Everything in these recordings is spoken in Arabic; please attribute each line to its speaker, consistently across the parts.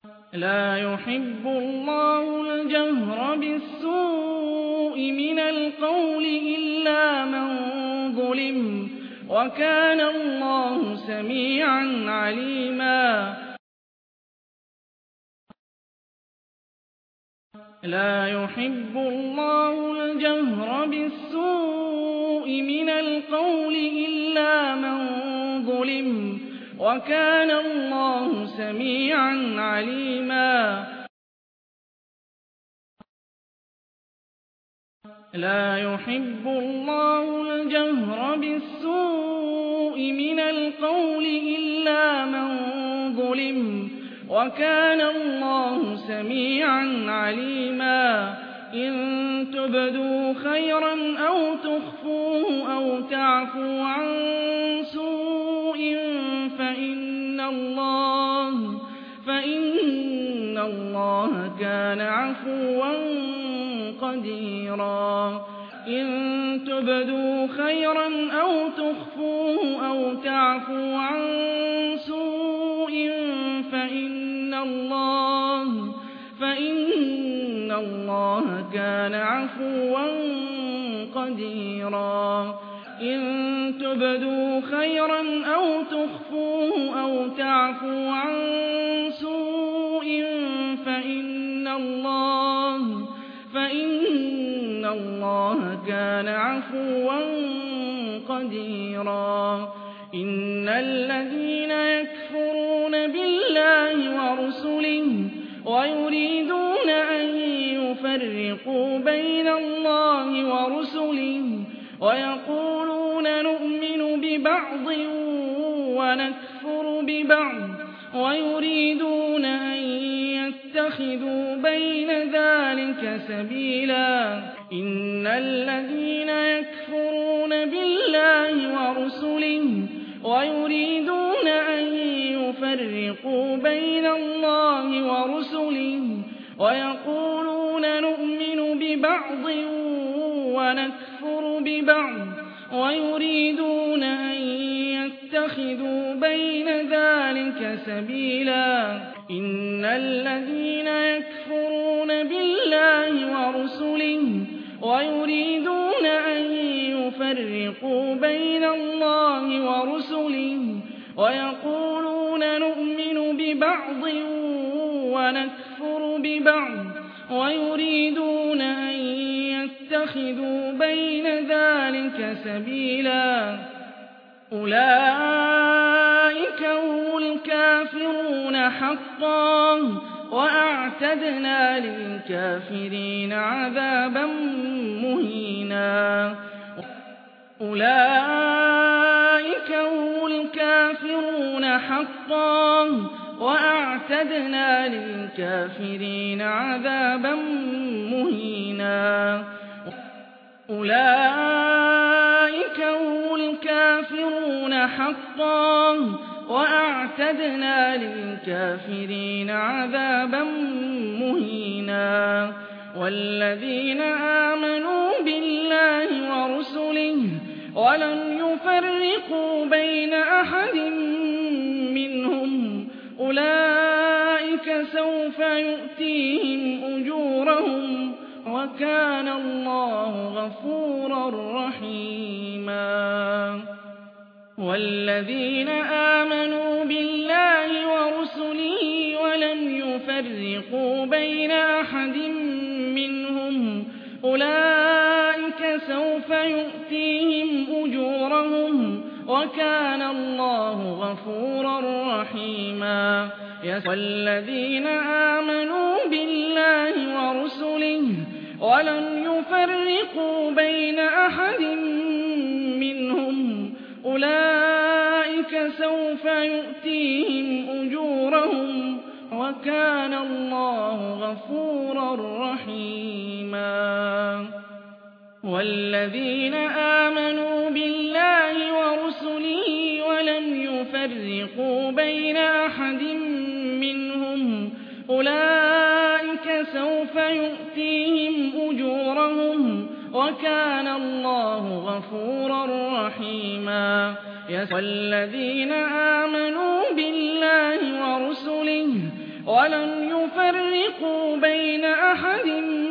Speaker 1: لا يحب الله الجهر بالسوء من القول إلا من ظلم وكان الله سميعا عليما لا يحب الله الجهر بالسوء من القول إلا من ظلم وكان الله سميعا عليما لا يحب الله الجهر بالسوء من القول إلا من ظلم وكان الله سميعا عليما إن تبدوا خيرا أو تخفوه أو تعفوا عن سوء فإن الله كان عفوا قديرا إن تبدوا خيرا أو تخفوه أو تعفوا عن سوء فإن الله كان عفوا قديرا إن تبدوا خيرا أو تخفوه أو تعفوا عن سوء فإن الله كان عفوا قديرا إن الذين يكفرون بالله ورسله ويريدون أن يفرقوا بين الله ورسله ويقولون نؤمن ببعض ونكفر ببعض ويريدون أن يتخذوا بين ذلك سبيلا إن الذين يكفرون بالله ورسله ويريدون أن يفرقوا بين الله ورسله ويقولون نؤمن ببعض ونكفر ببعض ويريدون أن يتخذوا بين ذلك سبيلا إن الذين يكفرون بالله ورسله ويريدون أن يفرقوا بين الله ورسله ويقولون نؤمن ببعض ونكفر ببعض ويريدون أن يتخذوا بين ذلك سبيلا أولئك هم الكافرون حقا وأعتدنا للكافرين عذابا مهينا أولئك هم الكافرون حقا وأعتدنا للكافرين عذابا مهينا أولئك هم الكافرون حقا وأعتدنا للكافرين عذابا مهينا والذين آمنوا بالله ورسله ولم يفرقوا بين أحد منهم أولئك سوف يؤتيهم أجورهم وكان الله غفورا رحيما والذين آمنوا بالله ورسله ولم يفرقوا بين أحد منهم أولئك سوف يؤتيهم أجورهم وكان الله غفورا رحيما والذين آمنوا بالله ورسله ولم يفرقوا بين أحد منهم أولئك سوف يؤتيهم أجورهم وكان الله غفورا رحيما والذين آمنوا بالله ورسله ولم يفرقوا بين أحد منهم أولئك سوف يؤتيهم أجورهم وكان الله غفورا رحيما والذين آمنوا بالله ورسله ولم يفرقوا بين أحد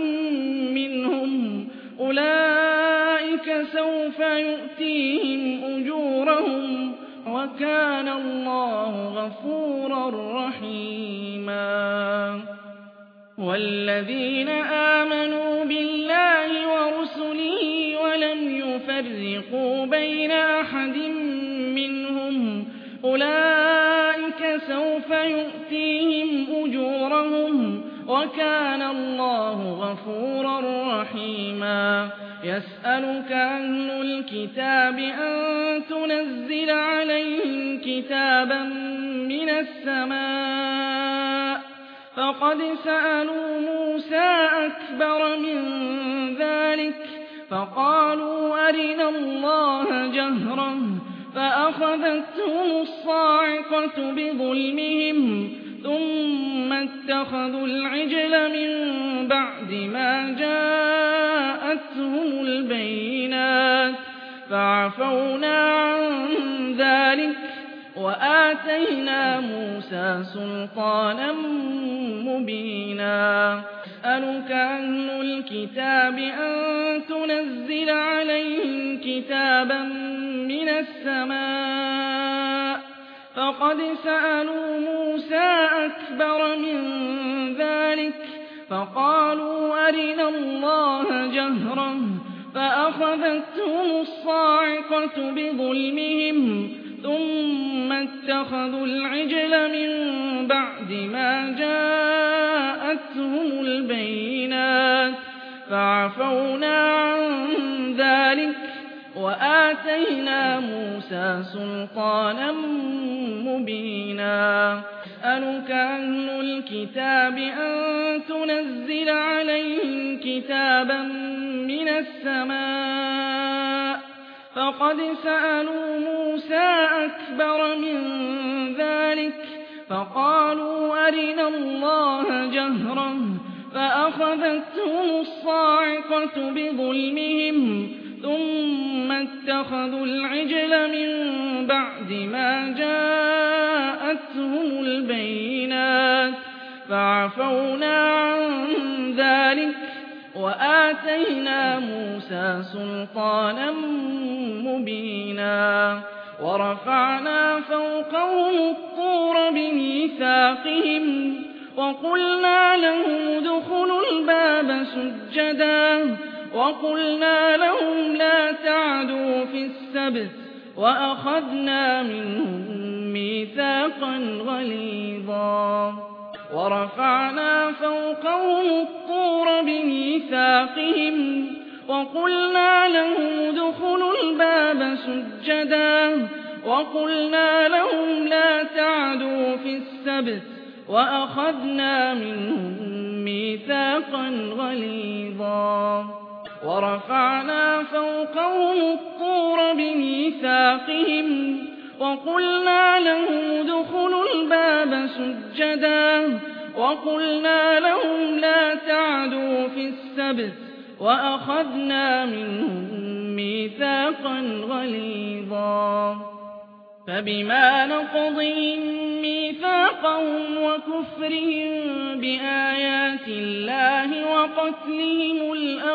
Speaker 1: منهم أولئك سوف يؤتيهم أجورهم وكان الله غفورا رحيما والذين آمنوا بالله ورسله ولم يفرقوا بين أحد منهم أولئك سوف يؤتيهم أجورهم وكان الله غفورا رحيما يسألك أهل الكتاب أن تنزل عليهم كتابا من السماء فقد سألوا موسى أكبر من ذلك فقالوا أرنا الله جهرا فأخذتهم الصاعقة بظلمهم ثم اتخذوا العجل من بعد ما جاءتهم البينات فعفونا عن ذلك وآتينا موسى سلطانا مبينا يسألك أهل الكتاب أن تنزل عليهم كتابا من السماء فقد سألوا موسى أكبر من ذلك فقالوا أرنا الله جهرا فأخذتهم الصاعقة بظلمهم ثم اتخذوا العجل من بعد ما جاءتهم البينات فعفونا عن ذلك وآتينا موسى سلطانا مبينا يسألك أهل الكتاب أن تنزل عليهم كتابا من السماء فقد سألوا موسى أكبر من ذلك فقالوا أرنا الله جهرا فأخذتهم الصاعقة بظلمهم ثم اتخذوا العجل من بعد ما جاءتهم البينات فعفونا عن ذلك وآتينا موسى سلطانا مبينا ورفعنا فوقهم الطور بميثاقهم وقلنا لهم ادخلوا الباب سجدا وقلنا لهم لا تعدوا في السبت وأخذنا منهم ميثاقا غليظا ورفعنا فوقهم الطور بميثاقهم وقلنا لهم ادخلوا الباب سجدا وقلنا لهم لا تعدوا في السبت وأخذنا منهم ميثاقا غليظا ورفعنا فوقهم الطور بميثاقهم وقلنا لهم ادخلوا الباب سجدا وقلنا لهم لا تعدوا في السبت وأخذنا منهم ميثاقا غليظا فبما نقضهم ميثاقهم وكفرهم بآيات الله وقتلهم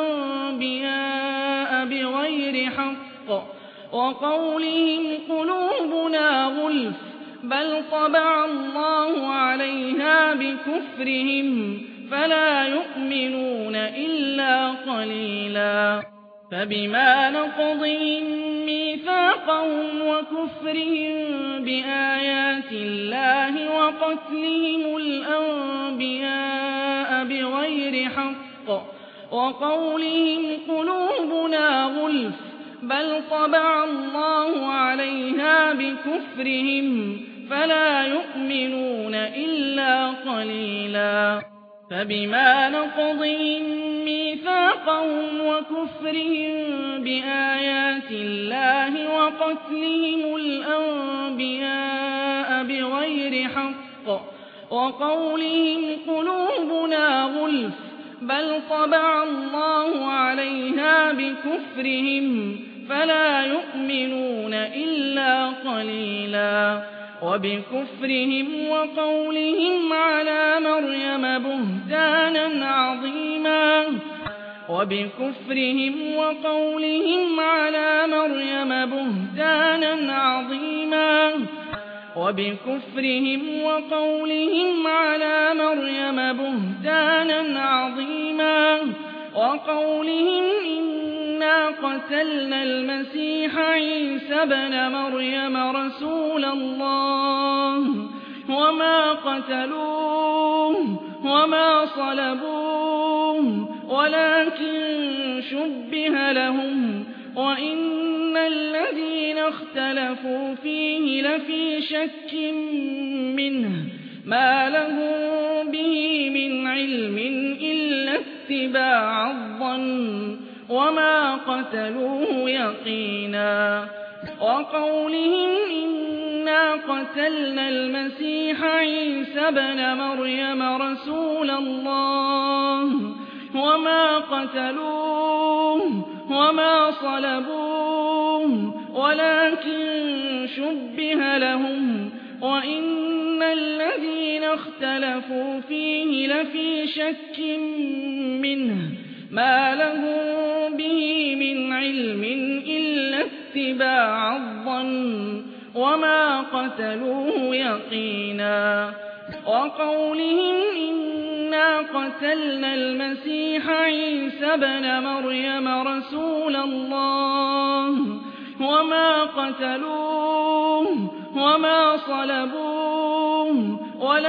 Speaker 1: الأنبياء بغير حق وقولهم قلوبنا غلف بل طبع الله عليها بكفرهم فلا يؤمنون إلا قليلا فبما نقضهم ميثاقهم وكفرهم بآيات الله وقتلهم الأنبياء بغير حق وقولهم قلوبنا غلف بل طبع الله عليها بكفرهم فلا يؤمنون إلا قليلا فبما نقضهم ميثاقهم وكفرهم بآيات الله وقتلهم الأنبياء بغير حق وقولهم قلوبنا غلف بل طبع الله عليها بكفرهم فلا يؤمنون إلا قليلا وبكفرهم وقولهم على مريم بهتانا عظيما وبكفرهم وقولهم على مريم بهتانا عظيما وبكفرهم وقولهم على مريم بهتانا عظيما وقولهم إنا قتلنا المسيح عيسى ابن مريم رسول الله وما قتلوه وما صلبوه ولكن شبه لهم وإن الذين اختلفوا فيه لفي شك منه ما لهم به من علم إلا اتباع الظن وما قتلوه يقينا وقولهم إنا قتلنا المسيح عيسى ابن مريم رسول الله وما قتلوه وما صلبوه ولكن شبه لهم وإن الذين اختلفوا فيه لفي شك منه ما لهم به من علم إلا اتباع الظن وما قتلوه يقينا وقولهم إنا قتلنا المسيح عيسى ابن مريم رسول الله وما قتلوه وما صلبوه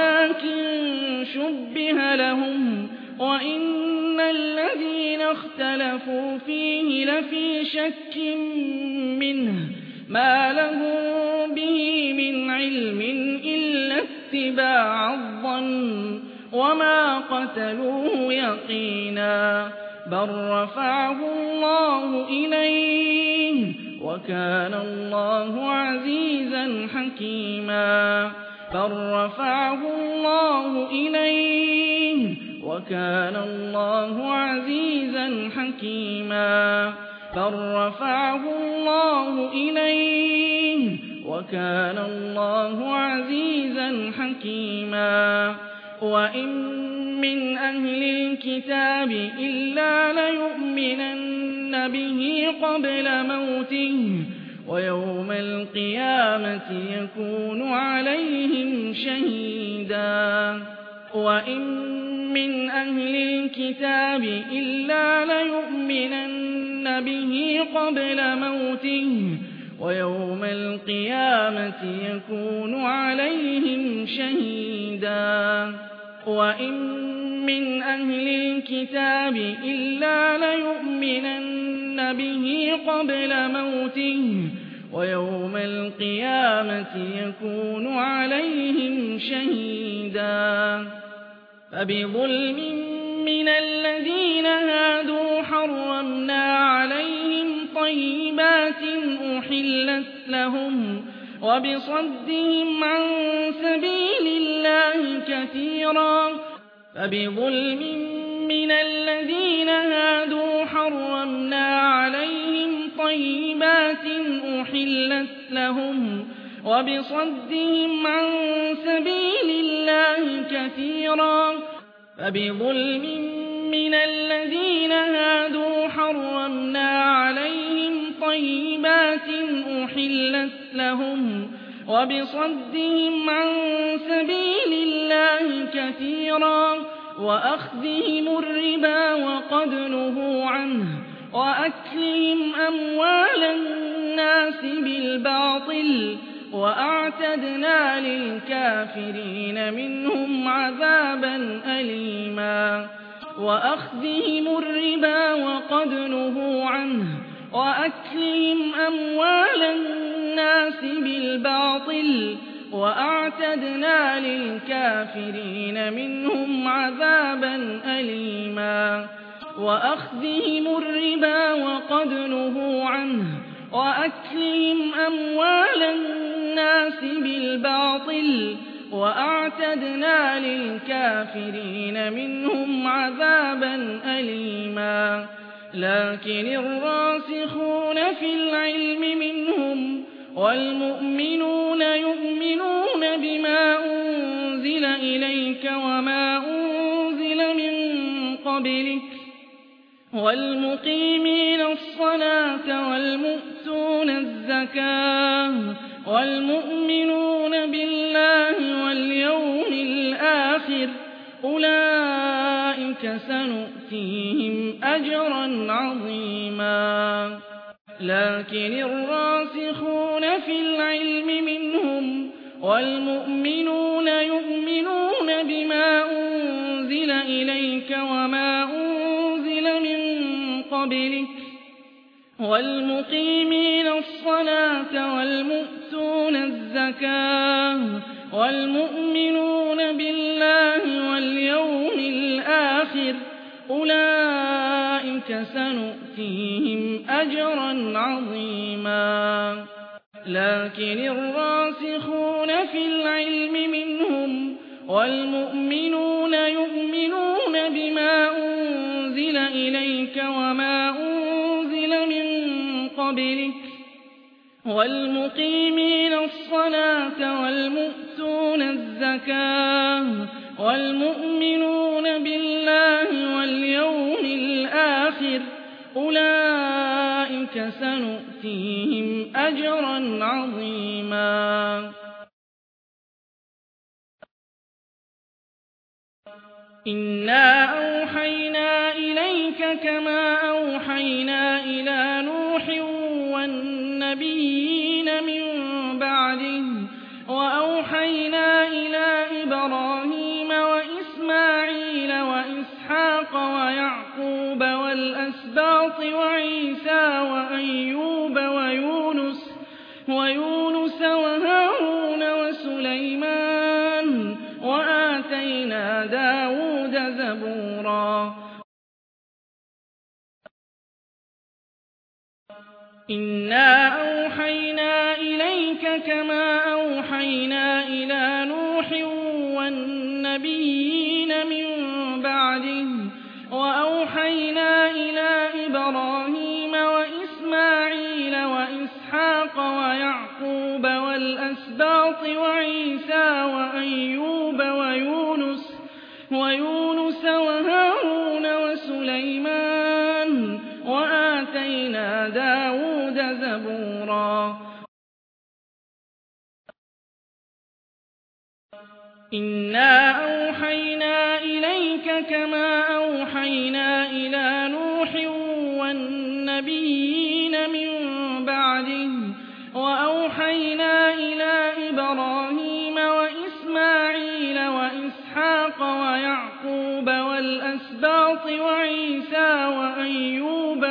Speaker 1: ولكن شبه لهم وإن الذين اختلفوا فيه لفي شك منه ما لهم به من علم إلا اتباع الظن وما قتلوه يقينا بل رفعه الله إليه وكان الله عزيزا حكيما بل رفعه الله إليه وكان الله عزيزا حكيما بل رفعه الله إليه وكان الله عزيزا حكيما وإن من أهل الكتاب إلا ليؤمنن به قبل موته ويوم القيامة يكون عليهم شهيدا وإن من أهل الكتاب إلا ليؤمنن به قبل موته ويوم القيامة يكون عليهم شهيدا وإن من أهل الكتاب إلا ليؤمنن به قبل موته ويوم القيامة يكون عليهم شهيدا فبظلم من الذين هادوا حرمنا عليهم طيبات أحلت لهم وبصدهم عن سبيل الله كثيرا فبظلم من الذين هادوا حرمنا عليهم طيبات أحلت لهم وبصدهم عن سبيل الله كثيرا فبظلم من الذين هادوا حرمنا عليهم طيبات أحلت لهم وبصدهم عن سبيل الله كثيرا وأخذهم الربا وقد نهوا عنه وأكلهم أموال الناس بالباطل وأعتدنا للكافرين منهم عذابا أليما وأخذهم الربا وقد نهوا عنه وأكلهم أموال الناس بالباطل وأعتدنا للكافرين منهم عذابا أليما وأخذهم الربا وقد نهوا عنه وأكلهم أموال الناس بالباطل وأعتدنا للكافرين منهم عذابا أليما لكن الراسخون في العلم منهم والمؤمنون يؤمنون قبلك والمقيمين الصلاة والمؤتون الزكاة والمؤمنون بالله واليوم الآخر أولئك سنؤتيهم أجرا عظيما لكن الراسخون في العلم منهم والمؤمنون يؤمنون بما أنزل إليك وما أنزل من قبلك والمقيمين الصلاة والمؤتون الزكاة والمؤمنون بالله واليوم الآخر أولئك سنؤتيهم أجرا عظيما لكن الراسخون في العلم منهم والمؤمنون يؤمنون بما أنزل إليك وما أنزل من قبلك والمقيمين الصلاة والمؤتون الزكاة والمؤمنون بالله واليوم الآخر أولئك سنؤتيهم أجرا عظيما إنا أوحينا إليك كما أوحينا إلى نوح والنبيين من بعده وأوحينا إلى إبراهيم وإسماعيل وإسحاق ويعقوب والأسباط وعيسى وأيوب ويونس وهارون وسليمان وآتينا داود زبورا إنا أوحينا إليك كما أوحينا إلى نوح والنبيين من بعده وأوحينا إلى إبراهيم وإسماعيل وإسحاق ويعقوب والأسباط وعيسى وأيوب ويونس وهارون وسليمان وآتينا داود زبورا إنا أوحينا إليك كما أوحينا إلى نوح والنبيين من بعده وأوحينا إلى إبراهيم وإسماعيل وإسحاق ويعقوب والأسباط وعيسى وأيوب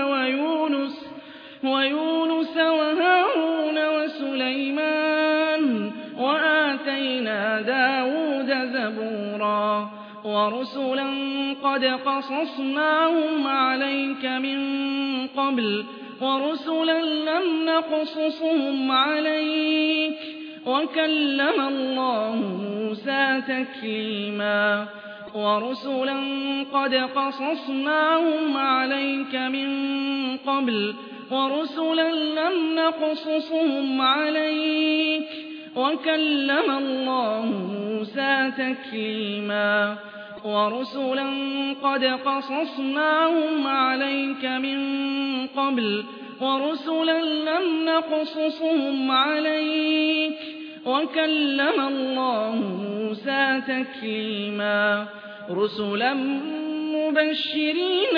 Speaker 1: ويونس وهارون وسليمان وآتينا داود زبورا ورسلا قد قصصناهم عليك من قبل ورسلا لم نقصصهم عليك وكلم الله موسى تكليما ورسلا قد قصصناهم عليك من قبل ورسلا لم نقصصهم عليك وكلم الله موسى تكليما ورسلا قد قصصناهم عليك من قبل ورسلا لم نقصصهم عليك وكلم الله موسى تكليما رسلا مبشرين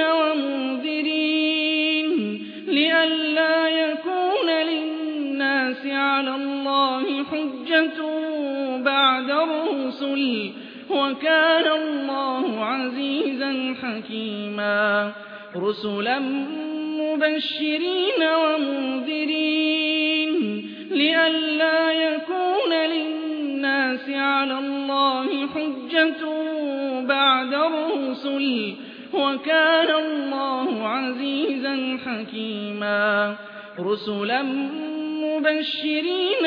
Speaker 1: ومنذرين لئلا يكون للناس على الله حجة بعد الرسل وكان الله عزيزا حكيما رسلا مبشرين ومنذرين لئلا يكون للناس على الله حجة بعد الرسل وكان الله عزيزا حكيما رسلا مبشرين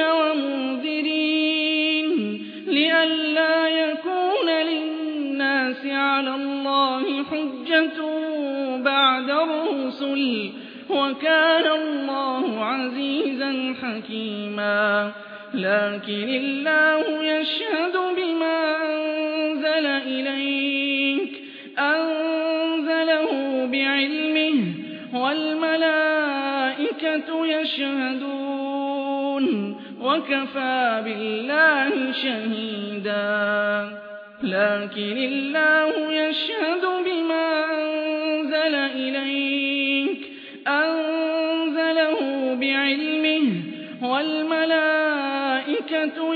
Speaker 1: ومنذرين لئلا يكون للناس على الله حجة بعد الرسل وكان الله عزيزا حكيما لكن الله يشهد بما أنزل إليك أنزل يشهدون وكفى بالله شهيدا لكن الله يشهد بما أنزل إليك أنزله بعلمه والملائكة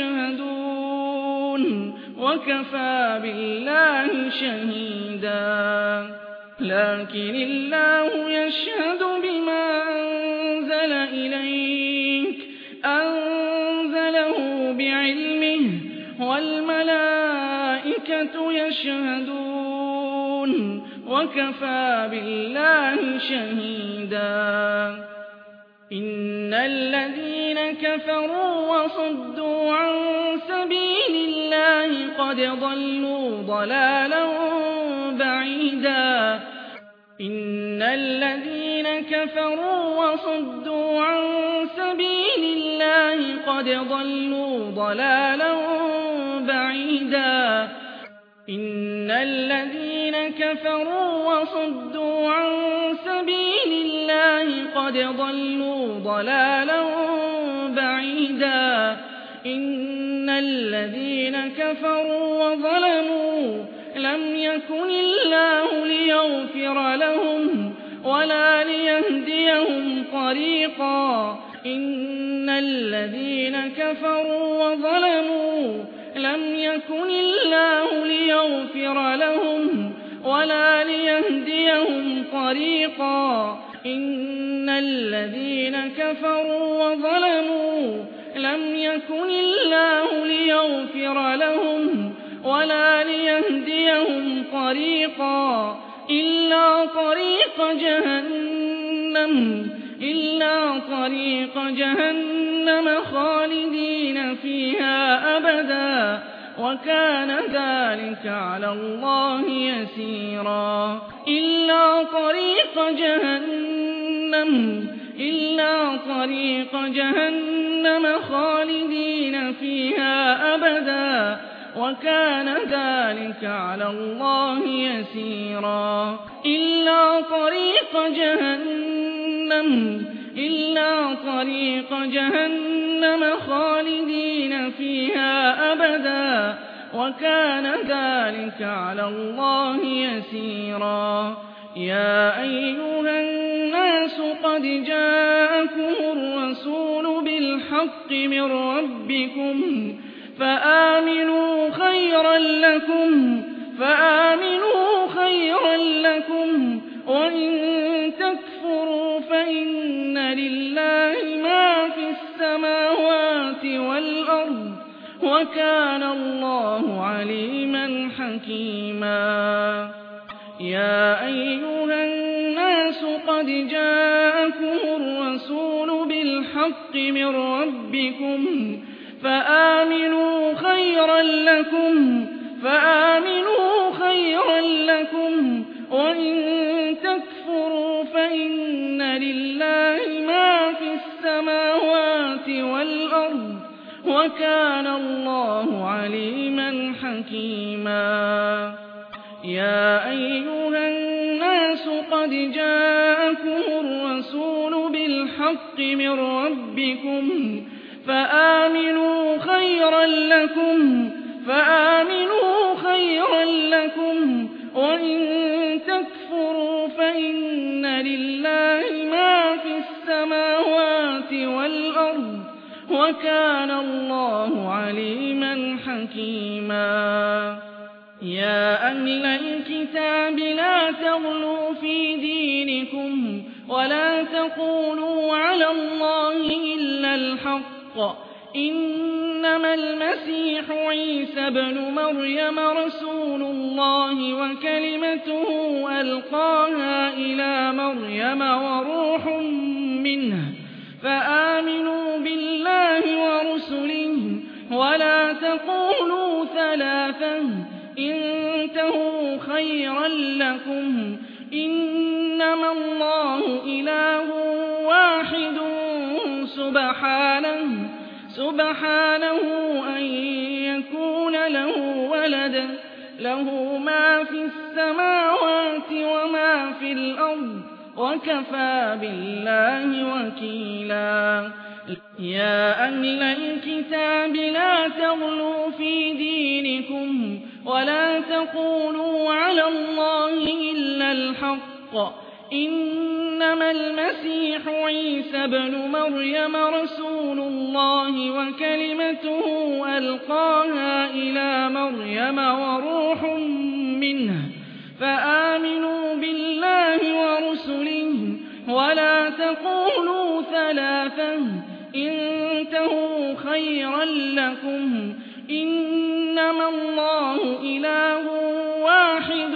Speaker 1: يشهدون وكفى بالله شهيدا لكن الله يشهد بما أنزل إليك أنزله بعلمه والملائكة يشهدون وكفى بالله شهيدا إن الذين كفروا وصدوا عن سبيل الله قد ضلوا ضلالا بعيدا إن الذين كفروا وصدوا عن سبيل الله قد ضلوا ضلالا بعيدا إن الذين كفروا وصدوا عن سبيل الله قد ضلوا ضلالا بعيدا إن الذين كفروا وظلموا لم يكن الله ليغفر لهم ولا ليهديهم طريقا إن الذين كفروا وظلموا لم يكن الله ليغفر لهم ولا ليهديهم طريقا إن الذين كفروا وظلموا لم يكن الله ليغفر لهم ولا ليهديهم طريقا إلا طريق جهنم خالدين فيها أبدا وكان ذلك على الله يسيرا إلا طريق جهنم خالدين فيها أبدا وكان ذلك على الله يسيرا إلا طريق جهنم خالدين فيها أبدا وكان ذلك على الله يسيرا يا أيها الناس قد جاءكم الرسول بالحق من ربكم فآمنوا خيرا لكم وإن تكفروا فإن لله ما في السماوات والأرض وكان الله عليما حكيما يا أيها الناس قد جاءكم الرسول بالحق من ربكم فآمنوا خيرا لكم وإن تكفروا فإن لله ما في السماوات والأرض وكان الله عليما حكيما يا أيها الناس قد جاءكم الرسول بالحق من ربكم فآمنوا خيرا لكم وإن تكفروا فإن لله ما في السماوات والأرض وكان الله عليما حكيما يا أهل الكتاب لا تغلوا في دينكم ولا تقولوا على الله إلا الحق إنما المسيح عيسى ابن مريم رسول الله وكلمته ألقاها إلى مريم وروح منه فآمنوا بالله ورسله ولا تقولوا ثلاثة انتهوا خيرا لكم إنما الله إله واحد سبحانه أن يكون له ولد له ما في السماوات وما في الأرض وكفى بالله وكيلا يا أهل الكتاب لا تغلوا في دينكم ولا تقولوا على الله إلا الحق إنما المسيح عيسى ابن مريم رسول الله وكلمته ألقاها إلى مريم وروح منه فآمنوا بالله ورسله ولا تقولوا ثلاثة انتهوا خيرا لكم إنما الله إله واحد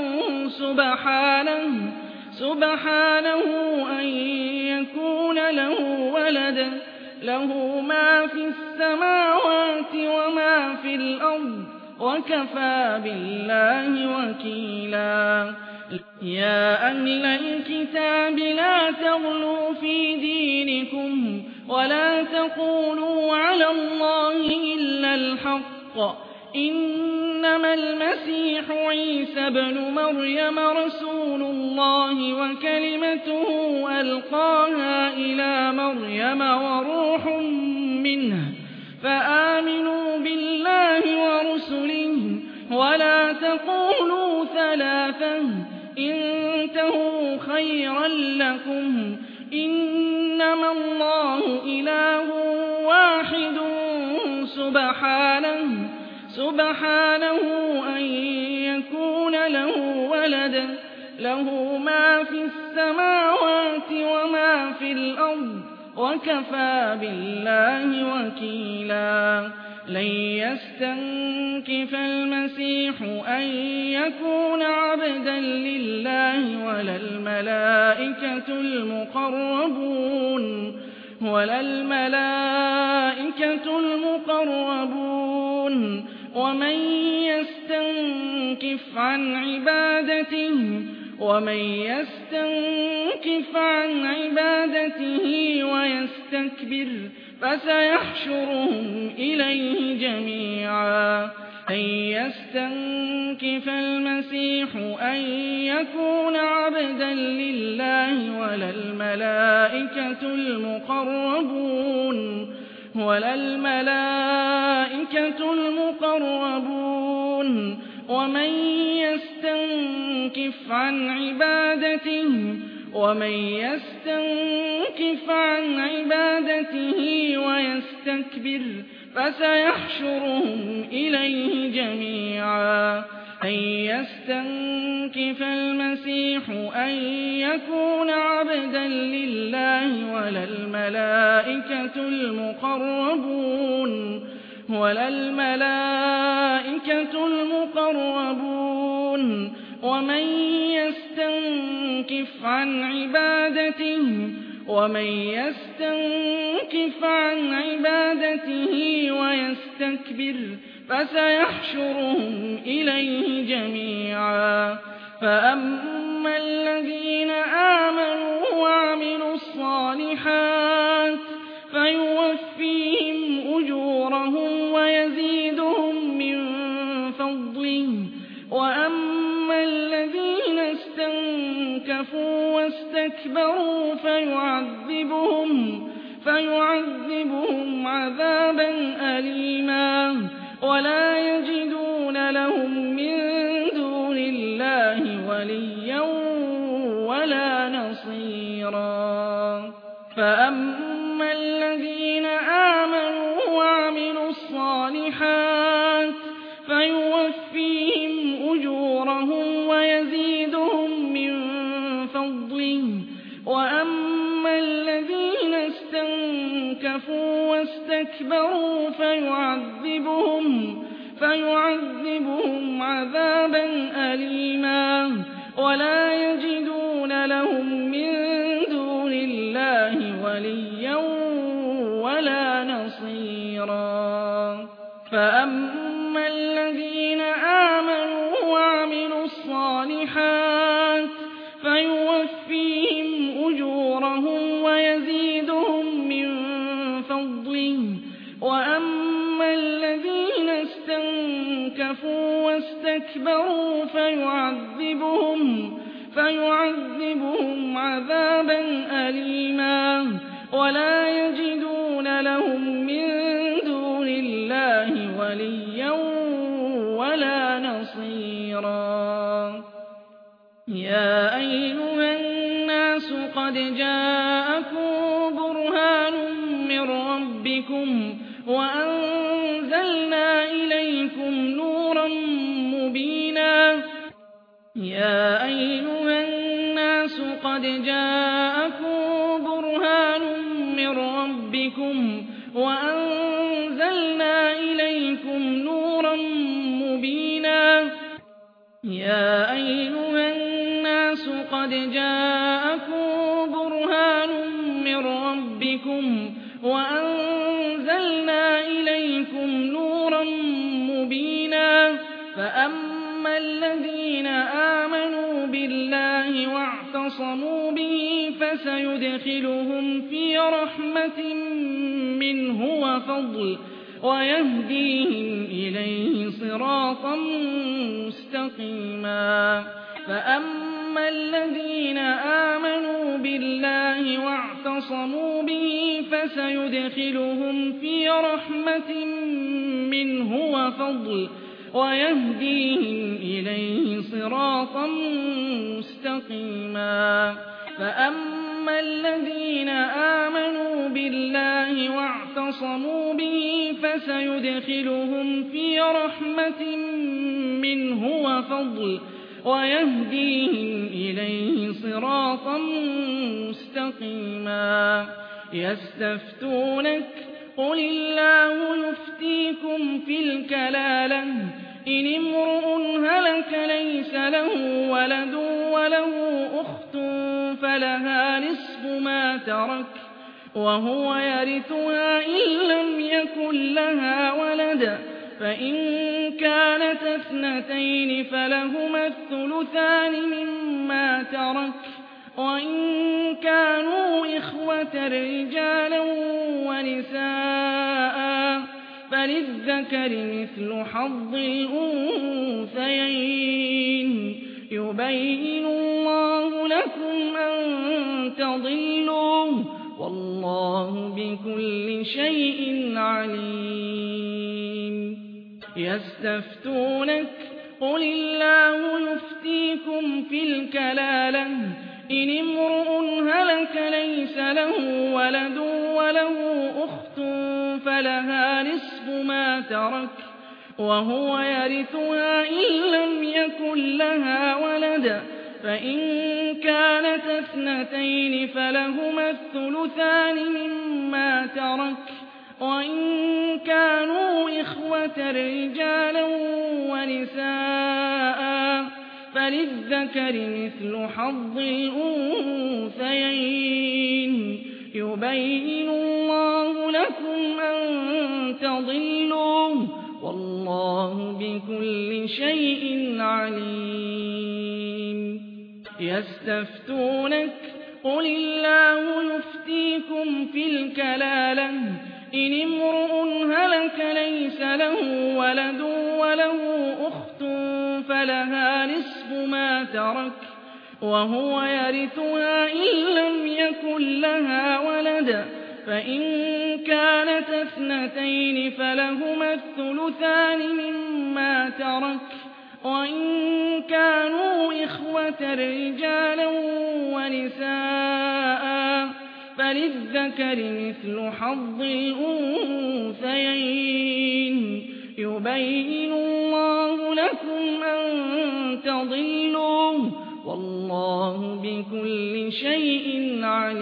Speaker 1: سبحانه أن يكون له ولد له ما في السماوات وما في الأرض وكفى بالله وكيلا يا أهل الكتاب لا تغلوا في دينكم ولا تقولوا على الله إلا الحق إنما المسيح عيسى ابن مريم رسول الله وكلمته ألقاها إلى مريم وروح منه فآمنوا بالله ورسله ولا تقولوا ثلاثة انتهوا خيرا لكم إنما الله إله واحد سبحانه أن يكون له ولد له ما في السماوات وما في الأرض وكفى بالله وكيلا لن يستنكف المسيح أن يكون عبدا لله ولا الملائكة المقربون ومن يستنكف عن عبادته ويستكبر فسيحشرهم إليه جميعا أن يستنكف المسيح أن يكون عبدا لله ولا الملائكة المقربون ومن يستنكف عن عبادته ويستكبر فسيحشرهم إليه جميعا أن يستنكف المسيح أن يكون عبدا لله ولا الملائكة المقربون ومن يستنكف عن عبادته ويستكبر فسيحشرهم إليه جميعا فأما الذين آمنوا وعملوا الصالحات فيوفيهم أجورهم ويزيدهم من فضله وأما الذين استنكفوا واستكبروا فيعذبهم عذابا أليما ولا يجدون لهم من دون الله وليا ولا نصيرا فأما الذين آمنوا وعملوا الصالحات فيوفيهم أجورهم ويزيدهم من فضله وأما الذين استنكفوا واستكبروا فيعذبهم عذابا أليما ولا يجدون لهم من دون الله وليا ولا نصيرا فأما الذين آمنوا وعملوا الصالحات فيوفيهم أجورهم ويزيدهم من فضله وأما الذين استنكفوا واستكبروا فيعذبهم عذابا أليما ولا يجدون لهم من دون الله وليا ولا نصيرا. يا أيها الناس قد جاءكم برهان من ربكم وأنزلنا إليكم نورا مبينا. يا أيها الناس قد جاءكم برهان من ربكم وأنزلنا إليكم نورا مبينا. يا أيها الناس قد جاءكم برهان من ربكم وأنزلنا إليكم نورا مبينا. فأما الذين آمنوا بالله واعتصموا به فسيدخلهم في رحمة منه وفضل ويهديهم إليه صراطا مستقيما. فأما الذين آمنوا بالله واعتصموا به فسيدخلهم في رحمة منه وفضل ويهديهم إليه صراطا مستقيما. فأما الذين آمنوا بالله واعتصموا به فسيدخلهم في رحمة منه وفضل ويهديهم إليه صراطا مستقيما. يستفتونك قل الله يفتيكم في الكلالة إن امرؤ هلك ليس له ولد وله أخت فلها نصف ما ترك وهو يرثها إن لم يكن لها ولد فإن كانت اثنتين فلهما الثلثان مما ترك وإن كانوا إخوة رجالا ونساء فللذكر مثل حظ الأنثيين يبين الله لكم أن تضلوا والله بكل شيء عليم. يستفتونك قل الله يفتيكم في الكلالة إن امرؤ هلك ليس له ولد وله أخت فلها نصف ما ترك وهو يرثها إن لم يكن لها ولد فإن كانت اثنتين فلهما الثلثان مما ترك وإن كانوا إخوة رجالا ونساء فللذكر مثل حظ الأنثيين يبين الله لكم أن تضلوا والله بكل شيء عليم. يستفتونك قل الله يفتيكم في الكلالة إن امرؤ هلك ليس له ولد وله أخت فلها نصف ما ترك وهو يرثها إن لم يكن لها ولد فإن كانت اثنتين فلهما الثلثان مما ترك وإن كانوا إخوة رجالا ونساء فللذكر مثل حظ الأنثيين يبين الله لكم أن تضلوا والله بكل شيء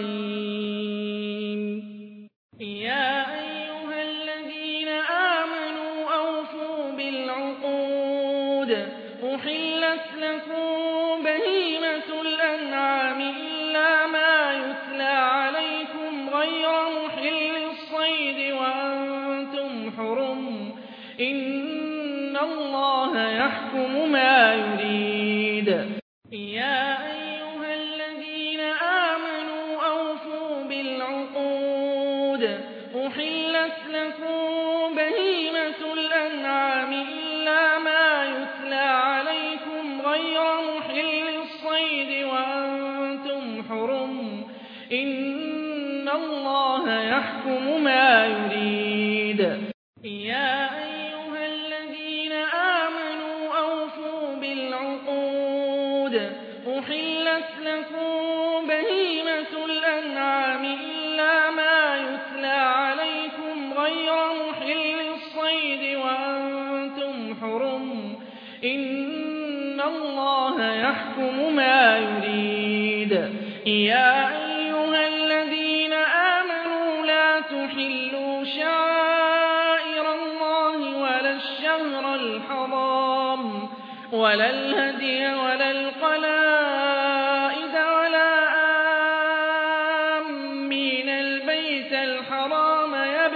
Speaker 1: عليم. يا أيها الذين آمنوا أوفوا بالعقود أحلت لكم بهيمة الأنعام إلا ما يتلى عليكم غير محل الصيد وأنتم حرم إن الله يحكم ما يريد. يا أيها الذين آمنوا أوفوا بالعقود أحلت لكم بهيمة الأنعام إلا ما يتلى عليكم غير محل الصيد أحلت لكم بهيمة الأنعام إلا ما يتلى عليكم غير محل الصيد وأنتم حرم إن الله يحكم ما يريد يا أيها الذين آمنوا لا تحلوا شعائر الله ولا الشهر الحرام ولا الهدي ولا القلائد ولا آمين البيت الحرام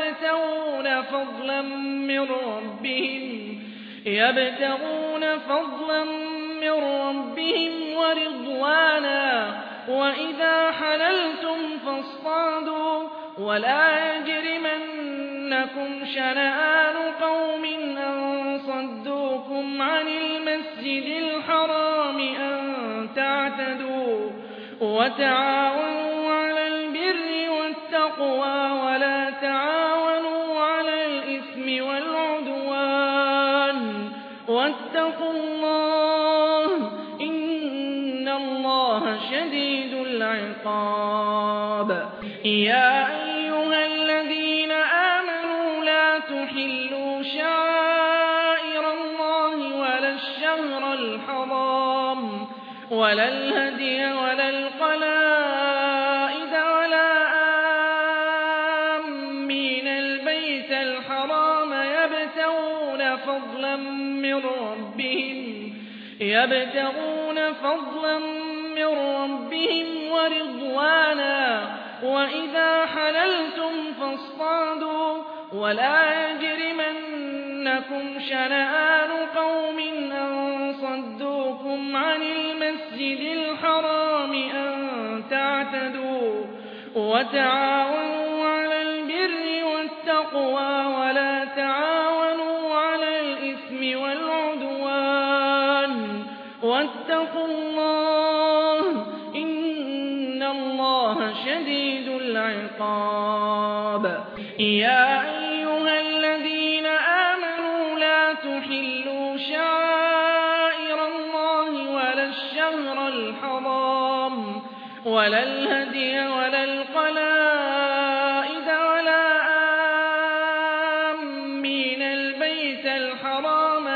Speaker 1: يبتغون فضلا من ربهم ورضوانا وإذا حللتم فاصطادوا ولا يجرمنكم شنآن قوم أن صدوكم عن المسجد الحرام أن تعتدوا وتعاونوا على البر والتقوى ولا تعاونوا على الإثم والعدوان واتقوا الله إن الله شديد العقاب يا أيها الذين آمنوا لا تحلوا شعائر الله ولا الشهر الحرام ولا الهدي ولا القلائد ولا آمين البيت الحرام يبتغون فضلا من ربهم ورضوانا وإذا حللتم فاصطادوا ولا يجرمنكم شنآن قوم أن صدوكم عن المسجد الحرام أن تعتدوا وتعاونوا على البر والتقوى ولا تعاونوا على الإثم والعدوان واتقوا الله إن الله شديد العقاب يا أيها الذين آمنوا لا تحلوا شعائر الله ولا الشهر الحرام ولا الهدي ولا القلائد ولا آمين البيت الحرام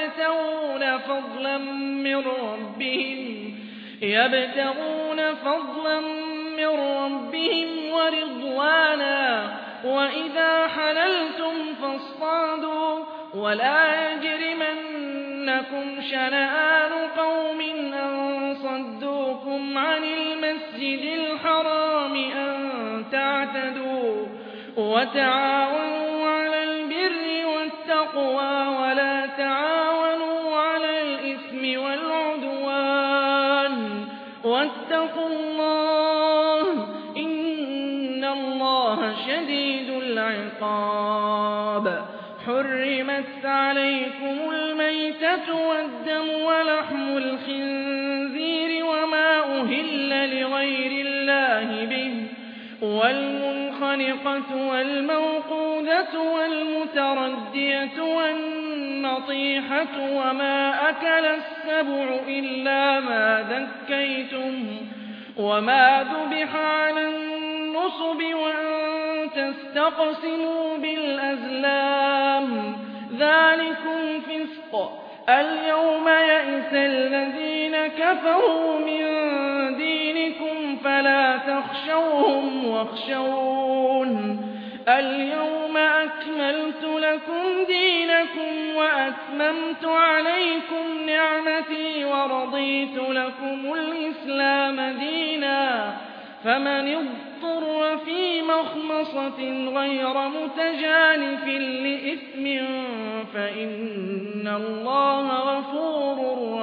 Speaker 1: يبتغون فضلا من ربهم ورضوانا وإذا حللتم فاصطادوا ولا يجرمنكم شنآن قوم أن صدوكم عن المسجد الحرام أن تعتدوا وتعاونوا على البر والتقوى ولا تعاونوا على الإثم والعدوان واتقوا الله إن الله شديد العقاب حرمت عليكم الميتة والدم ولحم الخنزير وما أهل لغير الله به والمنخنقة والموقوذة والمتردية والنطيحة وما أكل السبع إلا ما ذكيتم وما ذبح على النصب وأن تستقسموا بالأزلام ذلكم فسق اليوم يئس الذين كفروا من دينكم فلا تخشوهم واخشون اليوم أكملت لكم دينكم وأتممت عليكم نعمتي ورضيت لكم الإسلام دينا فمن اضطر في مخمصة غير متجانف لإثم فإن الله غفور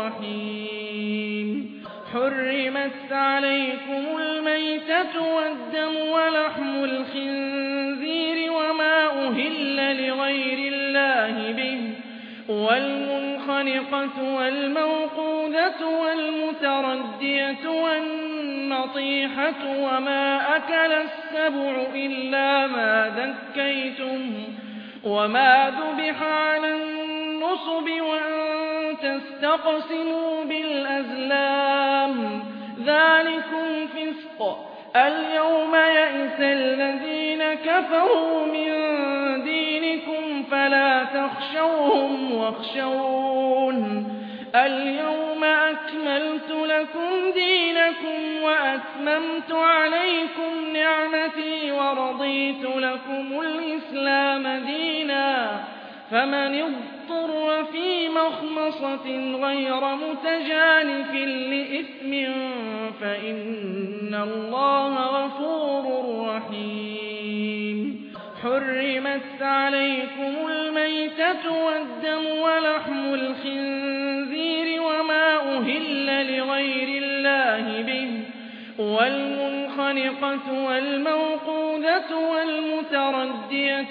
Speaker 1: رحيم حرمت عليكم الميتة والدم ولحم الخنزير وما أهل لغير الله به والمنخنقة والموقوذة والمتردية والنطيحة وما أكل السبع إلا ما ذكيتم وما ذبح على النصب وأن تستقسموا بالأزلام ذلكم فسق. اليوم يئس الذين كفروا من دينكم فلا تخشوهم واخشون. اليوم أكملت لكم دينكم وأتممت عليكم نعمتي ورضيت لكم الإسلام دينا. فمن اضطر في مخمصة غير متجانف لإثم فإن الله غفور رحيم. حرمت عليكم الميتة والدم ولحم الخنزير وما أهل لغير الله به والمنخنقة والموقوذة والمتردية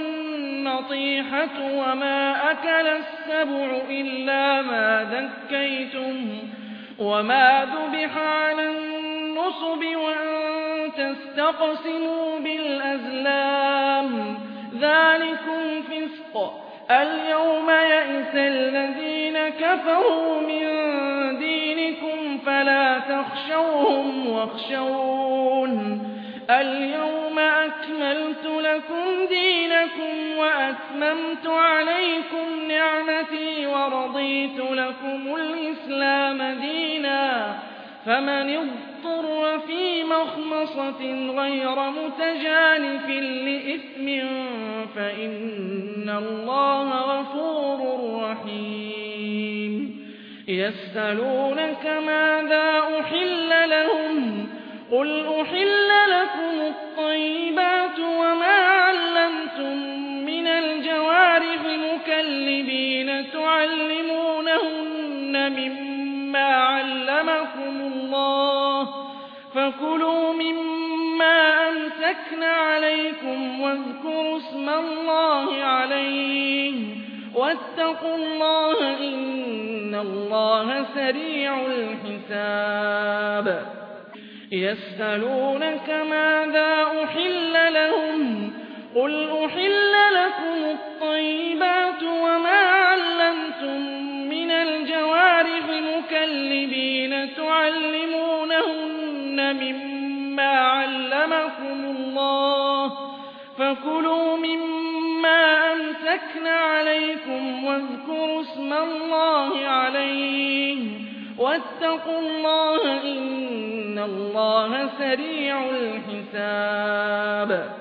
Speaker 1: والنطيحة وما أكل السبع إلا ما ذكيتم وما ذبح على النصب وأن تستقسموا بالأزلام ذلكم فسق. اليوم يئس الذين كفروا من دينكم فلا تخشوهم واخشون. اليوم أكملت لكم دينكم وأتممت عليكم نعمتي ورضيت لكم الإسلام دينا. فمن اضطر في مخمصة غير متجانف لإثم فإن الله غفور رحيم. يسألونك ماذا أحل لهم قل أحل لكم الطيبات وما علمتم من الجوارح مكلبين تعلمونهن مما علمكم الله فكلوا مما أمسكن عليكم واذكروا اسم الله عليه واتقوا الله إن الله سريع الحساب. يسألونك ماذا أحل لهم قل أحل لكم الطيبات وما علمتم من الجوارح مكلبين تعلمونهن مما علمكم الله فكلوا مما أمسكن عليكم واذكروا اسم الله عليه واتقوا الله إن الله سريع الحساب.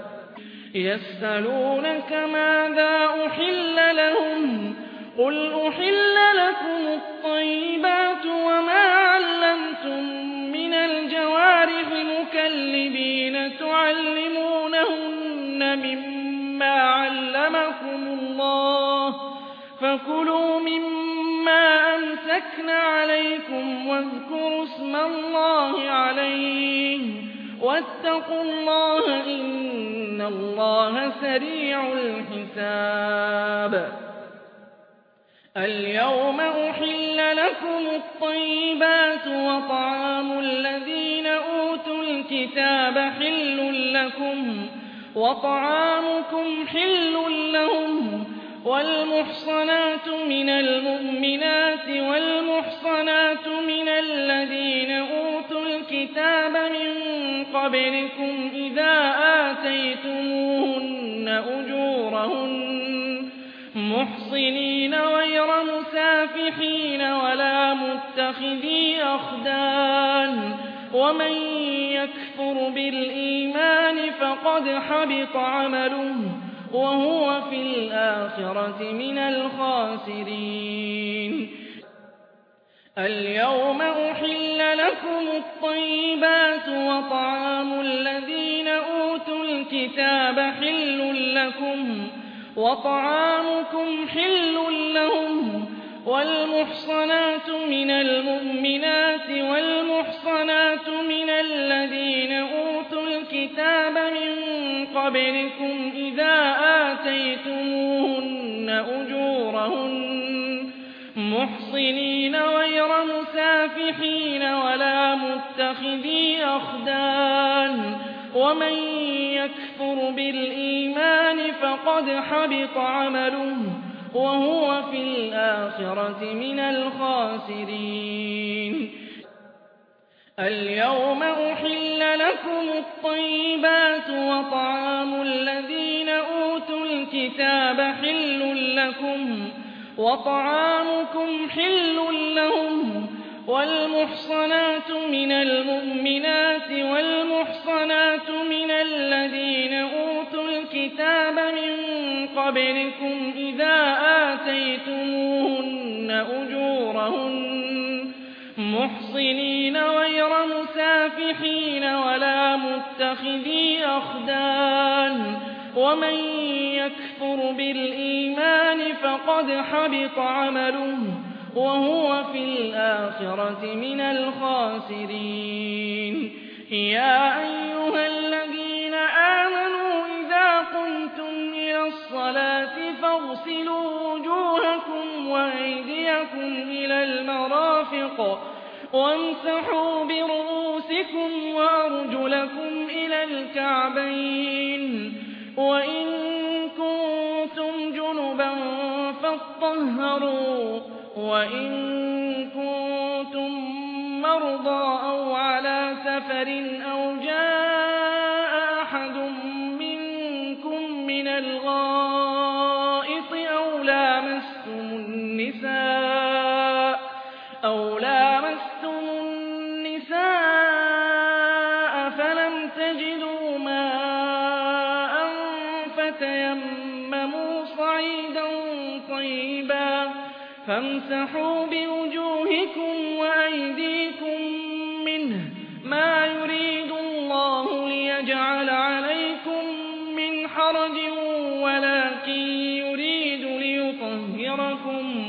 Speaker 1: يسألونك ماذا أحل لهم قل أحل لكم الطيبات وما علمتم من الجوارح مكلبين تعلمونهن مما علمكم الله فكلوا مما أمسكن عليكم واذكروا اسم الله عليه واتقوا الله إن الله سريع الحساب. اليوم أحل لكم الطيبات وطعام الذين أوتوا الكتاب حل لكم وطعامكم حل لهم والمحصنات من المؤمنات والمحصنات من الذين أوتوا الكتاب من قبلكم إذا آتيتموهن أجورهن محصنين غير مسافحين ولا متخذي أخدان ومن يكفر بالإيمان فقد حبط عمله وهو في الآخرة من الخاسرين. اليوم أحل لكم الطيبات وطعام الذين أوتوا الكتاب حل لكم وطعامكم حل لهم والمحصنات من المؤمنات والمحصنات من الذين أوتوا الكتاب من قبلكم إذا آتيتموهن أجورهن محصنين غير مسافحين ولا متخذي أخدان ومن يكفر بالإيمان فقد حبط عمله وهو وهو في الآخرة من الخاسرين. اليوم أحل لكم الطيبات وطعام الذين أوتوا الكتاب حل لكم وطعامكم حل لهم والمحصنات من المؤمنات والمحصنات من الذين أوتوا الكتاب من قبلكم إذا آتيتموهن أجورهن محصنين غير مسافحين ولا متخذي أخدان ومن يكفر بالإيمان فقد حبط عمله وهو في الآخرة من الخاسرين. يا أيها الذين آمنوا إذا قمتم إلى الصلاة فاغسلوا وجوهكم وأيديكم إلى المرافق وامسحوا برؤوسكم وأرجلكم إلى الكعبين وإن كنتم جنبا فاطهروا وإن كنتم مرضى أو على سفر أو جاء أحد منكم من الغائط أو لامستم النساء فلم تجدوا ماء فتيمموا صعيدا طيبا فامسحوا بوجوهكم وأيديكم منه ما يريد الله ليجعل عليكم من حرج ولكن يريد ليطهركم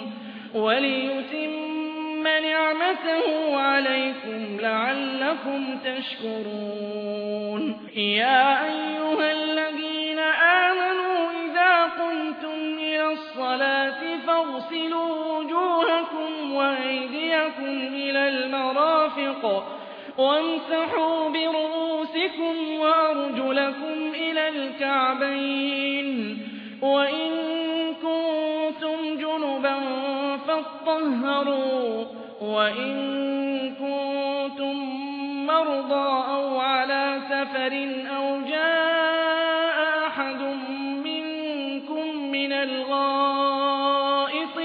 Speaker 1: وليتم نعمته عليكم لعلكم تشكرون. يا أيها الذين آمنوا إذا قمتم إلى الصلاة فاغسلوا وجوهكم وأيديكم إلى المرافق وامسحوا برؤوسكم وأرجلكم إلى الكعبين وإن كنتم جنبا فاطهروا وإن كنتم مرضى أو على سفر أو جاء أحد منكم من الغائط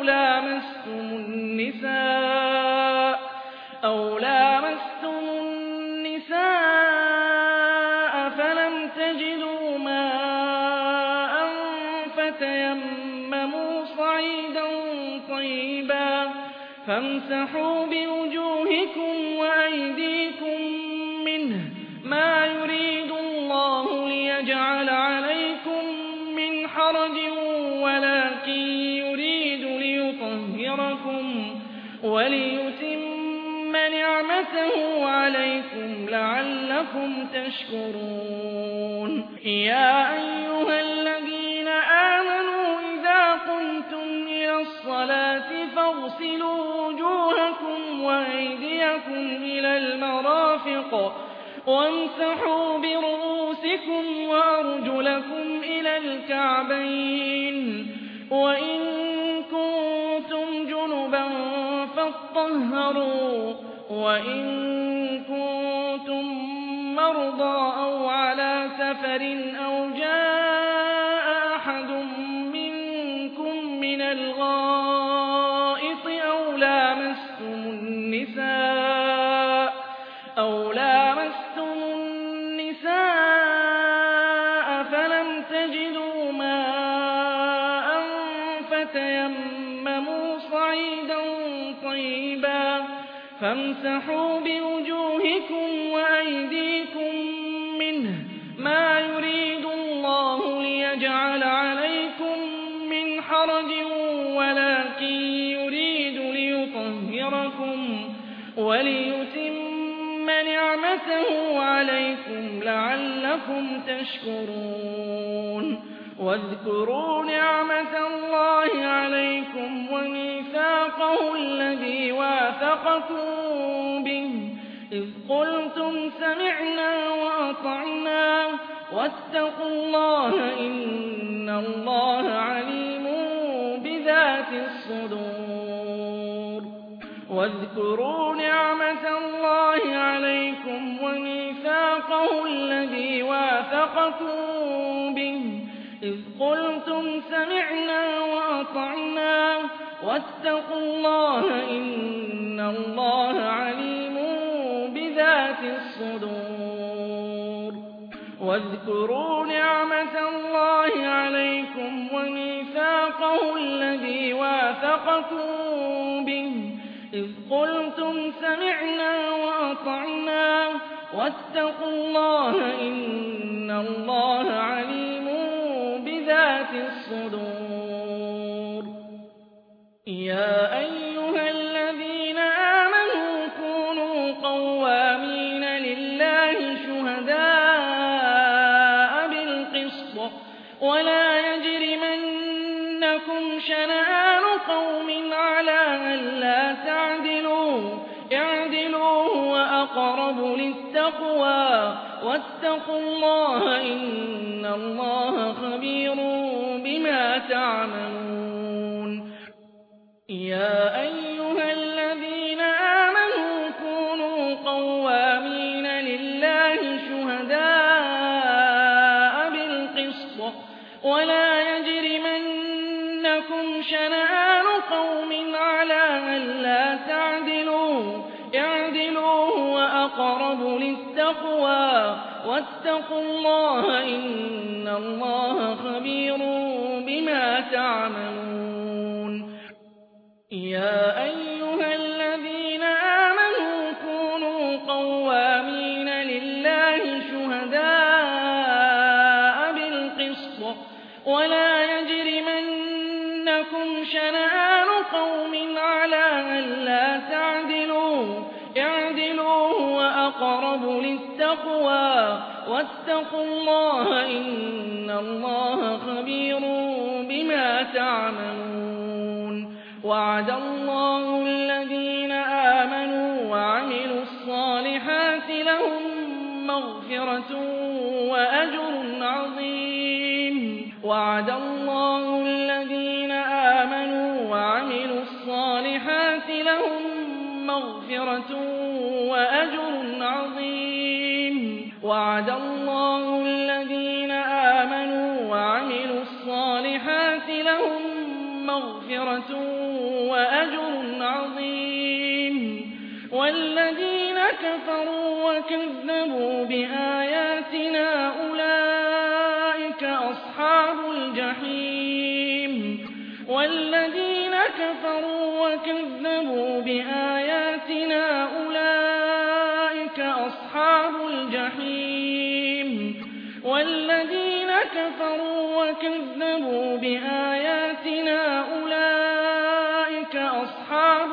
Speaker 1: أو لامستم النساء فلم تجدوا ماء فتيمموا صعيدا طيبا فامسحوا بوجوهكم وأيديكم منه ما يريد الله ليجعل عليكم من حرج ولكن يريد ليطهركم وليتم نعمته عليكم لعلكم تشكرون. يا أيها الذين آمنوا إذا قمتم إلى الصلاة فاغسلوا وجوهكم وأيديكم إلى المرافق وامسحوا برؤوسكم وأرجلكم إلى الكعبين وإن كنتم جنبا فاطهروا وإن كنتم مرضى أو على سفر أو جاء أحد منكم من الغائط أو لامستم النساء فلم تجدوا ماء فتيمموا صعيدا طيبا فامسحوا بوجوهكم وأيديكم منه ما يريد الله ليجعل عليكم من حرج ولكن يريد ليطهركم وليتم نعمته عليكم لعلكم تشكرون. واذكروا نعمة الله عليكم وميثاقه الذي واثقكم به إذ قلتم سمعنا وأطعنا واتقوا الله إن الله عليم بذات بذات الصدور واذكروا نعمة الله عليكم وميثاقه الذي واثقكم به إذ قلتم سمعنا وأطعنا واتقوا الله إن الله عليم بذات الصدور واذكروا نعمة الله عليكم وميثاقه الذي واثقكم به إذ قلتم سمعنا وأطعنا واتقوا الله إن الله عليم بذات الصدور يا أيها الذين آمنوا كونوا قوامين لله شهداء بالقسط ولا يجرمنكم شنآن قوم على ألا تعدلوا اعدلوا هو أقرب للتقوى واتقوا الله إن الله خبير بما تعملون يا أيها الذين آمنوا كونوا قوامين لله شهداء بالقسط ولا يجرمنكم شنآن قوم على ألا تعدلوا اعدلوا هو أقرب للتقوى واتقوا الله إن الله خبير بما تعملون يا أيها الذين آمنوا كونوا قوامين لله شهداء بالقسط ولا يجرمنكم شنآن قوم على ألا تعدلوا اعدلوا هو أقرب للتقوى واتقوا الله إن الله خبير بما تعملون وعد الله الذين آمنوا وعملوا الصالحات لهم مغفرة وأجر عظيم وعد الله الذين آمنوا وعملوا الصالحات لهم مغفرة وأجر عظيم وعد الله الذين آمنوا وعملوا الصالحات لهم مغفرة وأجر عظيم والذين كفروا وكذبوا بآياتنا أولئك أصحاب الجحيم والذين كفروا وكذبوا بآياتنا أولئك أصحاب الجحيم والذين كفروا وكذبوا بآياتنا أولئك أصحاب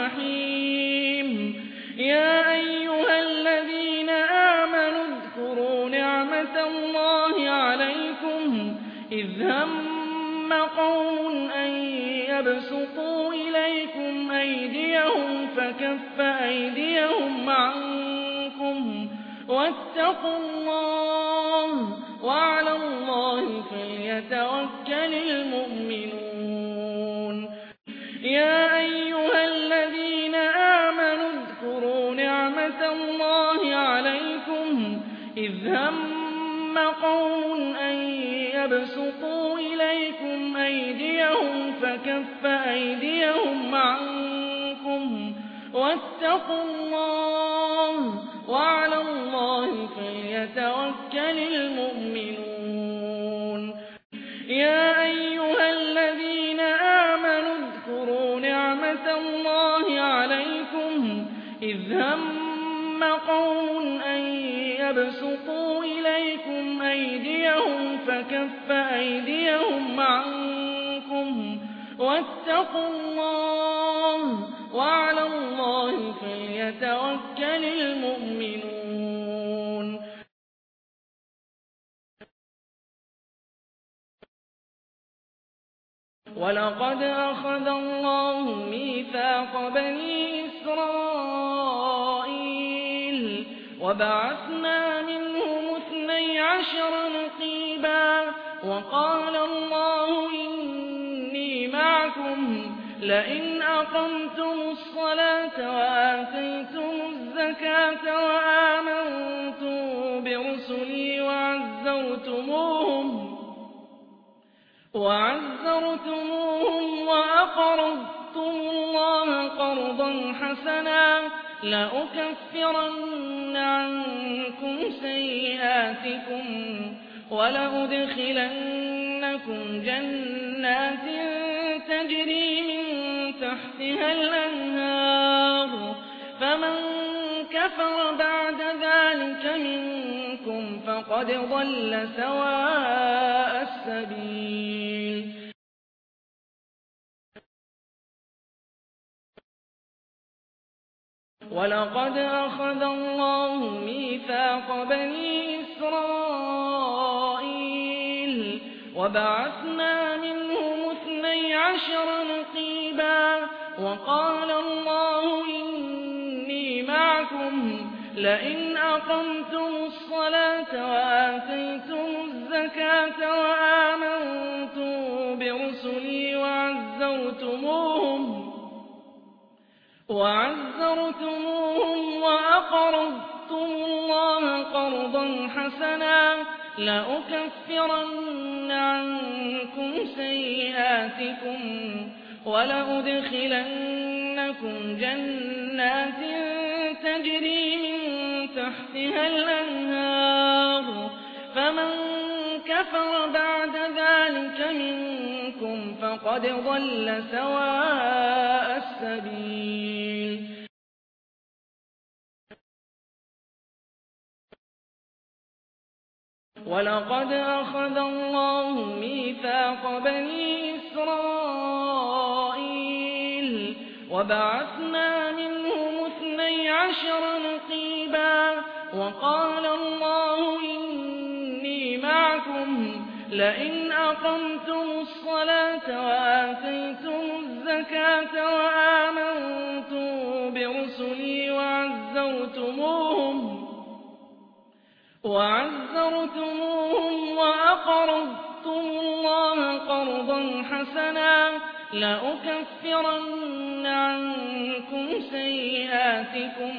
Speaker 1: الجحيم يا أيها الذين آمنوا اذكروا نعمة الله عليكم إذ هم قوم أن يبسطوا إليكم أيديهم فكف أيديهم عنكم واتقوا الله وعلى الله فليتوكل المؤمنون يا أيها الذين آمنوا اذكروا نعمة الله عليكم إذ هم قوم أن يبسطوا إليكم أيديهم فكف أيديهم عنكم واتقوا الله وعلى الله فليتوكل المؤمنون يا أيها الذين آمنوا اذكروا نعمة الله عليكم إذ هم قوم أن يبسطوا إليكم أيديهم فكف أيديهم عنكم واتقوا الله وعلى الله فليتوكل المؤمنون ولقد أخذ الله ميثاق بني إسرائيل وبعثنا منهم 12 نقيبا وقال الله إني معكم معكم لئن أقمتم الصلاة وآتيتم الزكاة وآمنتم برسلي وعزرتموهم وأقرضتم الله قرضا حسنا لأكفرن عنكم سيئاتكم ولأدخلنكم جنات تجري من تحتها الأنهار فمن كفر بعد ذلك منكم فقد ضل سواء السبيل ولقد أخذ الله ميثاق بني إسرائيل وبعثنا منهم 12 نقيبا وقال الله إني معكم لئن أقمتم الصلاة وآتيتم الزكاة وآمنتم برسلي وعزرتموهم وأقرضتم الله قرضا حسنا لأكفرن عنكم سيئاتكم ولأدخلنكم جنات تجري من تحتها الأنهار فمن كفر بعد ذلك منكم فقد ضل سواء السبيل ولقد أخذ الله ميثاق بني إسرائيل وبعثنا منهم 12 نقيبا وقال الله إني معكم لئن أقمتم الصلاة وآتيتم الزكاة وآمنتم برسلي وعزرتموهم وأقرضتم الله قرضا حسنا لأكفرن عنكم سيئاتكم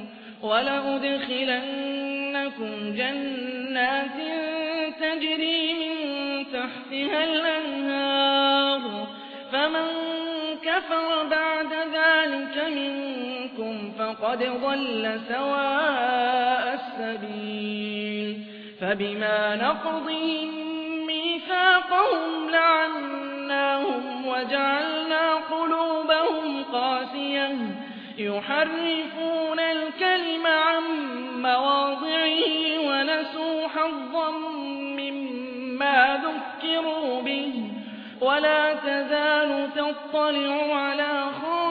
Speaker 1: ولأدخلنكم جنات تجري من تحتها الأنهار فمن كفر بعد ذلك منكم فقد ضل سواء السبيل فبما نقضهم ميثاقهم لعناهم وجعلنا قلوبهم قاسية يحرفون الكلم عن مواضعه ونسوا حظا مما ذكروا به ولا تزال تطلع على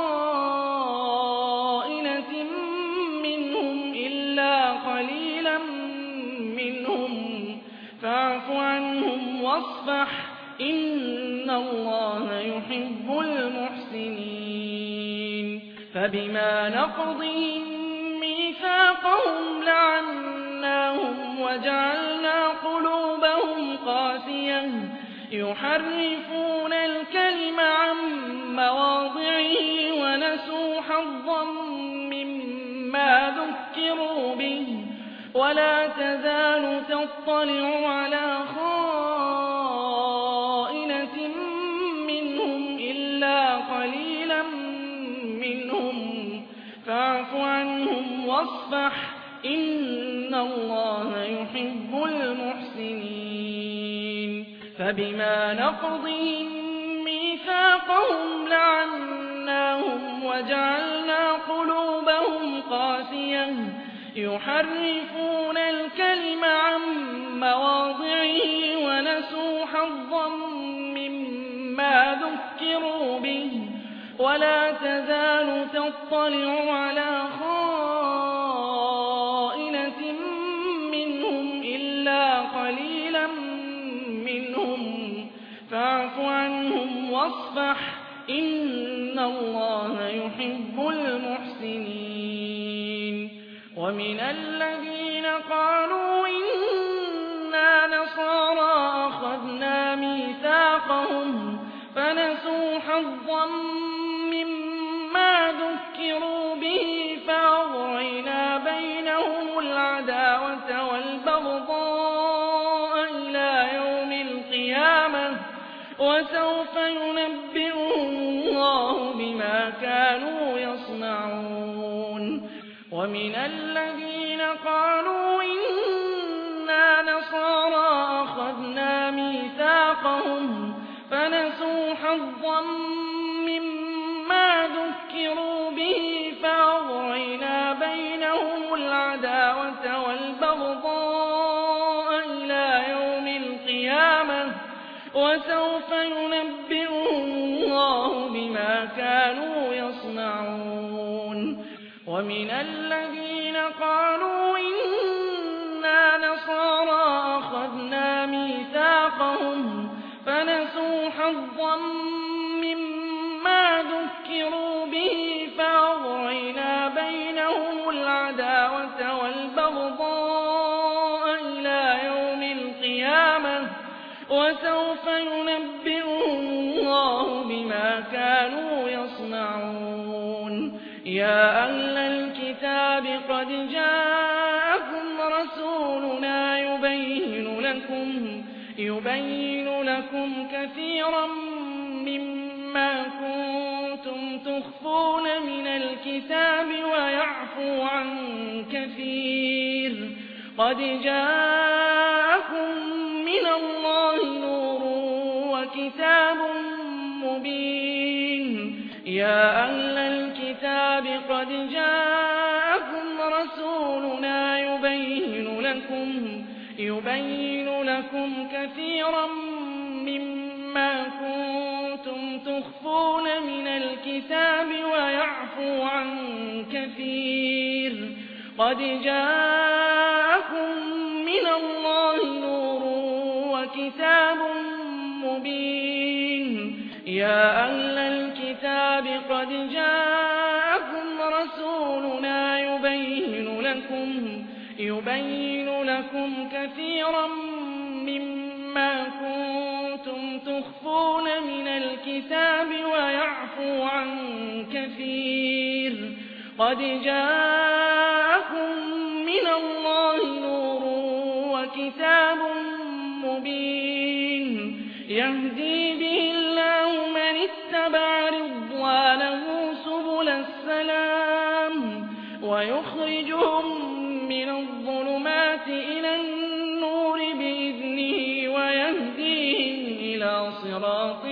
Speaker 1: خائنة منهم إلا قليلا منهم فاعف عنهم واصفح إن الله يحب المحسنين فبما نقضهم ميثاقهم لعناهم وجعلنا قلوبهم قاسية يحرفون الكلم عن مواضعه ونسوا حظا مما ذكروا به ولا تزال تطلع على خائنة منهم إلا قليلا منهم فاعف عنهم واصفح إن الله يحب المحسنين فبما نقضهم ميثاقهم لعناهم وجعلنا قلوبهم قاسية يحرفون الكلم عن مواضعه ونسوا حظا مما ذكروا به ولا تزال تطلع على خائنة منهم إلا قليلا منهم فاعف عنهم واصفح إن الله يحب المحسنين ومن الذين قالوا إنا نصارى أخذنا ميثاقهم فنسوا حظا مما ذكروا به فأغرينا بينهم العداوة والبغضاء إلى يوم القيامة وسوف ينبئهم الله بما كانوا يصنعون. ومن الذين قالوا إنا نصارى أخذنا ميثاقهم فنسوا حظا مما ذكروا به فأغرينا بينهم العداوة والبغضاء إلى يوم القيامة وسوف ينبئهم الله بما كانوا يصنعون. ومن الذين قالوا إنا نصارى أخذنا ميثاقهم فنسوا حظا مما ذكروا به فأغرينا بينهم العداوة والبغضاء إلى يوم القيامة وسوف ينبئهم الله بما كانوا يصنعون. يا أهل الكتاب قد جاءكم رسولنا يبين لكم كثيرا مما كنتم تخفون من الكتاب ويعفو عن كثير. قد جاءكم من الله نور وكتاب مبين. يا أهل الكتاب قد جاءكم رسولنا يبين لكم كثيرا مما كنتم تخفون من الكتاب ويعفو عن كثير. قد جاءكم من الله نور وكتاب مبين. يا أهل الكتاب قد جاءكم رسولنا يبين لكم كثيرا مما كنتم تخفون من الكتاب ويعفو عن كثير. قد جاءكم من الله نور وكتاب مبين. يهدي به الله من اتبع رضوانه سبل السلام ويخرجهم من الظلمات إلى النور بإذنه ويهديهم إلى صراط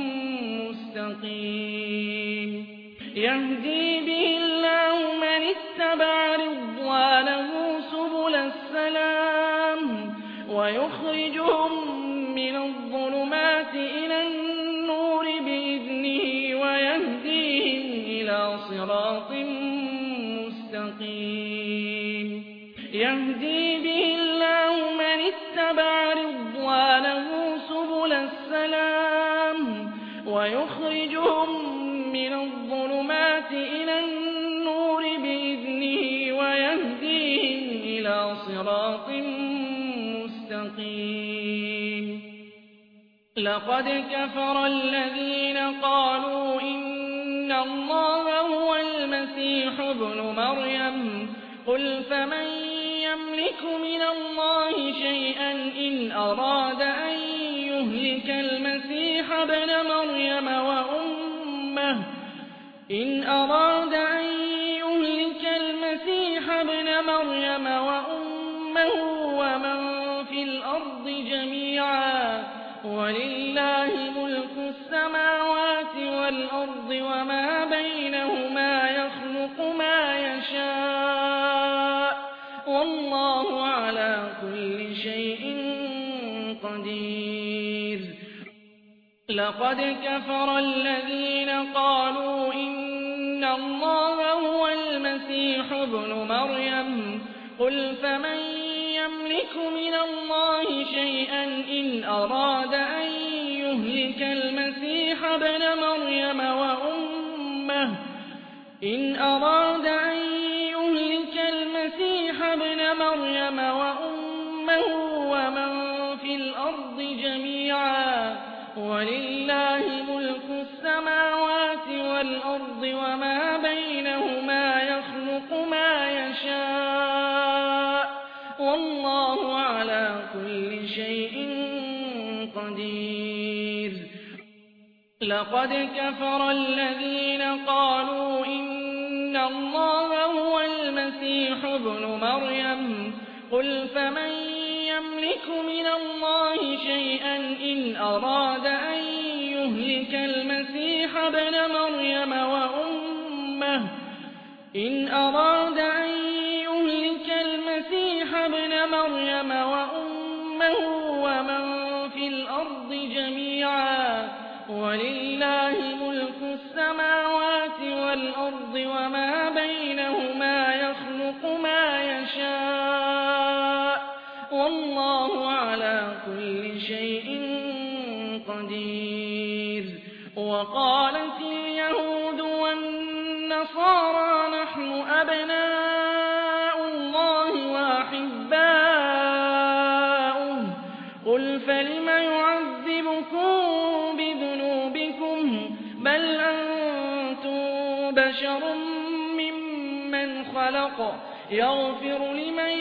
Speaker 1: مستقيم. يهدي به الله من اتبع رضوانه سبل السلام ويخرجهم من الظلمات إلى النور بإذنه ويهديهم إلى صراط مستقيم. يهدي به الله من اتبع رضوانه سبل السلام ويخرجهم من الظلمات إلى النور بإذنه ويهديهم إلى صراط مستقيم. لقد كفر الذين قالوا إن الله هو المسيح ابن مريم قل فمن يملك من الله شيئا إن أراد أن يهلك المسيح ابن مريم وأمه ومن في الأرض جميعا ولله ملك السماوات والأرض وما بينهما يخلق ما يشاء والله على كل شيء قدير. لقد كفر الذين قالوا إن الله هو المسيح ابن مريم قل فمن يملك من الله شيئا إن أراد أن يهلك المسيح ابن مريم وأمه ومن في الأرض جميعا ولله ملك لقد كفر الذين قالوا إن الله هو المسيح ابن مريم قل فمن يملك من الله شيئا إن أراد أن يهلك المسيح ابن مريم وأمه ومن في الأرض جميعا ولله ملك السماوات والأرض وما بينهما يخلق ما يشاء والله على كل شيء قدير. وقالت اليهود والنصارى نحن أبناء الله وأحباؤه قل فلم يعذبكم بذنوبكم بل أنتم بشر ممن خلق يغفر لمن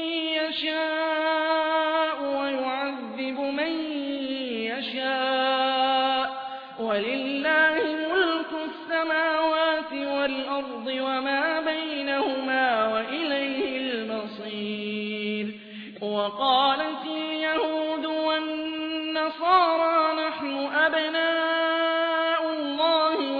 Speaker 1: يشاء ويعذب من يشاء ولله ملك السماوات والأرض وما بينهما وإليه المصير. وقالت اليهود والنصارى نحن أبناء الله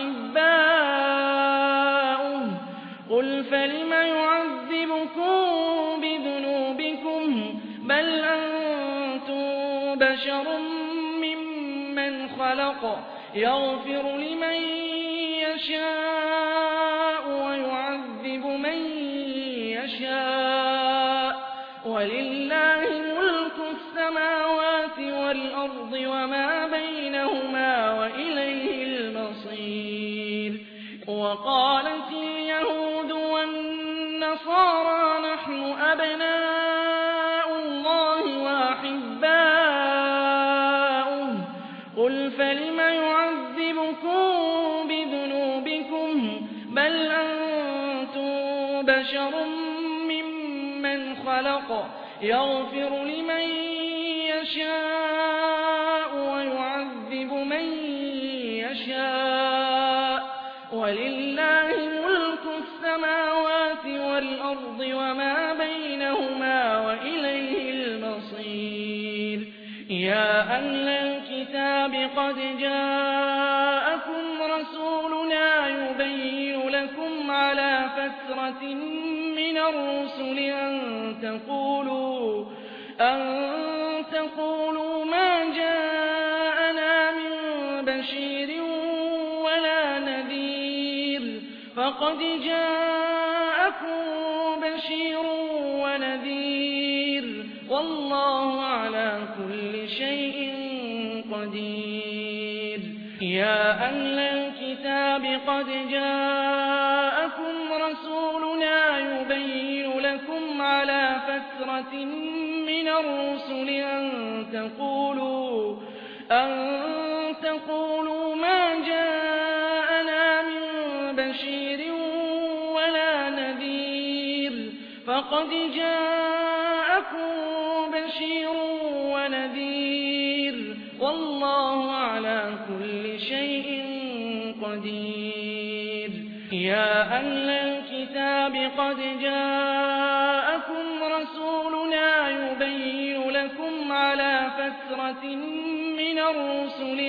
Speaker 1: وأحباؤه قل فلم يعذبكم بذنوبكم بل أنتم بشر ممن خلق يغفر لمن يشاء ويعذب من يشاء ولله ملك السماوات والأرض وما بينهما وإليه المصير. وقالت اليهود والنصارى نحن أبناء الله وأحباؤه قل فلم يعذبكم بذنوبكم بل أنتم بشر ممن خلق يغفر لمن يشاء ويعذب من يشاء ولله ملك السماوات والأرض وما بينهما وإليه المصير. يا أهل الكتاب قد جاءكم رسولنا يبين لكم على فترة من الرسل أن تقولوا ما جاءنا من بشير ولا نذير فقد جاءكم بشير ونذير والله على كل شيء قدير. يا أهل الكتاب قد جاءكم رسولنا يبين لكم على فترة من الرسل أن تقولوا ما جاءنا من بشير ولا نذير فقد جاءكم بشير ونذير والله على كل شيء قدير. يا أهل الكتاب قد جاءكم رسولنا يبين لكم على فترة من الرسل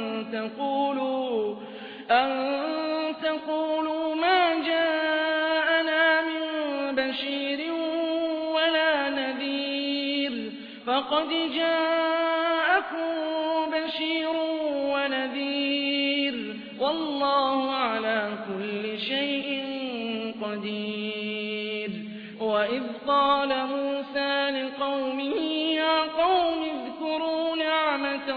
Speaker 1: أن تقولوا ما جاءنا من بشير ولا نذير فقد جاءكم بشير ونذير والله على كل شيء قدير. وإذ قال موسى لقومه يا قوم اذكروا نعمة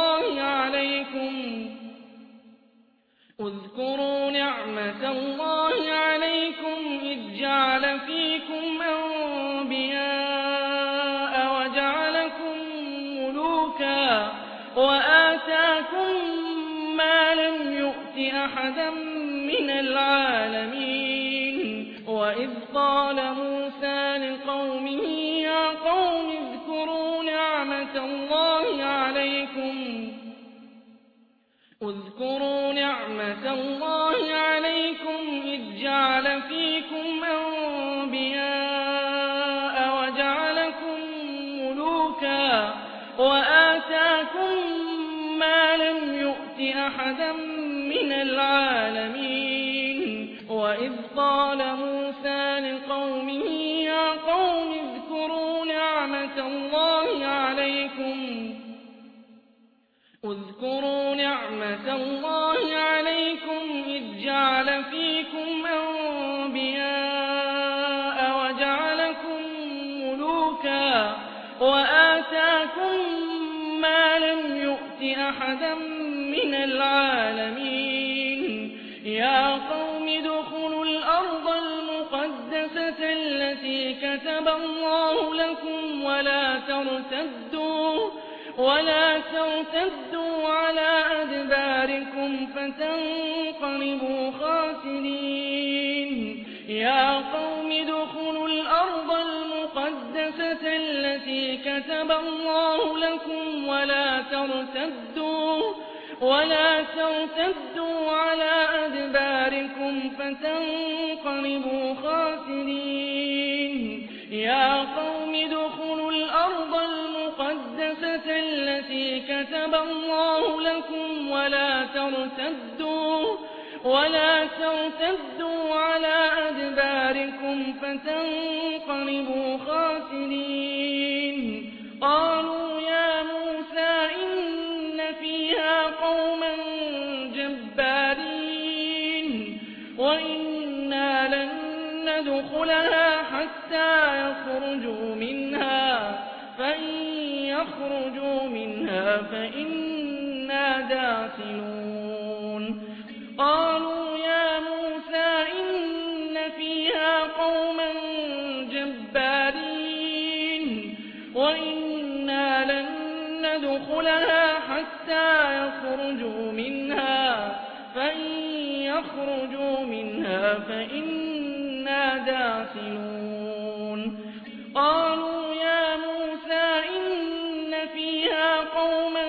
Speaker 1: الله عليكم إذ جعل فيكم أنبياء وجعلكم ملوكا وآتاكم ما لم يؤت أحدا من العالمين. وإذ قال موسى لقومه يا قوم اذكروا نعمة الله اذكروا نعمة الله عليكم إذ جعل فيكم أنبياء وجعلكم ملوكا وآتاكم ما لم يؤت أحدا من العالمين وإذ قال موسى لقومه يا قوم اذكروا نعمة الله عليكم إذ جعل فيكم أنبياء وجعلكم ملوكا وآتاكم ما لم يؤت أحدا من العالمين يا قوم ادخلوا الأرض المقدسة التي كتب الله لكم ولا ترتدوا على أدباركم فتنقلبوا خاسرين يا قوم ادخلوا الأرض المقدسة التي كتب الله لكم ولا ترتدوا على أدباركم فتنقلبوا خاسرين يا قوم ادخلوا الأرض المقدسة التي كتب الله لكم ولا ترتدوا على أدباركم فتنقلبوا خاسرين قالوا يا موسى إن فيها قوما جبارين وإنا لن ندخلها حتى يخرجوا منها فإن يخرجوا منها فإنا داخلون قالوا يا موسى إن فيها قوما جبارين وإنا لن ندخلها حتى يخرجوا منها فإن يخرجوا منها فإنا داخلون قالوا يا موسى إن فيها قوما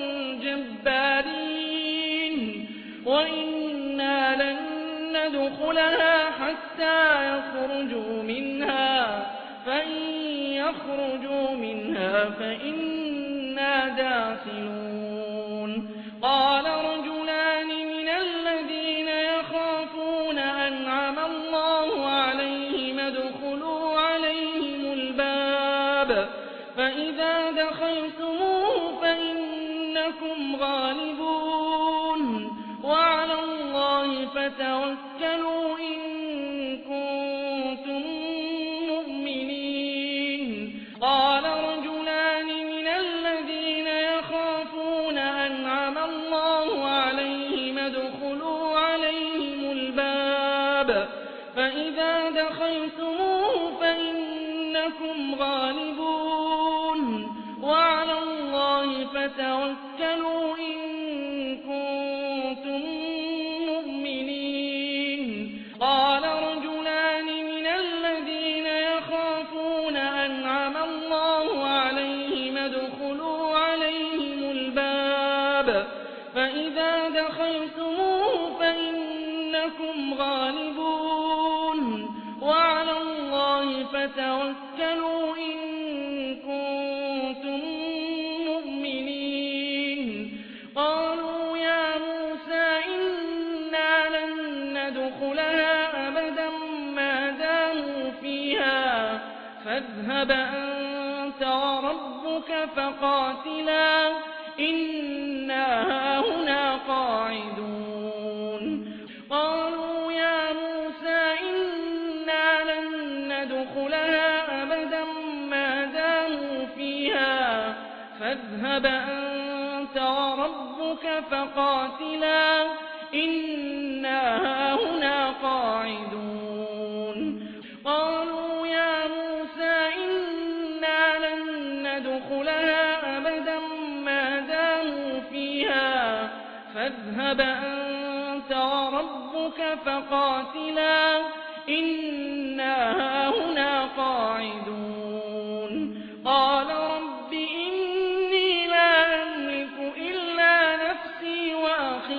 Speaker 1: جبارين وإنا لن ندخلها حتى يخرجوا منها فإن يخرجوا منها فإنا داخلون قال رجلان من الذين يخافون أنعم الله عليهم ادخلوا عليهم الباب فإذا دخلتموه فإنكم غالبون وعلى الله فتوكلوا إن كنتم مؤمنين قال رجلان من الذين يخافون أنعم الله عليهم ادخلوا عليهم الباب فإذا دخلتموه فإنكم غالبون وعلى الله فتوكلوا إن كنتم مؤمنين قال رجلان من الذين يخافون أنعم الله عليهم ادخلوا عليهم الباب فإذا دخلتموه فإنكم غالبون وعلى الله فتوكلوا إن كنتم مؤمنين قالوا يا موسى إنا لن ندخلها أبدا ما داموا فيها فاذهب أنت وربك فقاتلا إنا هاهنا قاعدون قالوا يا موسى إنا لن ندخلها أبدا ما داموا فيها فاذهب أنت وربك فقاتلا إنا هاهنا قاعدون قالوا يا موسى إنا لن ندخلها أبدا ما داموا فيها فاذهب أنت وربك فقاتلا إنا هاهنا قاعدون قال رب إني لا أملك إلا نفسي وأخي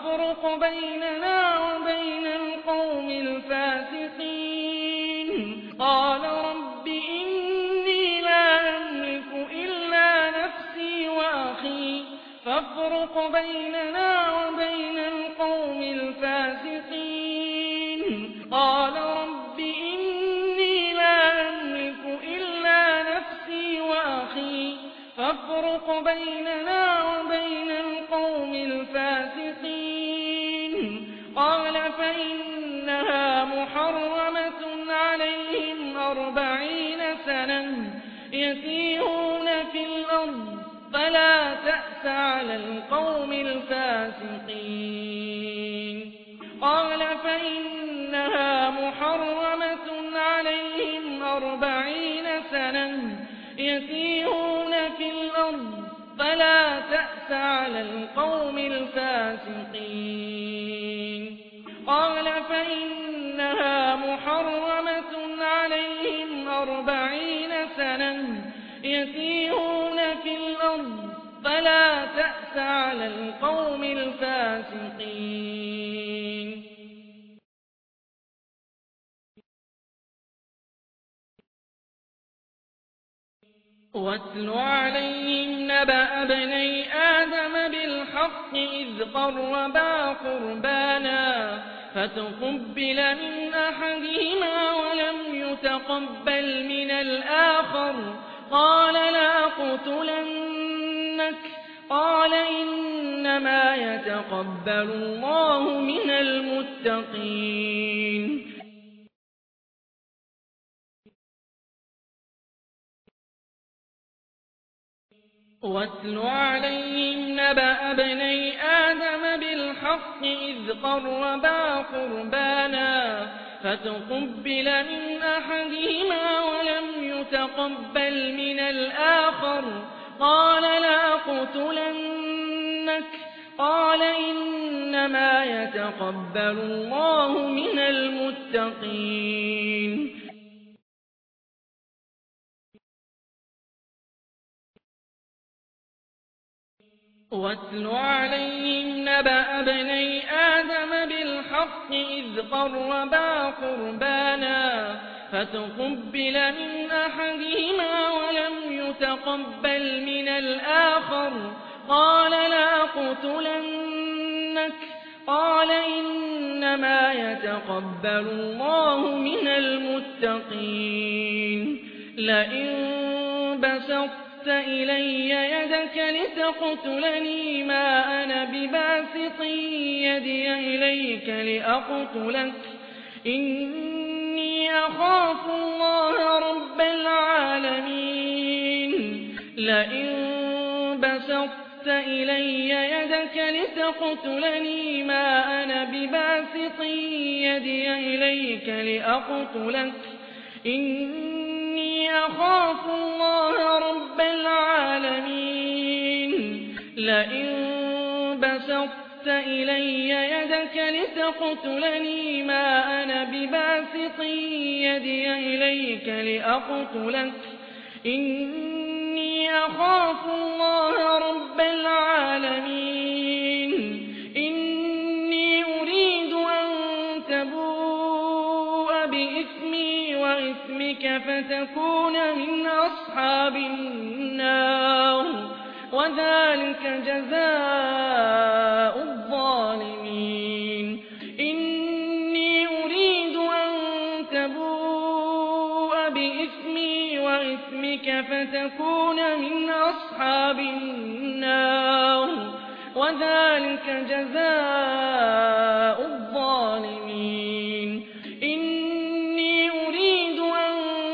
Speaker 1: فافرق بيننا وبين القوم الفاسقين. قال رب إني لا أملك إلا نفسي وأخي فافرق بيننا وبين القوم الفاسقين. قال رب إني لا أملك إلا نفسي وأخي فافرق بيننا وبين القوم الفاسقين. قال فإنها محرمة عليهم 40 سنة يتيهون في الأرض فلا تأس على القوم الفاسقين. قال فإنها محرمة عليهم 40 سنة يتيهون في الأرض فلا تأس على القوم الفاسقين. قال فإنها محرمة عليهم 40 سنة يتيهون في الأرض فلا تأس على القوم الفاسقين. واتل عليهم نبأ ابني آدم بالحق إذ قربا قربانا فتقبل من أحدهما ولم يتقبل من الآخر قال لأقتلنك قال إنما يتقبل الله من المتقين. واتل عليهم نبأ ابني آدم بالحق إذ قربا قربانا فتقبل من أحدهما ولم يتقبل من الآخر قال لأقتلنك قال إنما يتقبل الله من المتقين. واتل عليهم نبأ ابني آدم بالحق إذ قربا قربانا فتقبل من أحدهما ولم يتقبل من الآخر قال لأقتلنك قال إنما يتقبل الله من المتقين. لئن بسطت إلي يدك لتقتلني ما أنا بباسط يدي إليك لأقتلك إني أخاف الله رب العالمين. لئن بسطت إلي يدك لتقتلني ما أنا بباسط يدي إليك لأقتلك إني أخاف الله رب العالمين. لئن بسطت إلي يدك لتقتلني ما أنا بباسط يدي إليك لأقتلك إني أخاف الله رب العالمين. إني أريد أن تبوء بإثمي وإثمك فتكون من أصحاب النار وذلك جزاء الظالمين. إني أريد أن تبوء بإثمي وإثمك فتكون من أصحاب النار وذلك جزاء الظالمين. إني أريد أن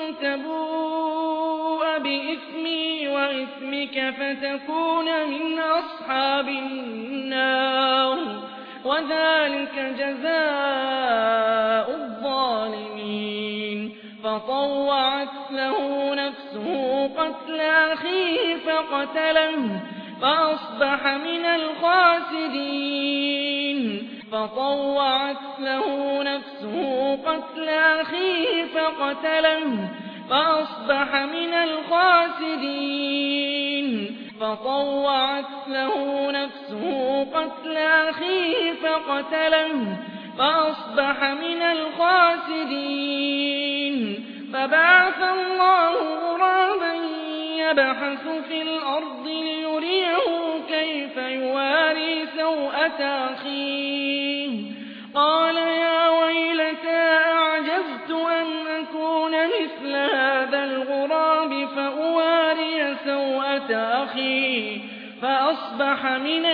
Speaker 1: تبوء بإثمي وإثمك فتكون من أصحاب النار وذلك جزاء الظالمين. فطوعت له نفسه قتل أخيه فقتله فأصبح من الخاسرين. فطوعت له نفسه قتل أخيه فقتله فأصبح من الخاسرين. فطوعت له نفسه قتل أخيه فقتله فأصبح من الخاسرين. فبعث الله غرابا يبحث في الأرض ليريه كيف يواري سوءة أخيه. قال يا ويلتى أعجزت أن أكون مثل هذا الغراب فأواري سوءة أخي فأصبح من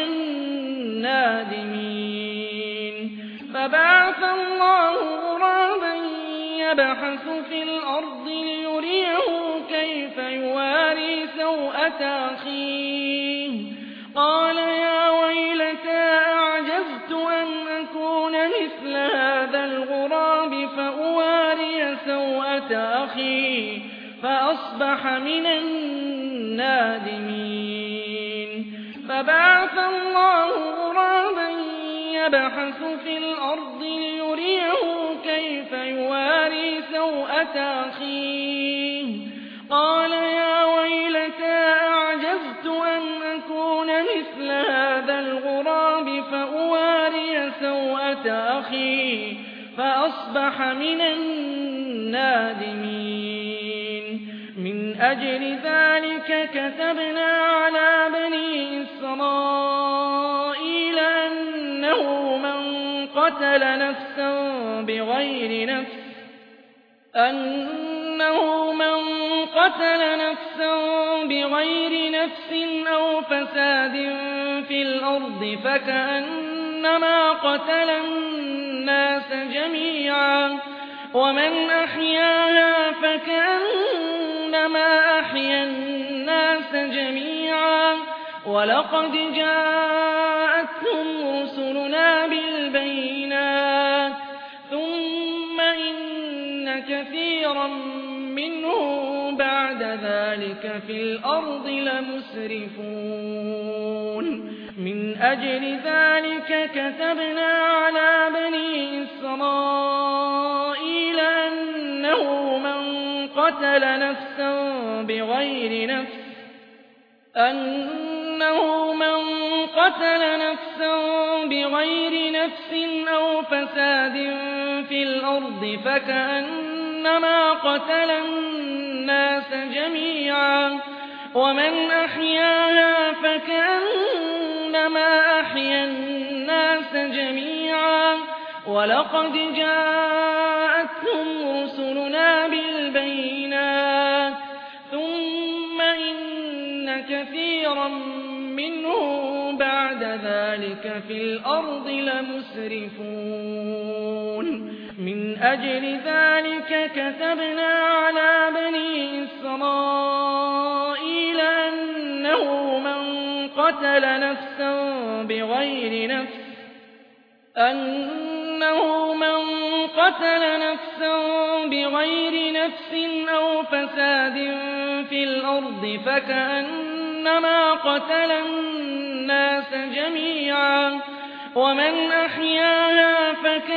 Speaker 1: النادمين. فبعث الله غرابا يبحث في الأرض ليريه كيف يواري سوءة أخيه. قال يا ويلتى أعجزت أن أكون مثل هذا الغراب فأواري سوءة أخي فأصبح من النادمين. فبعث الله غرابا يبحث في الأرض ليريه كيف يواري سوءة أخيه. قال يا ويلتى أعجزت أن أكون مثل هذا الغراب فأواري سوءة أخي فأصبح من النادمين. من أجل ذلك كتبنا على بني إسرائيل أنه من قتل نفسا بغير نفس أو فساد في الأرض فكأنما قتل الناس جميعا ومن أحياها فكأنما أحيا الناس جميعا. ولقد جاءتهم رسلنا بالبينات ثم إن كثيرا منهم بعد ذلك في الأرض لمسرفون. من أجل ذلك كتبنا على بني إسرائيل أنه من قتل نفسا بغير نفس أو فساد في الأرض فكأنما قتل الناس جميعا ومن أحياها فكأنما أحيا الناس جميعا. ولقد جاءتهم رسلنا بالبينات ثم إن كثيرا منهم بعد ذلك في الأرض لمسرفون. من أجل ذلك كتبنا على بني إسرائيل أنه من قتل نفسا بغير نفس أو فساد في الأرض فكأنما قتل الناس جميعا ومن أحياها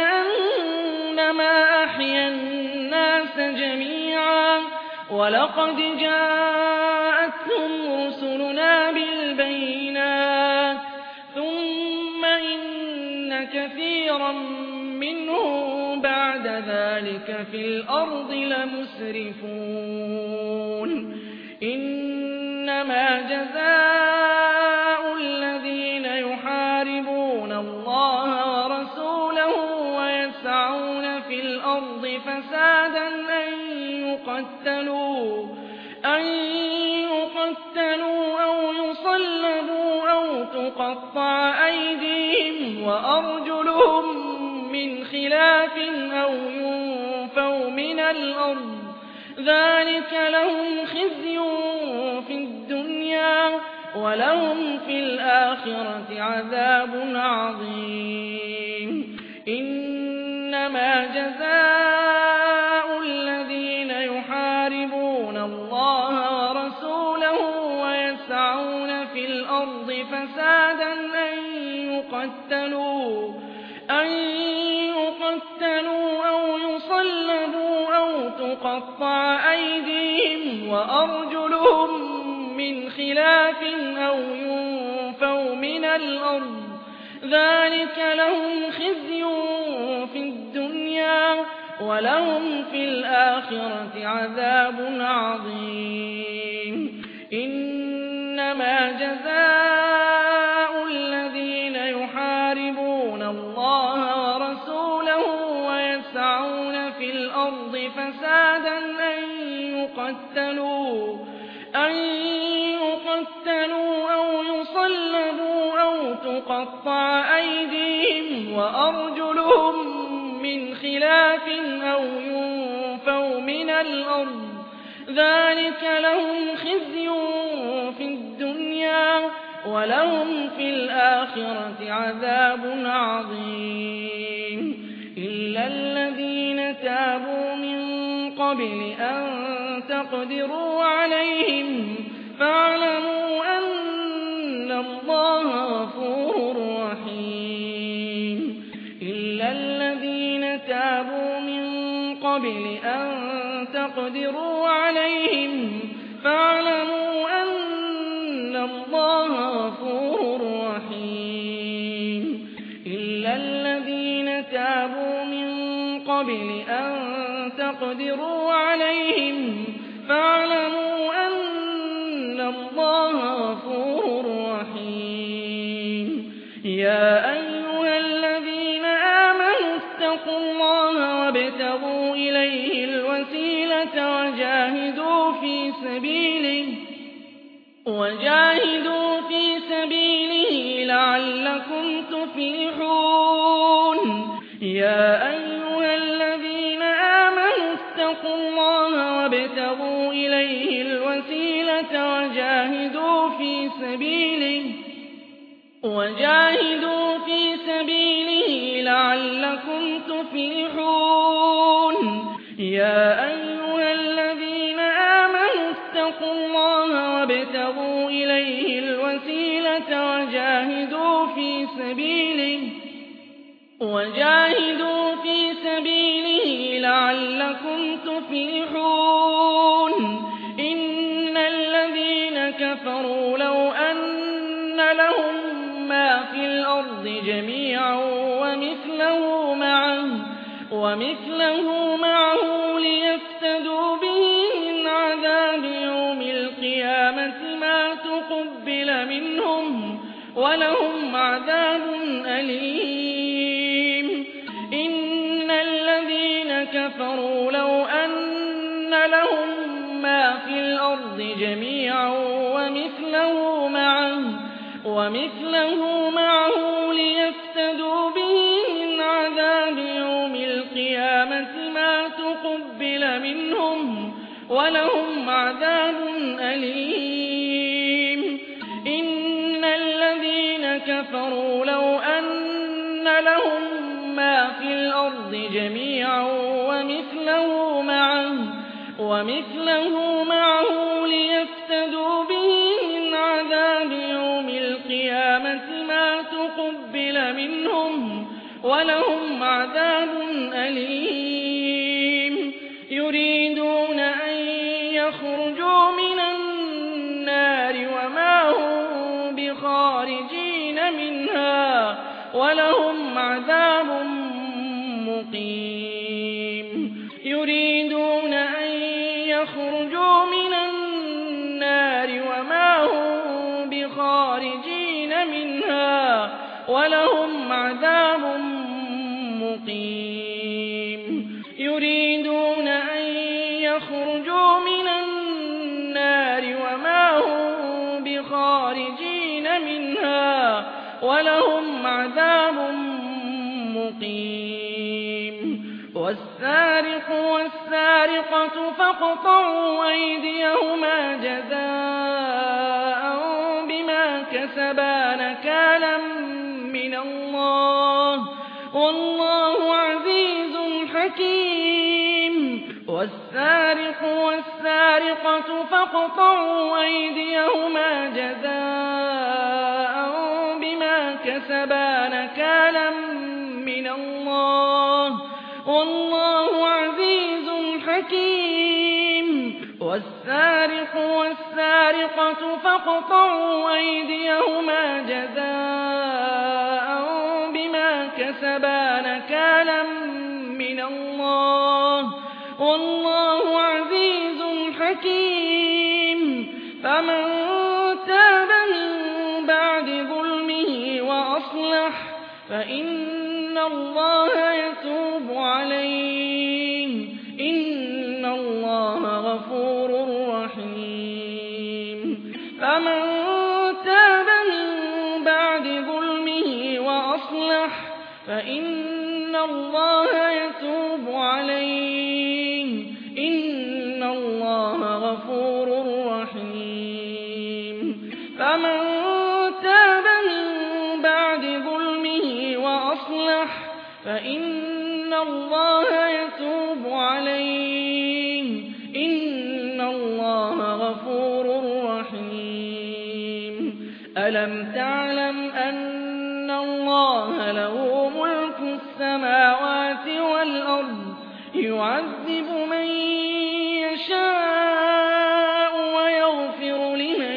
Speaker 1: فكأنما أحيا الناس جميعا. ولقد جاءتهم رسلنا بالبينات ثم إن كثيرا منهم بعد ذلك في الأرض لمسرفون. إنما جزاء الذين يحاربون الله ورسوله ويسعون في الأرض فسادا أن يقتلوا أو يصلبوا أو تقطع أيديهم وأرجلهم من خلاف أو ينفوا من الأرض ذلك لهم خزي في الدنيا ولهم في الآخرة عذاب عظيم. إنما جزاء الذين يحاربون الله ورسوله ويسعون في الأرض فسادا أن يقتلوا أو يصلبوا أو تقطع أيديهم وأرجلهم من خلاف أو ينفوا من الأرض ذلك لهم خزي في الدنيا ولهم في الآخرة عذاب عظيم إنما جزاء الذين يحاربون الله ورسوله ويسعون في الأرض فسادا أن يقتلوا أو يصلبوا أو تقطع أيديهم وأرجلهم من خلاف أو ينفوا من الأرض ذلك لهم خزي في الدنيا ولهم في الآخرة عذاب عظيم إلا الذين تابوا من قبل أن تقدروا عليهم فاعلموا أن الله غفور رحيم إلا الذين تابوا من قبل أن تقدروا عليهم فاعلموا أن الله غفور رحيم إلا الذين تابوا من قبل أن تقدروا عليهم فاعلموا أن الله غفور رحيم يا أيها الذين آمنوا اتقوا الله وابتغوا إليه الوسيلة وجاهدوا في سبيله لعلكم تفلحون يا أيها الذين آمنوا اتقوا الله وابتغوا إليه الوسيلة وجاهدوا في سبيله لعلكم تفلحون يا أيها الذين آمنوا اتقوا الله وابتغوا إليه الوسيلة وجاهدوا في سبيله لعلكم تفلحون إن الذين كفروا لو أن لهم ما في الأرض جميعا ومثله معه ليفتدوا به من عذاب يوم القيامة ما تقبل منهم ولهم عذاب أليم إن الذين كفروا لو أن لهم ما في الأرض جميعا ومثله معه ليفتدوا به من عذاب يوم القيامة ما تقبل منهم ولهم عذاب أليم إن الذين كفروا لو أن لهم ما في الأرض جميعا ومثله معه ليفتدوا به من عذاب يوم القيامة ما تقبل منهم ولهم عذاب أليم يريدون أن يخرجوا من النار وما هم بخارجين منها ولهم عذاب مقيم يريدون أن يخرجوا من النار وما هم بخارجين منها ولهم عذاب مقيم يريدون أن يخرجوا من النار وما هم بخارجين منها ولهم عذاب مقيم والسارق والسارقة فاقطعوا أيديهما جزاء بما كسبا نكالا من الله والله عزيز حكيم والسارق والسارقة فاقطعوا أيديهما جزاء بما كسبا نكالا من الله والله عزيز حكيم والسارق والسارقة فاقطعوا أيديهما جزاء بما كسبا نكالا من الله والله عزيز حكيم فمن تاب من بعد ظلمه وأصلح فإن الله يتوب عليه إن الله غفور رحيم فمن تاب من بعد ظلمه وأصلح فإن الله يتوب عليه إن الله غفور رحيم فمن تاب من بعد ظلمه وأصلح فإن الله يتوب عليه إن الله غفور رحيم ألم تعلم أن الله له ملك السماوات والأرض يعذب من يشاء ويغفر لمن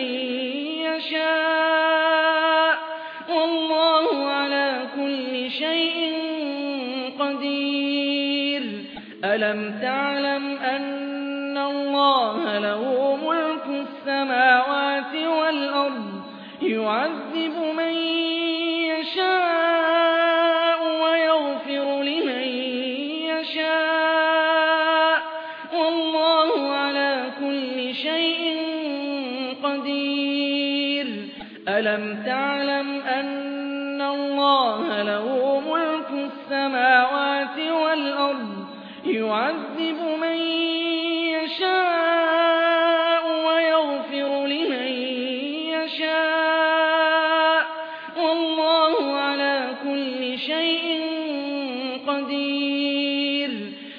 Speaker 1: يشاء والله على كل شيء قدير ألم تعلم أن الله له ملك السماوات والأرض يعذب من يشاء ويغفر لمن يشاء والله على كل شيء قدير ألم تعلم أن الله له ملك السماوات والأرض يعذب من يشاء ويغفر لمن يشاء والله على كل شيء قدير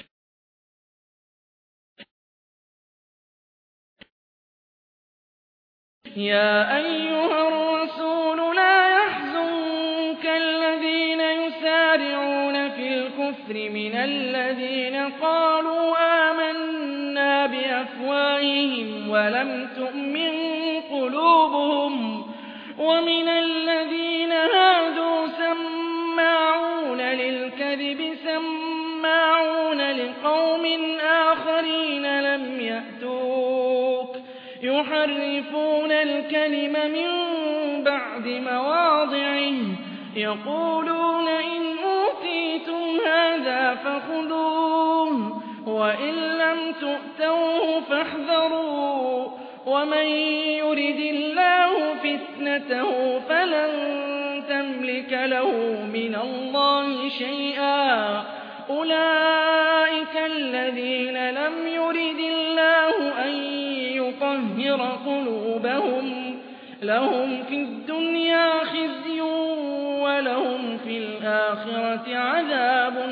Speaker 1: يا أيها الرسول لا يحزنك الذين يسارعون في الكفر من الذين قالوا آمنا بأفواههم ولم تؤمن قلوبهم ومن الذين هادوا سماعون للكذب سماعون لقوم آخرين لم يأتوك يحرفون الكلم من بعد مواضعه يقولون إن أوتيتم هذا فخذوه وإن لم تؤتوه فاحذروا ومن يرد الله فتنته فلن تملك له من الله شيئا أولئك الذين لم يرد الله أن يطهر قلوبهم لهم في الدنيا خزي ولهم في الآخرة عذاب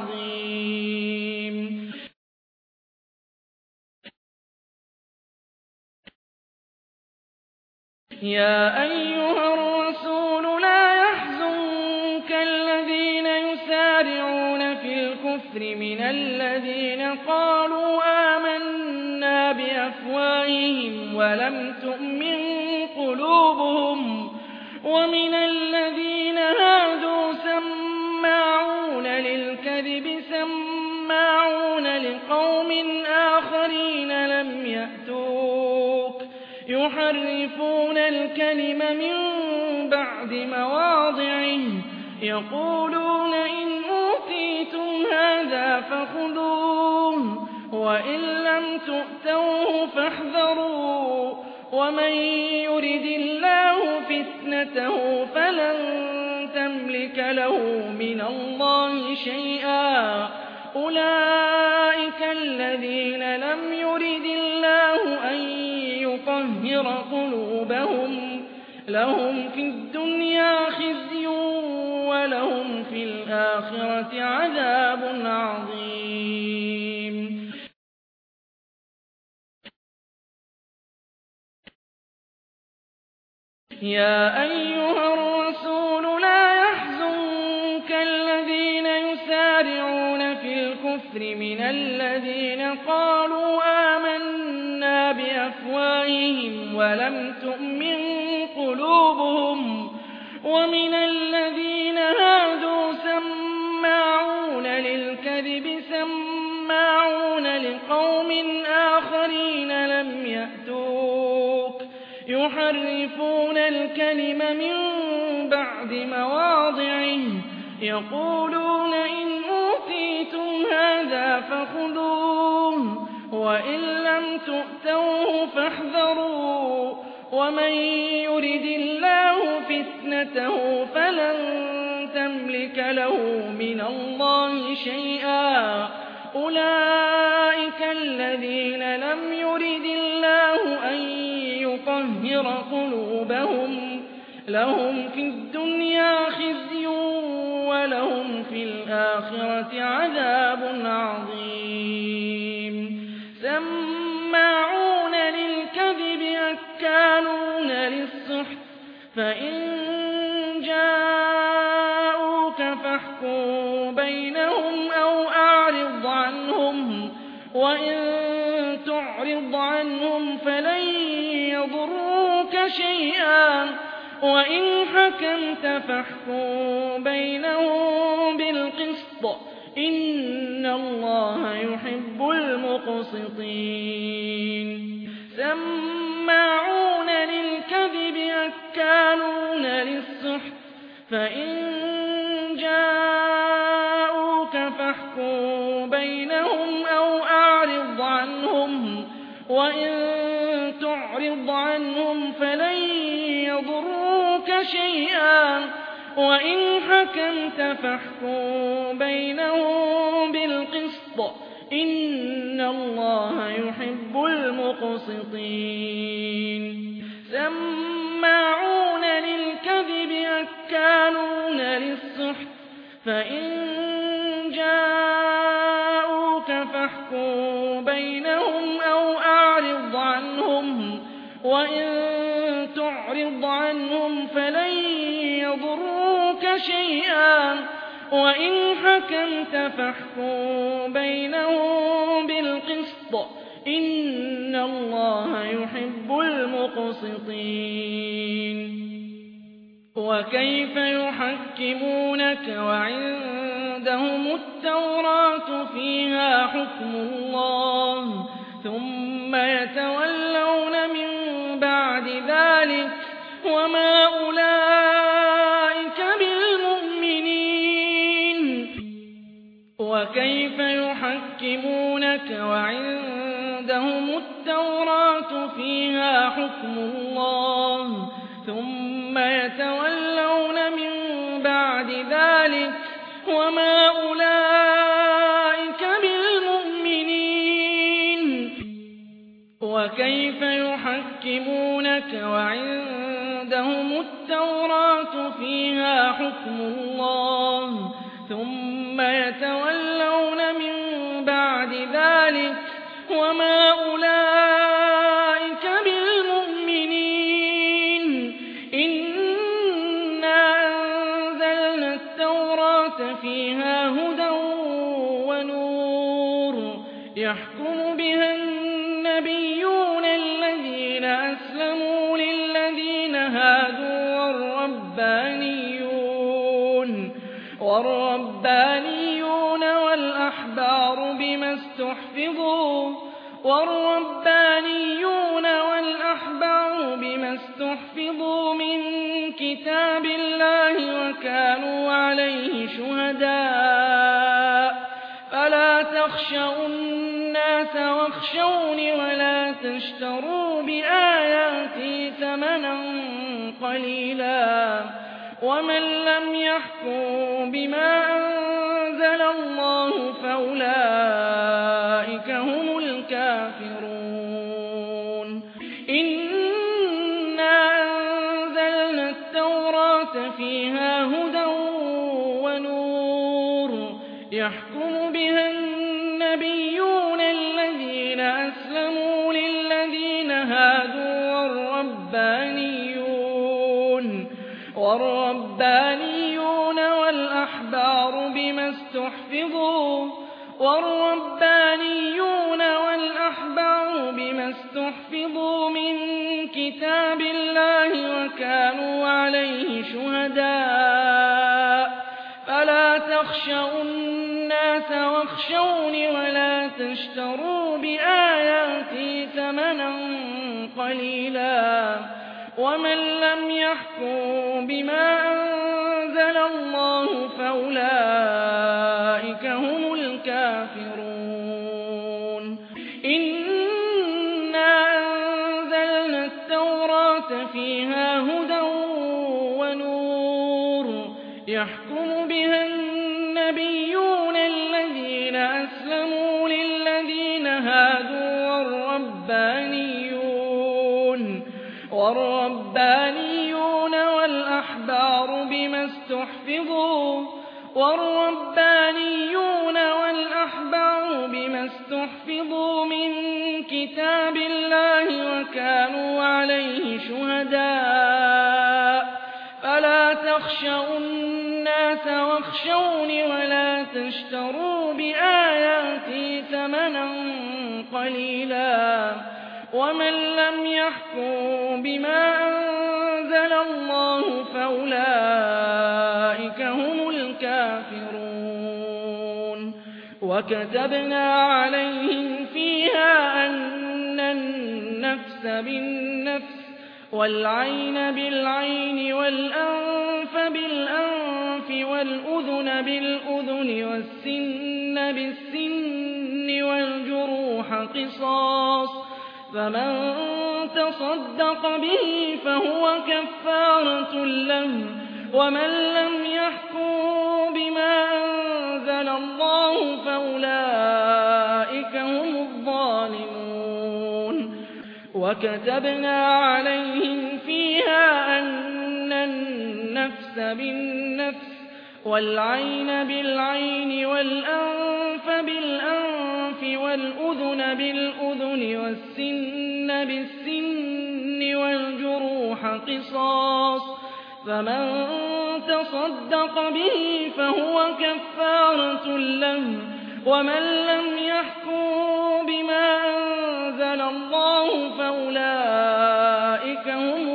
Speaker 1: عظيم يا أيها الرسول لا يحزنك الذين يسارعون في الكفر من الذين قالوا آمنا بأفواههم ولم تؤمن قلوبهم ومن الذين هادوا سماعون للكذب سماعون لقوم آخرين لم يأتوك يحرفون الكلم من بعد مواضعه يقولون إن أوتيتم هذا فخذوه وإن لم تؤتوه فاحذروا ومن يرد الله فتنته فلن تملك له من الله شيئا أولئك الذين لم يرد الله أن يطهر قلوبهم لهم في الدنيا خزي ولهم في الآخرة عذاب عظيم يا أيها الرسول لا يحزنك الذين يسارعون في الكفر الكفر من الذين قالوا آمنا بأفواههم ولم تؤمن قلوبهم ومن الذين هادوا سماعون للكذب سماعون لقوم آخرين لم يأتوك يحرفون الكلم من بعد مواضعه يقولون إن أوتيتم هذا فخذوه وإن لم تؤتوه فاحذروا ومن يرد الله فتنته فلن تملك له من الله شيئا أولئك الذين لم يرد الله أن يطهر قلوبهم لهم في الدنيا خزي ولهم في الآخرة عذاب عظيم سماعون للكذب أكالون للسحت فإن جاءوك فاحكم بينهم أو أعرض عنهم وإن تعرض عنهم فلن يضروك شيئا وإن حكمت فاحكم بينهم بالقسط إن الله يحب المقسطين سماعون للكذب أكالون للسحت فإن جاءوك فاحكم بينهم أو أعرض عنهم وإن تعرض عنهم فلن يضروك شيئا وإن حكمت فاحكم بينهم بالقسط إن الله يحب المقسطين سماعون للكذب أكالون للسحت فإن جاءوك فاحكم بينهم أو أعرض عنهم وإن تعرض عنهم فلن يضروك شيئا وإن حكمت فاحكم بينهم بالقسط إن الله يحب المقسطين وكيف يحكمونك وعندهم التوراة فيها حكم الله ثم يتولون من بعد ذلك وما أولئك بالمؤمنين وكيف يحكمونك وعندهم التوراة فيها حكم الله ثم يتولون من بعد ذلك وما أولئك بالمؤمنين وكيف يحكمونك وعندهم التوراة فيها حكم الله ثم يتولون من بعد ذلك وما أولئك بالمؤمنين إنا أنزلنا التوراة فيها هدى ونور يحكم بها النبيون الذين أسلموا للذين هادوا والربانيون والأحبار بما استحفظوا من كتاب الله وكانوا عليه شهداء فلا تخشوا الناس واخشوني ولا تشتروا بآياتي ثمنا قليلا ومن لم يحكم بما أنزل الله فأولئك هم الكافرون إنا أنزلنا التوراة فيها هدى ونور يحكم بها النبيون الذين أسلموا للذين هادوا والربانيون والأحبار بما والربانيون والأحبار بما استحفظوا من كتاب الله وكانوا عليه شهداء فلا تخشوا الناس واخشوني ولا تشتروا بآياتي ثمنا قليلا ومن لم يحكم بما أنزل الله فأولئك هم الكافرون إنا أنزلنا التوراة فيها هدى ونور يحكم بها النبيون الذين أسلموا للذين هادوا والربانيون والأحبار بما استحفظوا من كتاب الله وكانوا عليه شهداء فلا تخشوا الناس واخشوني ولا تشتروا بآياتي ثمنا قليلا ومن لم يحكم بما أنزل الله فأولئك هم الكافرون وكتبنا عليهم فيها أن النفس بالنفس والعين بالعين والأنف بالأنف والأذن بالأذن والسن بالسن والجروح قصاص فمن تصدق به فهو كفارة له ومن لم يحكم بما أنزل الله فأولئك هم الظالمون وكتبنا عليهم فيها أن النفس بالنفس والعين بالعين والأنف بالأنف والأذن بالأذن والسن بالسن والجروح قصاص فمن تصدق به فهو كفارة له ومن لم يحكم بما أنزل الله فأولئك هم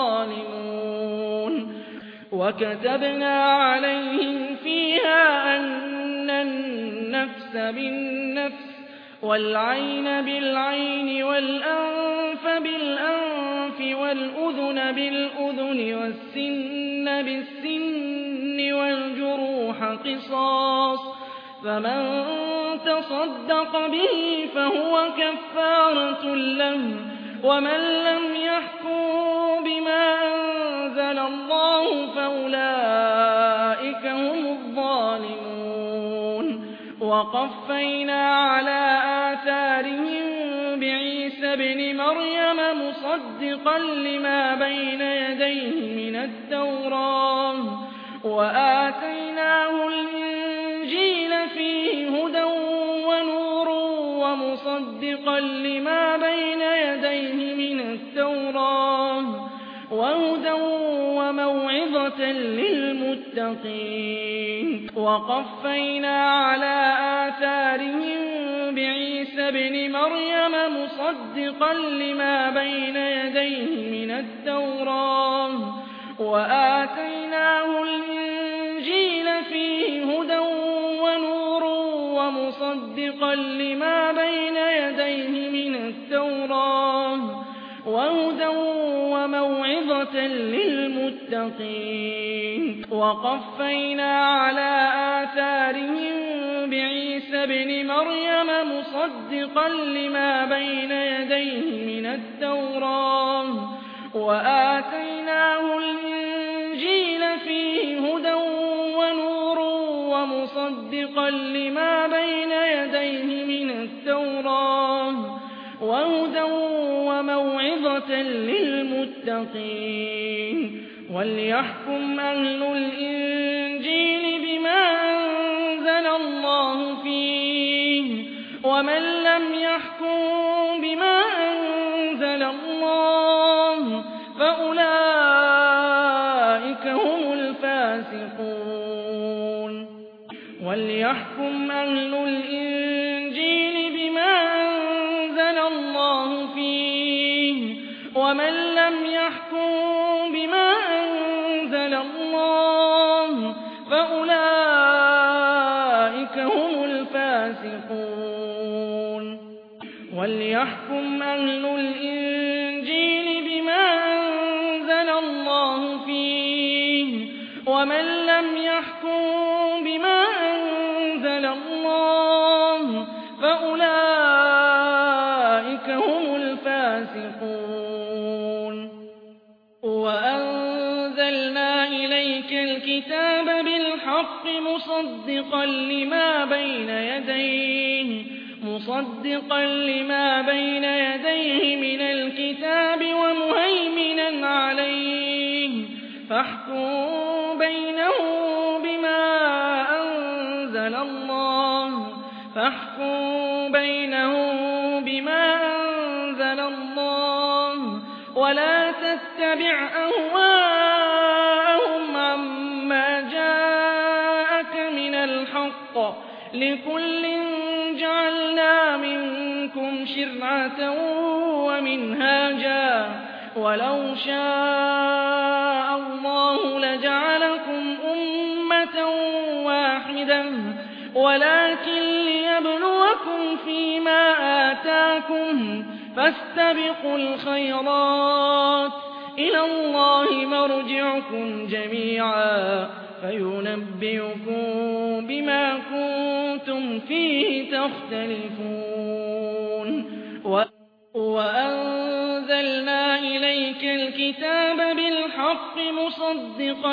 Speaker 1: الظالمون وكتبنا عليهم فيها أن النفس بالنفس والعين بالعين والأنف بالأنف والأذن بالأذن والسن بالسن والجروح قصاص فمن تصدق به فهو كفارة له ومن لم يحكم بما أنزل الله فأولئك هم الظالمون وقفينا على آثارهم بعيسى ابن مريم مصدقا لما بين يديه من التوراة وآتيناه الإنجيل فيه هدى ونور ومصدقا لما بين يديه من التوراة وهدى وموعظة للمتقين وقفينا على آثارهم بعيسى ابن مريم مصدقا لما بين يديه من التوراة وآتيناه الإنجيل فيه هدى ونور ومصدقا لما بين يديه من التوراة وهدى وموعظة للمتقين وقفينا على آثارهم بعيسى ابن مريم مصدقا لما بين يديه من التوراة وآتيناه الإنجيل فيه هدى ونور ومصدقا لما بين يديه من التوراة وهدى وموعظة للمتقين وليحكم أهل الإنجيل بما أنزل الله فيه ومن لم يحكم بما أنزل الله فأولئك هم الفاسقون وليحكم وليحكم أهل الإنجيل بما أنزل الله فيه ومن لم يحكم بما أنزل الله فأولئك هم الفاسقون وليحكم أهل الإنجيل بما أنزل الله فيه ومن لم يحكم بما أنزل الله فأولئك هم الفاسقون وأنزلنا إليك الكتاب بالحق مصدقا لما بين يديه من الكتاب ومهيمنا عليه فاحكم بينهم بما أنزل الله ولا تتبع أهواءهم عما جاءك من الحق لكل جعلنا منكم شرعة ومنهاجا ولو شاء الله لجعلكم أمة واحدة ولكن ليبلوكم فيما آتاكم فاستبقوا الخيرات إلى الله مرجعكم جميعا فينبئكم بما كنتم فيه تختلفون وأنزلنا إليك الكتاب بالحق مصدقا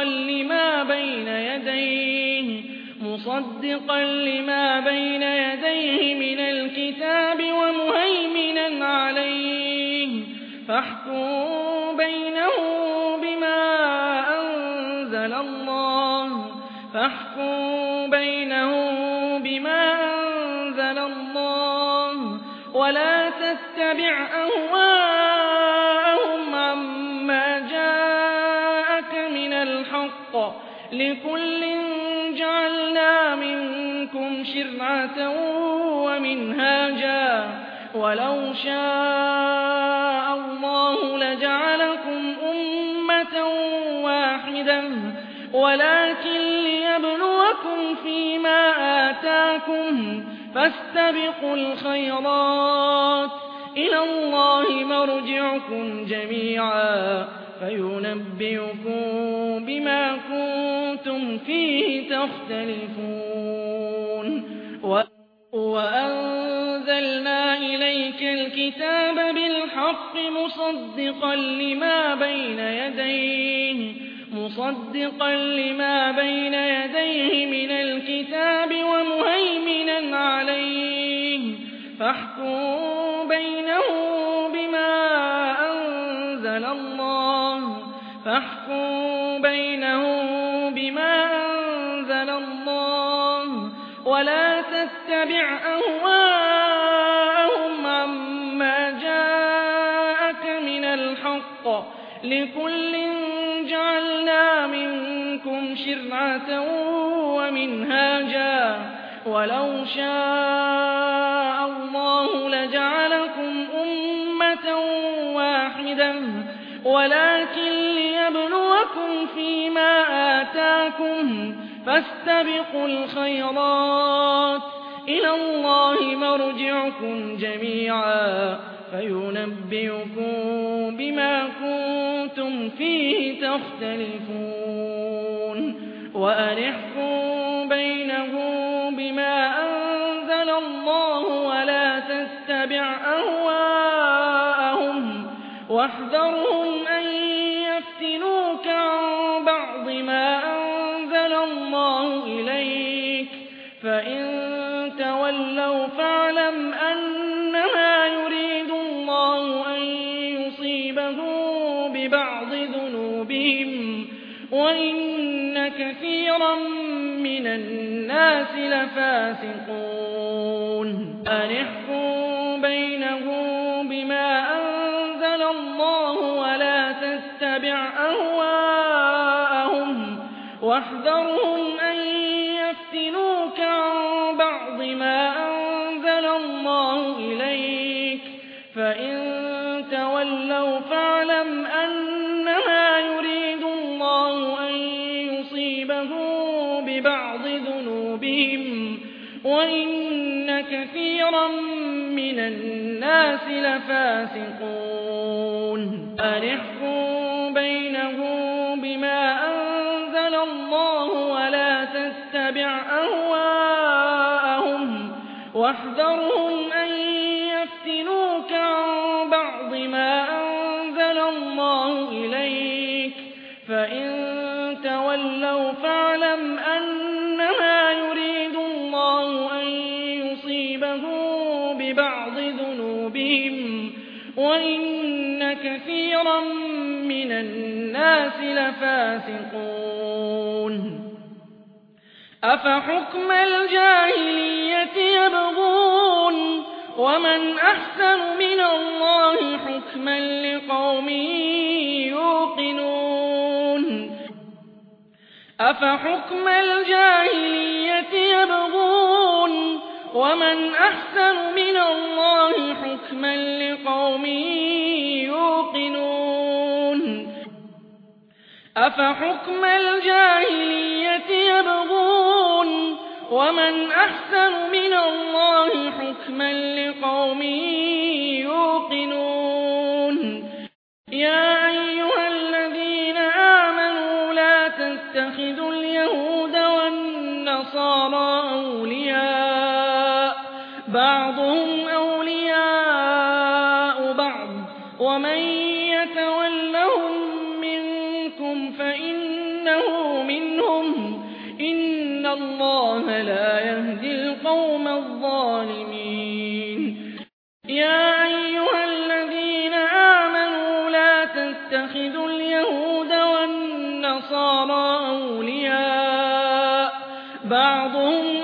Speaker 1: لما بين يديه من الكتاب ومهيمنا عليه فاحكم بينهم بما أنزل الله ولا تتبع أهواءهم عما جاءك من الحق لكل جعلنا منكم شرعة ومنهاجا ولو شاء الله لجعلكم أمة واحدة ولكن ليبلوكم فيما آتاكم فاستبقوا الخيرات إلى الله مرجعكم جميعا فينبئكم بما كنتم فيه تختلفون وأنزلنا إليك الكتاب بالحق مصدقا لما بين يديه من الكتاب ومهيمنا عليه فاحكم بينهم بما أنزل الله ولا تتبع أهواءهم عما جاءك من الحق لكل جعلنا منكم شرعة ومنهاجا ولو شاء الله لجعلكم أمة واحدة ولكن ليبلوكم فيما آتاكم فاستبقوا الخيرات إلى الله مرجعكم جميعا فينبئكم بما كنتم فيه تختلفون وأنحكم بينهم بما أنزل الله ولا تتبع أهواءهم واحذرهم أن يفتنوك عن بعض ما أنزل الله إليك فإن تولوا فاعلم أنما يريد الله أن يصيبهم ببعض ذنوبهم وإن كثيرا من الناس لفاسقون أنحكم بينهم بما أنزل الله ولا تتبع أهواءهم واحذرهم أن يفتنوك عن بعض فإن تولوا فاعلم أنما يريد الله أن يصيبهم ببعض ذنوبهم وإن كثيرا من الناس لفاسقون. أن احكم بينهم بما أنزل الله ولا تتبع أهواءهم واحذرهم أن يفتنوك عن بعض ما أنزل الله إليك فإن تولوا فاعلم أنما يريد الله أن يصيبهم ببعض ذنوبهم وإن كثيرا من الناس لفاسقون. أفحكم الجاهلية يبغون ومن أحسن من الله حكما لقوم يوقنون. أفحكم الجاهلية يبغون ومن أحسن من الله حكما لقوم يوقنون. أفحكم الجاهلية يبغون ومن أحسن من الله حكما لقوم يوقنون. يا أيها الذين آمنوا لا تتخذوا اليهود والنصارى أولياء بعضهم أولياء بعض ومن يتولهم منكم فإنه منهم إن الله لا يهدي القوم الظالمين. يا أيها الذين آمنوا لا تتخذوا اليهود والنصارى أولياء بعضهم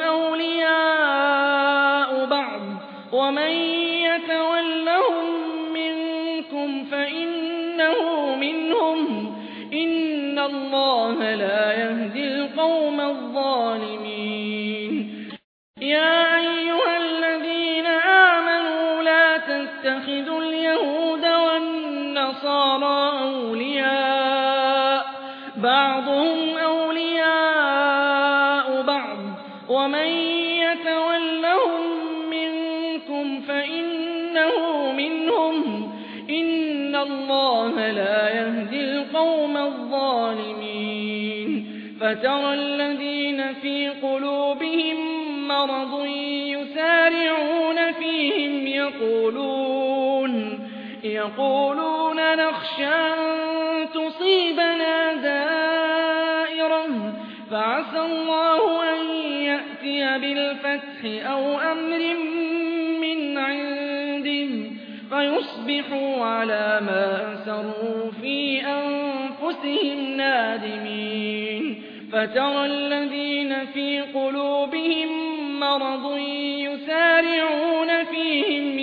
Speaker 1: أولياء بعض ومن يتولهم منكم فإنه منهم إن الله لا يهدي القوم الظالمين. يا أيها الذين آمنوا لا تتخذوا اليهود والنصارى أولياء بعضهم أولياء بعض ومن يتولهم منكم فإنه منهم إن الله لا يهدي القوم الظالمين. فترى الذين في قلوبهم مرض يسارعون فيهم يقولون نخشى أن تصيبنا دائرة فعسى الله أن يأتي بالفتح أو أمر من عنده فيصبحوا على ما أسروا في أنفسهم نادمين. فترى الذين في قلوبهم مرض يسارعون فيهم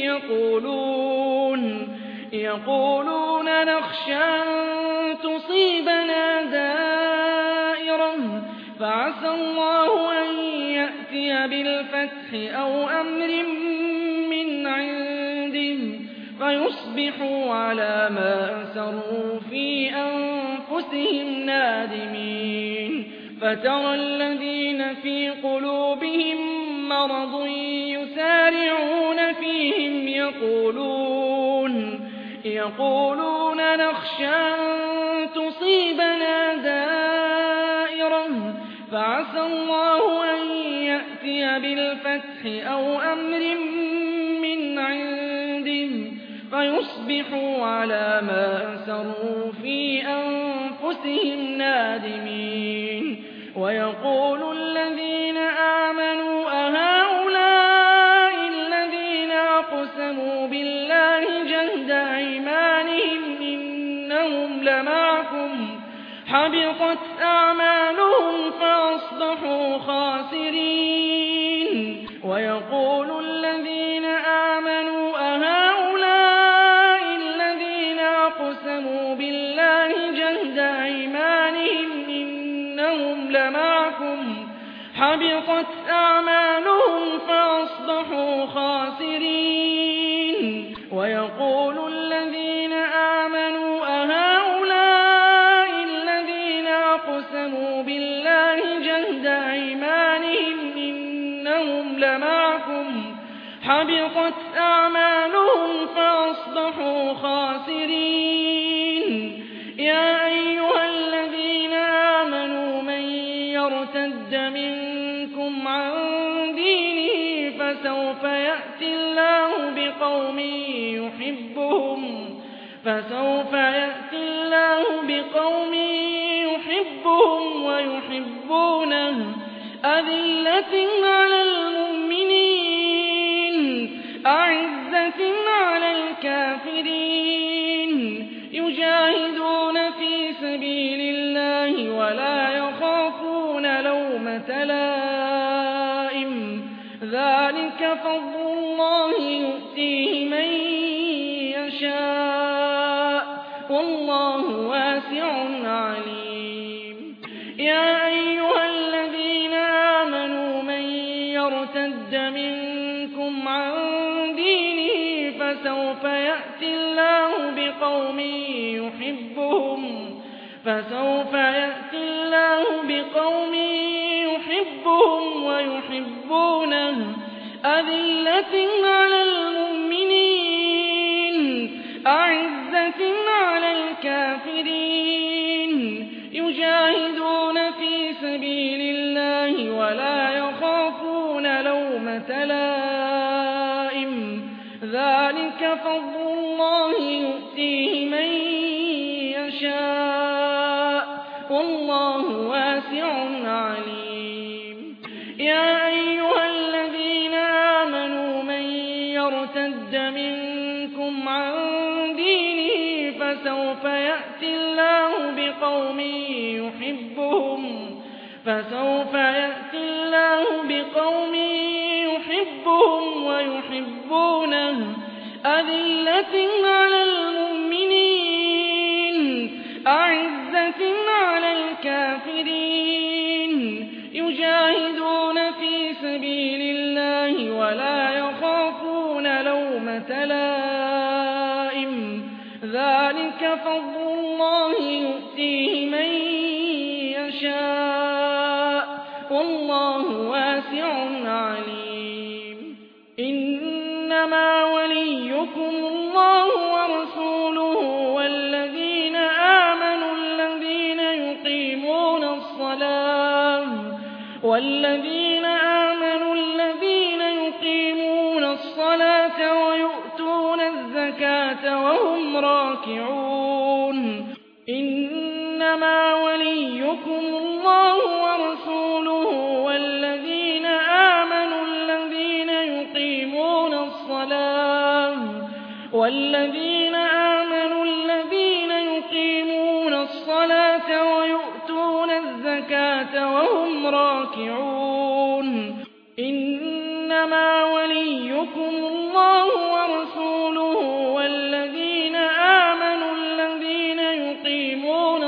Speaker 1: يقولون نخشى أن تصيبنا دائرة فعسى الله أن يأتي بالفتح أو أمر من عنده فيصبحوا على ما أسروا في أنفسهم نادمين. فترى الذين في قلوبهم مرض يسارعون فيهم يقولون نخشى أن تصيبنا دائرة فعسى الله أن يأتي بالفتح أو أمر من عنده فيصبحوا على ما أسروا في أنفسهم نادمين. ويقول الذين آمنوا أهؤلاء الذين أقسموا بالله جهد أيمانهم إنهم لمعكم حبطت أعمالهم فأصبحوا خاسرين. ويقول الذين آمنوا أهؤلاء الذين أقسموا بالله جهد أيمانهم إنهم لمعكم حبطت أعمالهم فأصبحوا خاسرين. ويقول الذين آمنوا أهؤلاء الذين أقسموا بالله جهد أيمانهم إنهم لمعكم حبطت أعمالهم فأصبحوا خاسرين يا أيها الذين آمنوا من يرتد منكم عن دينه فسوف يأتي الله بقوم يحبهم ويحبونه أذلة على المؤمنين أعزة على الكافرين يجاهدون في سبيل الله ولا يخافون لومة لائم ذلك فضل الله يؤتيه من يشاء والله واسع عليم يا أيها الذين آمنوا من يرتد منكم عن دينه فسوف يأتي الله بقوم يحبهم ويحبونه أذلة على المؤمنين أعزة على الكافرين يجاهدون في سبيل الله ولا يخافون لومة لائم ذلك فضل الله يؤتيه من يشاء والله واسع عليم يا أيها الذين آمنوا من يرتد منكم عن دينه فسوف يأتي الله بقوم يحبهم ويحبونه أذلة على المؤمنين أعزة على الكافرين يجاهدون في سبيل الله ولا يخافون لومة لائم ذلك فضل الله يؤتيه من يشاء والله واسع عليم إنما وليكم الله ورسوله والذين آمنوا الذين يقيمون الصلاة ويؤتون الزكاة وهم راكعون إنما وليكم الله ورسوله والذين آمنوا الذين يقيمون الصلاة ويؤتون الزكاة وهم راكعون إنما وليكم الله ورسوله والذين آمنوا الذين يقيمون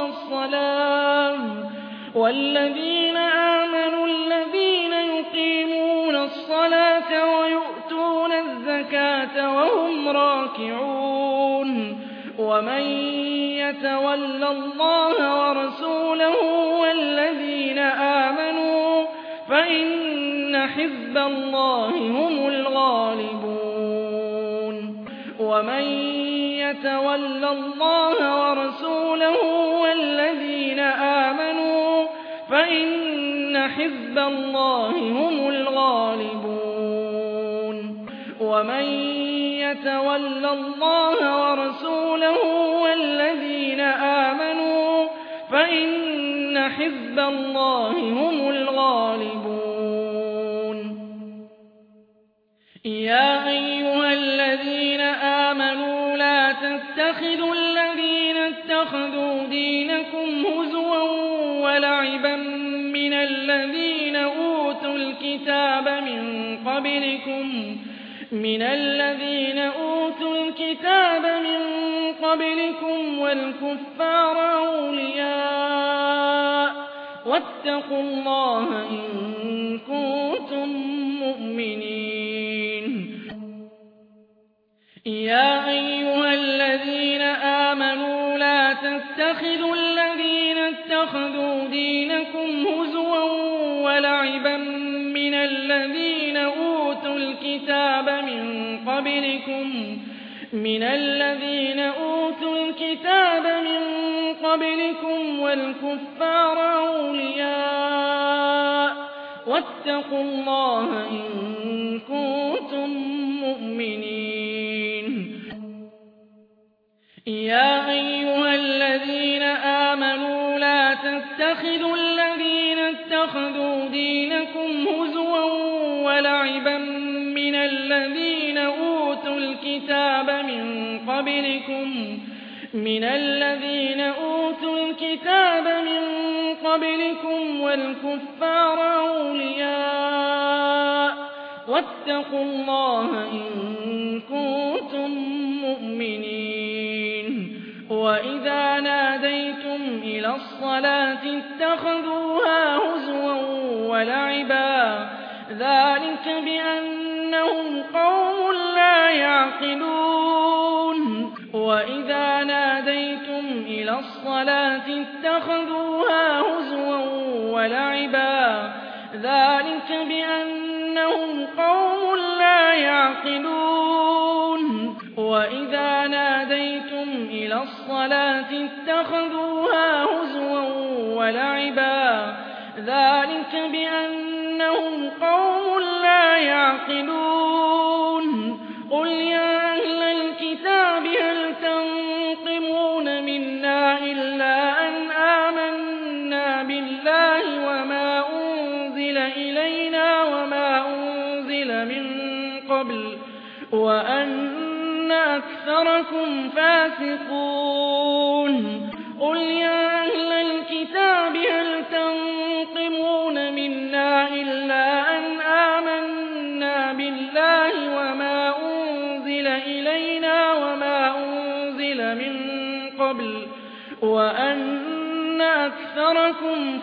Speaker 1: الصلاة ويؤتون الزكاة وهم راكعون ومن يتول الله ورسوله والذين آمنوا فإن حزب الله هم الغالبون ومن يتول الله ورسوله والذين آمنوا فإن حزب الله هم الغالبون ومن يتول الله ورسوله والذين آمنوا فإن حزب الله هم الغالبون يا أيها الذين آمنوا لا تتخذوا الذين اتخذوا دينكم هزوا ولعبا من الذين أوتوا الكتاب من قبلكم والكفار أولياء واتقوا الله إن كنتم مؤمنين يا أيها الذين آمنوا لا تتخذوا الذين اتخذوا دينكم هزوا ولعبا من الذين أوتوا الكتاب من قبلكم والكفار أولياء واتقوا الله إن كنتم مؤمنين. يا أيها الذين آمنوا لا تتخذوا الذين اتخذوا دينكم هزوا ولعبا من الذين أوتوا الكتاب من قبلكم والكفار أولياء واتقوا الله إن كنتم مؤمنين. وإذا ناديتم إلى الصلاة اتخذوها هزوا ولعبا ذلك بأنهم قوم لا يعقلون. وإذا ناديتم إلى الصلاة اتخذوها هزوا ولعبا ذلك بأنهم قوم لا يعقلون. وإذا ناديتم إلى الصلاة اتخذوها هزوا ولعبا ذلك بأنهم قوم لا يعقلون. قل يا أهل الكتاب هل تنقمون منا إلا أن آمنا بالله وما أنزل إلينا وما أنزل من قبل وأن أكثركم فاسقون. قل يا أهل الكتاب هل تنقمون منا إلا أن آمنا بالله وما أنزل إلينا وما أنزل من قبل وأن أكثركم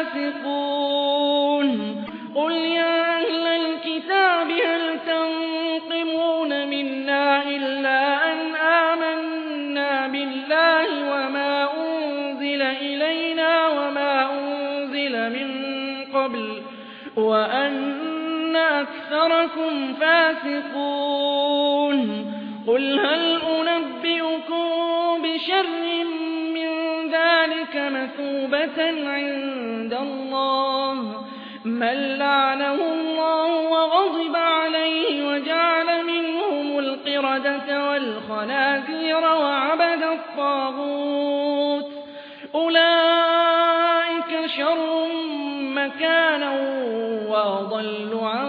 Speaker 1: فاسقون. قل يا أهل الكتاب هل تنقمون منا إلا أن آمنا بالله وما أنزل إلينا وما أنزل من قبل وأن أكثركم فاسقون. قل هل أنبئكم بشر من ذلك مثوبة عند الله من لعنه الله وغضب عليه وجعل منهم القردة والخنازير وعبد الطاغوت أولئك شر مكانا وأضل عن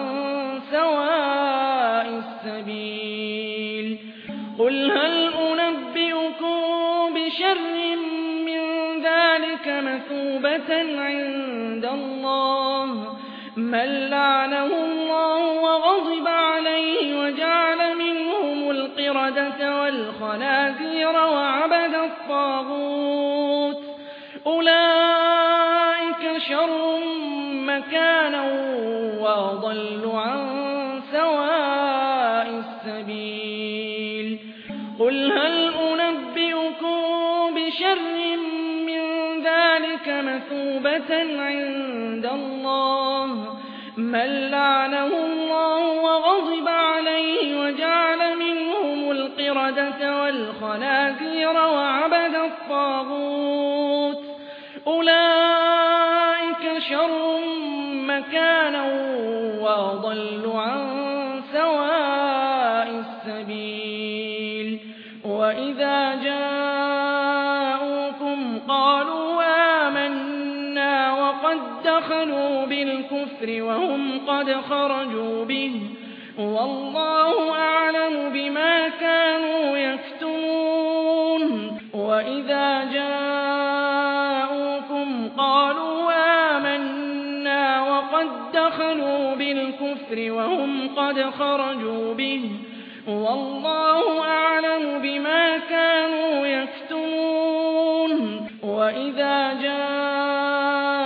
Speaker 1: سواء السبيل. قل هل أنبئكم بشر من ذلك مثوبة عند الله من لعنه الله وغضب عليه وجعل منهم القردة والخنازير وعبد الطاغوت أولئك شر مكانا وأضل عن سواء السبيل. قل هل أنبئكم بشر من ذلك مثوبة عند الله من لعنه الله وغضب عليه وجعل منهم القردة والخنازير وعبد الطاغوت أولئك شر مكانا وأضل عن سواء السبيل. وإذا جاءوكم قالوا آمنا وقد دخلوا بالكفر وهم قد خرجوا به والله أعلم بما كانوا يكتمون. وإذا جاءوكم قالوا آمنا وقد دخلوا بالكفر وهم قد خرجوا به والله أعلم بما كانوا يكتمون. وإذا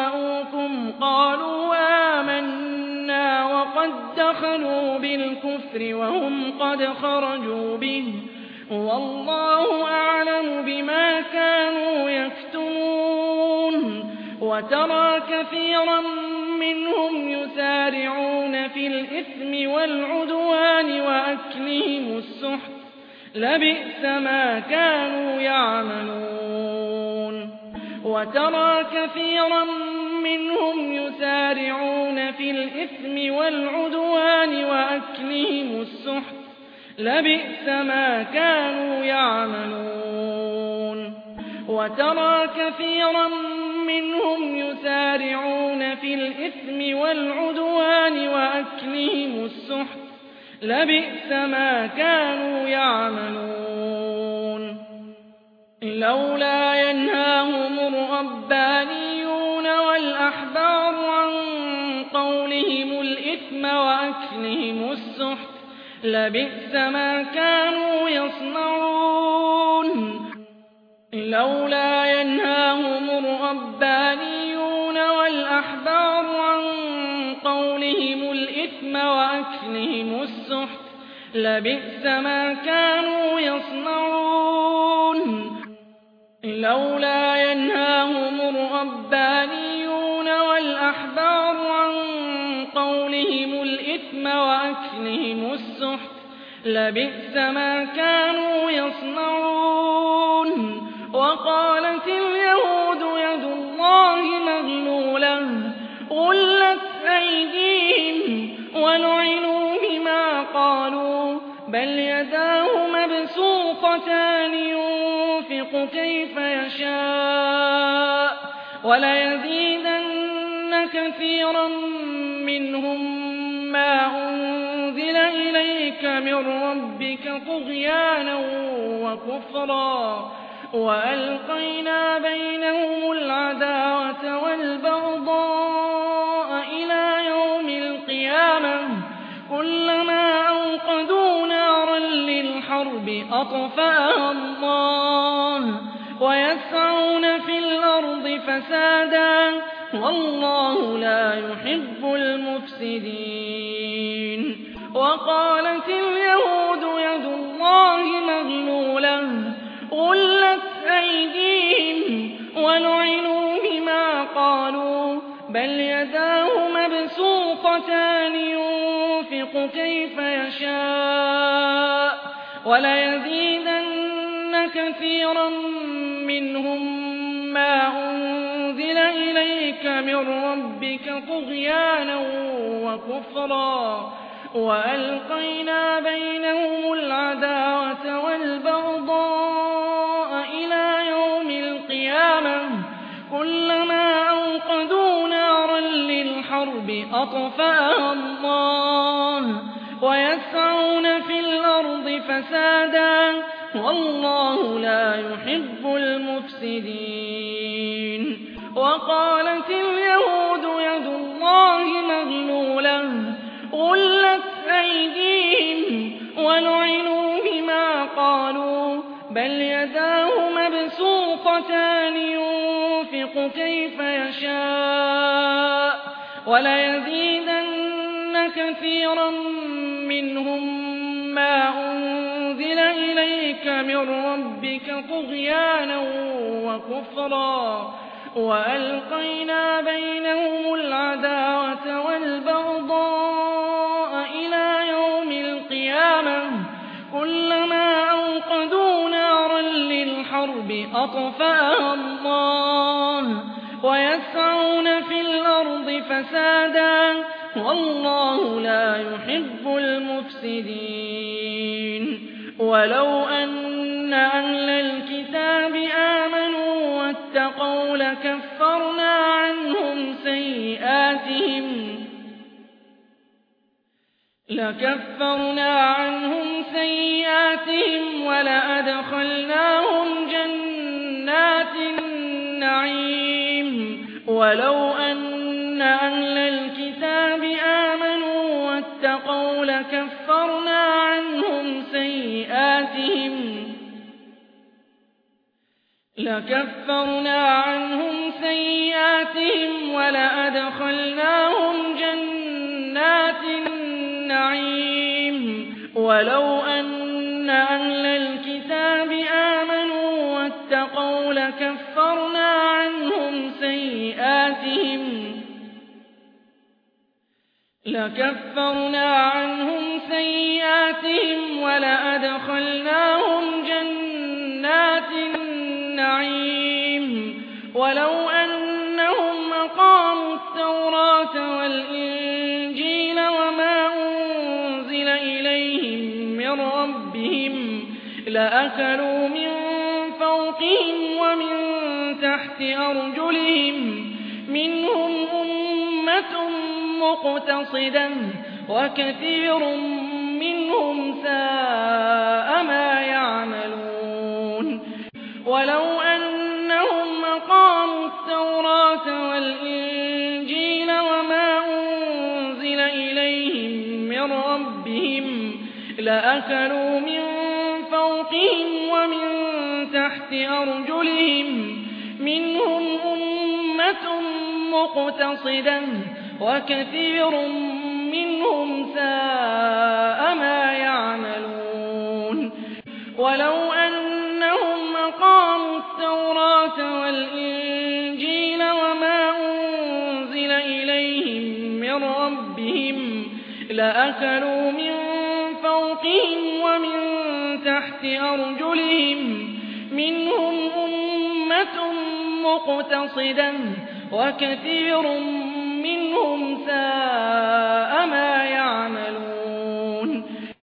Speaker 1: جاءوكم قالوا آمنا وقد دخلوا بالكفر الإثر وهم قد خرجوا به والله أعلم بما كانوا يكتمون وترى كثيرا منهم يسارعون في الإثم والعدوان وأكلهم السحت لبئس ما كانوا يعملون وترى كثيرا منهم يسارعون في الإثم والعدوان وأكلهم السحت لبئس ما كانوا يعملون وترى كثيرا منهم يسارعون في الإثم والعدوان وأكلهم السحت لبئس ما كانوا يعملون لولا ينهاهم الربانيون والأحبار عن قولهم الإثم وأكلهم السحت لبئس ما كانوا يصنعون لولا ينهاهم الربانيون والأحبار عن قولهم الإثم وأكلهم السحت لبئس ما كانوا يصنعون لولا ينهاهم الربانيون والأحبار عن قولهم الإثم وأكلهم السحت لبئس ما كانوا يصنعون وقالت اليهود يد الله مغلولة غلت أيديهم ولعنوا بما قالوا بل يداه مبسوطتان ينفق كيف يشاء وليزيدن كثيرا منهم ما أنزل إليك من ربك طغيانا وكفرا وألقينا بينهم العداوة والبغضاء إلى يوم القيامة كلما أوقدوا نارا للحرب أطفأها الله ويسعون في الأرض فسادا والله لا يحب المفسدين وقالت اليهود يد الله مغلولة غلت أيديهم ولعنوا بما قالوا بل يداه مبسوطتان ينفق كيف يشاء وليزيدن كثيرا منهم ما أنزل إليك من ربك طغيانا وكفرا وألقينا بينهم العداوة والبغضاء إلى يوم القيامة كلما أوقدوا نارا للحرب أطفأها الله ويسعون في الأرض فسادا والله لا يحب المفسدين وقالت اليهود يد الله مغلولة غلت أيديهم ولعنوا بما قالوا بل يداه مبسوطتان ينفق كيف يشاء وليزيدن كثيرا منهم ما أنزل إليك من ربك طغيانا وكفرا وألقينا بينهم العداوة والبغضاء إلى يوم القيامة كلما أوقدوا نارا للحرب أطفأها الله ويسعون في الأرض فسادا والله لا يحب المفسدين ولو أن أهل الكتاب آمنوا واتقوا لكفرنا عنهم سيئاتهم ولأدخلناهم جنات النعيم ولو أن أهل الكتاب آمنوا واتقوا لكفرنا عنهم سيئاتهم ولأدخلناهم جنات النعيم ولو أن أهل الكتاب آمنوا واتقوا لكفرنا عنهم سيئاتهم ولأدخلناهم جنات النعيم ولو أنهم أقاموا التوراة والإنجيل وما أنزل إليهم من ربهم لأكلوا من فوقهم ومن تحت أرجلهم منهم أمة مقتصدة وكثير منهم ساء ما يعملون ولو أنهم أقاموا التوراة والإنجيل وما أنزل إليهم من ربهم لأكلوا من فوقهم ومن تحت أرجلهم منهم أمة مقتصدة وكثير منهم ساء ما يعملون ولو أنهم أقاموا التوراة والإنجيل وما أنزل إليهم من ربهم لأكلوا من فوقهم ومن تحت أرجلهم منهم أمة مقتصدة وكثير منهم ساء ما يعملون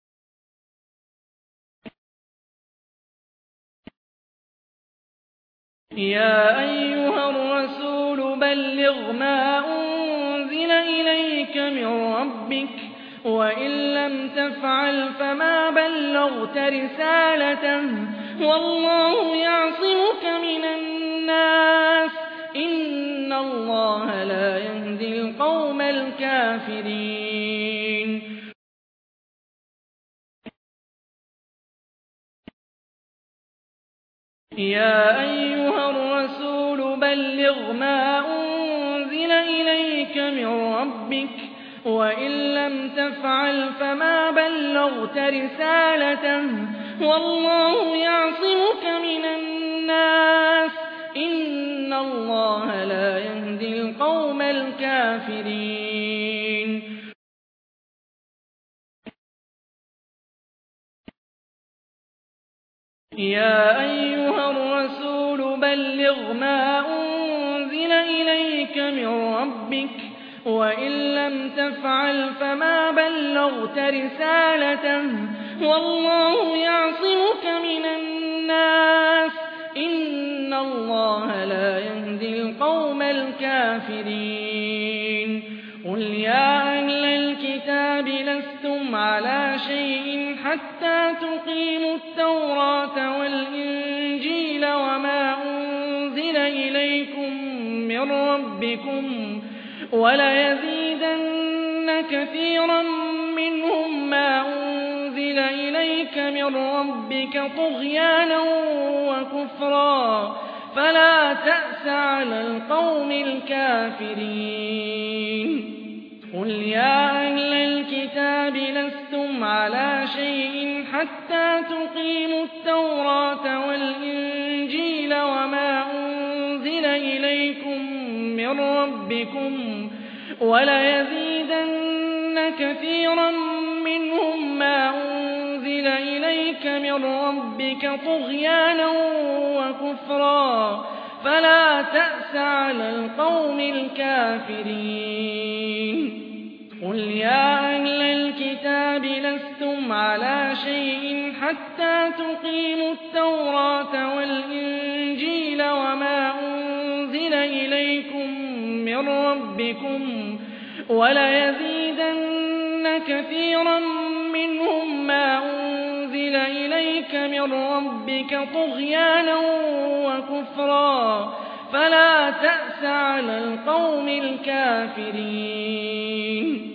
Speaker 1: يا أيها الرسول بلغ ما أنزل إليك من ربك وإن لم تفعل فما بلغت رسالته والله يعصمك من الناس إن الله لا يهدي القوم الكافرين يا أيها الرسول بلغ ما أنزل إليك من ربك وإن لم تفعل فما بلغت رسالته والله يعصمك من الناس إن الله لا يهدي القوم الكافرين يا أيها الرسول بلغ ما أنزل إليك من ربك وإن لم تفعل فما بلغت رسالته والله يعصمك من الناس إن الله لا يهدي القوم الكافرين قل يا أهل الكتاب لستم على شيء حتى تقيموا التوراة والإنجيل وما أنزل إليكم من ربكم وليزيدن كثيرا منهم ما أنزل إليك من ربك طغيانا وكفرا فلا تأس على القوم الكافرين قل يا أهل الكتاب لستم على شيء حتى تقيموا التوراة والإنجيل وما أنزل إليكم من ربكم وليزيدن كثيرا منهم ما أنزل إليك من ربك طغيانا وكفرا فلا تأس على القوم الكافرين قل يا أهل الكتاب لستم على شيء حتى تقيموا التوراة والإنجيل وما أنزل إليكم من ربكم وليزيدن كثيرا منهم ما أنزل إليك من ربك طغيانا وكفرا فلا تأس على القوم الكافرين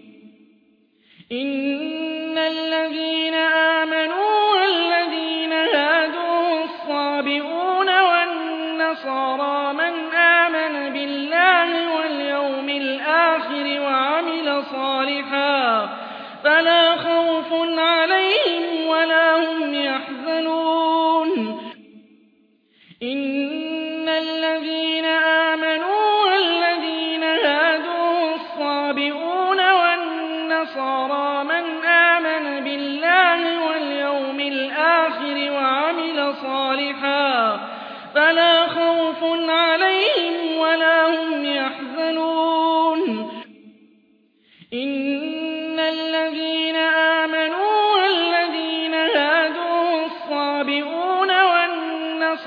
Speaker 1: إن الذين آمنوا والذين هادوا والصابئون والنصارى من آمن بالله واليوم الآخر وعمل صالحا فلا خوف عليهم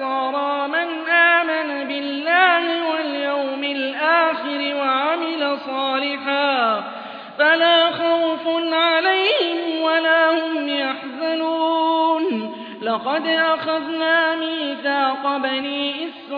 Speaker 1: والنصارى من آمن بالله واليوم الآخر وعمل صالحا فلا خوف عليهم ولا هم يحزنون لقد أخذنا ميثاق بني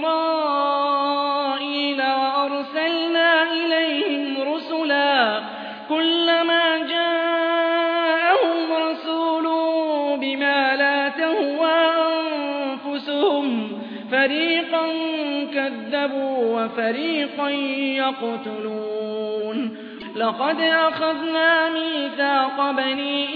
Speaker 1: إسرائيل وأرسلنا إليهم رسلا كلما جاءهم رسول بما لا تهوى أنفسهم فريقا كذبوا وفريقا يقتلون لقد أخذنا ميثاق بني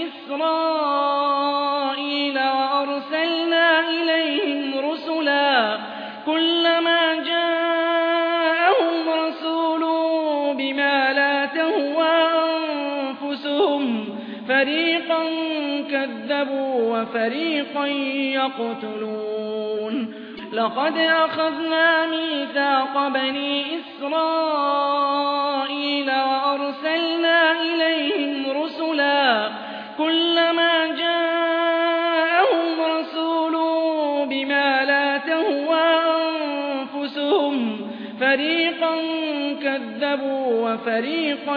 Speaker 1: إسرائيل وأرسلنا إليهم رسلا كلما جاءهم رسول بما لا تهوى أنفسهم فريقا كذبوا وفريقا يقتلون لقد أخذنا ميثاق بني إسرائيل وأرسلنا إليهم رسلا كلما جاءهم رسول بما لا تهوى أنفسهم فريقا كذبوا وفريقا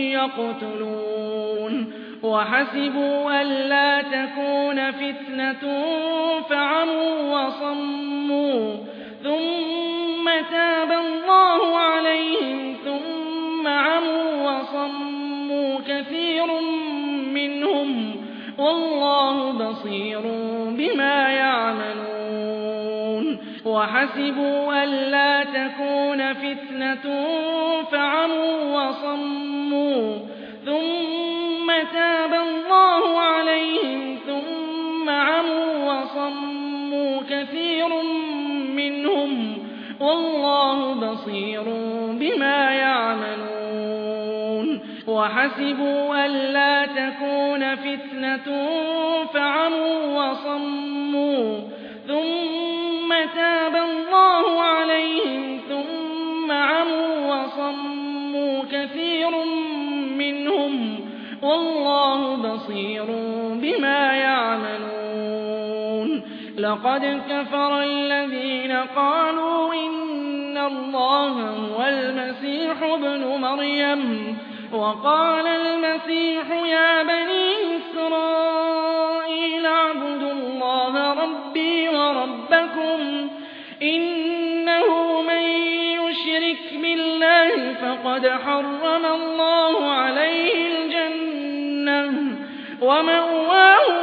Speaker 1: يقتلون وحسبوا ألا تكون فتنة فعموا وصموا ثم تاب الله عليهم ثم عموا وصموا كثير منهم والله بصير بما يعملون وحسبوا ألا تكون فتنة فعموا وصموا ثم تاب الله عليهم ثم عموا وصموا كثير منهم والله بصير بما يعملون وحسبوا ألا تكون فتنة فعموا وصموا ثم تاب الله عليهم ثم عموا وصموا كثير منهم والله بصير بما يعملون لقد كفر الذين قالوا إن الله هو المسيح ابن مريم وقال المسيح يا بني إسرائيل اعبدوا الله ربي وربكم إنه من يشرك بالله فقد حرم الله عليه الجنة ومأواه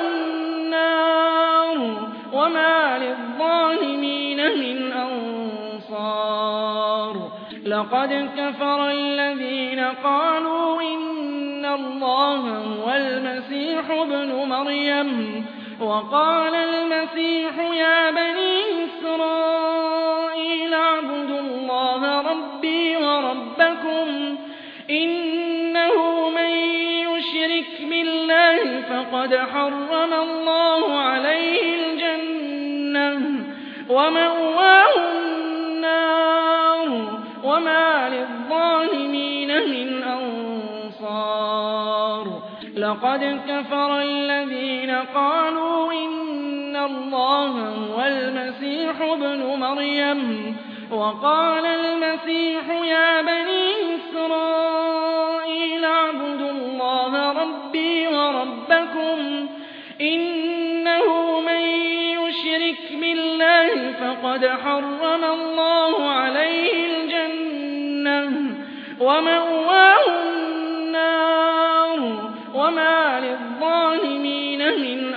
Speaker 1: النار وما للظالمين من أنصار لقد كفر الذين قالوا إن الله هو المسيح ابن مريم وقال المسيح يا بني إسرائيل اعبدوا الله ربي وربكم إنه من يشرك بالله فقد حرم الله عليه الجنة ومأواه النار وما للظالمين من أنصار لقد كفر الذين قالوا إن الله هو المسيح ابن مريم وقال المسيح يا بني إسرائيل اعبدوا الله ربي وربكم إنه من يشرك بالله فقد حرم الله عليه الجنة ومأواه النار وما للظالمين من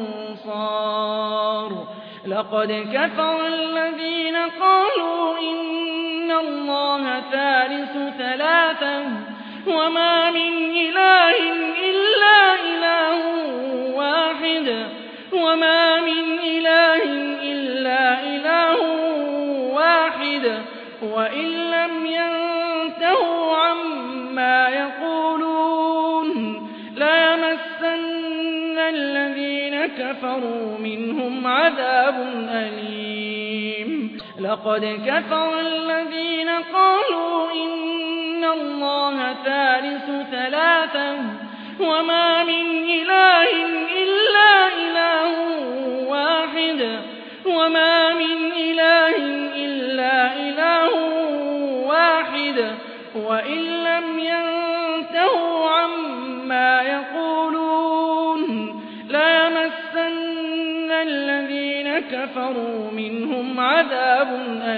Speaker 1: أنصار لقد كفر الذين قالوا إن الله ثالث ثلاثة وما من إله إلا إله واحد وما من إله إلا إله واحد وإن لم ينتهوا عما يقولون ليمسن الذين كفروا منهم عذاب أليم لقد كفر الذين قالوا إن الله ثالث ثلاثة وما من إله إلا إله واحد وما من لَيَمَسَّنَّ الَّذِينَ كَفَرُوا مِنْهُمْ عَذَابٌ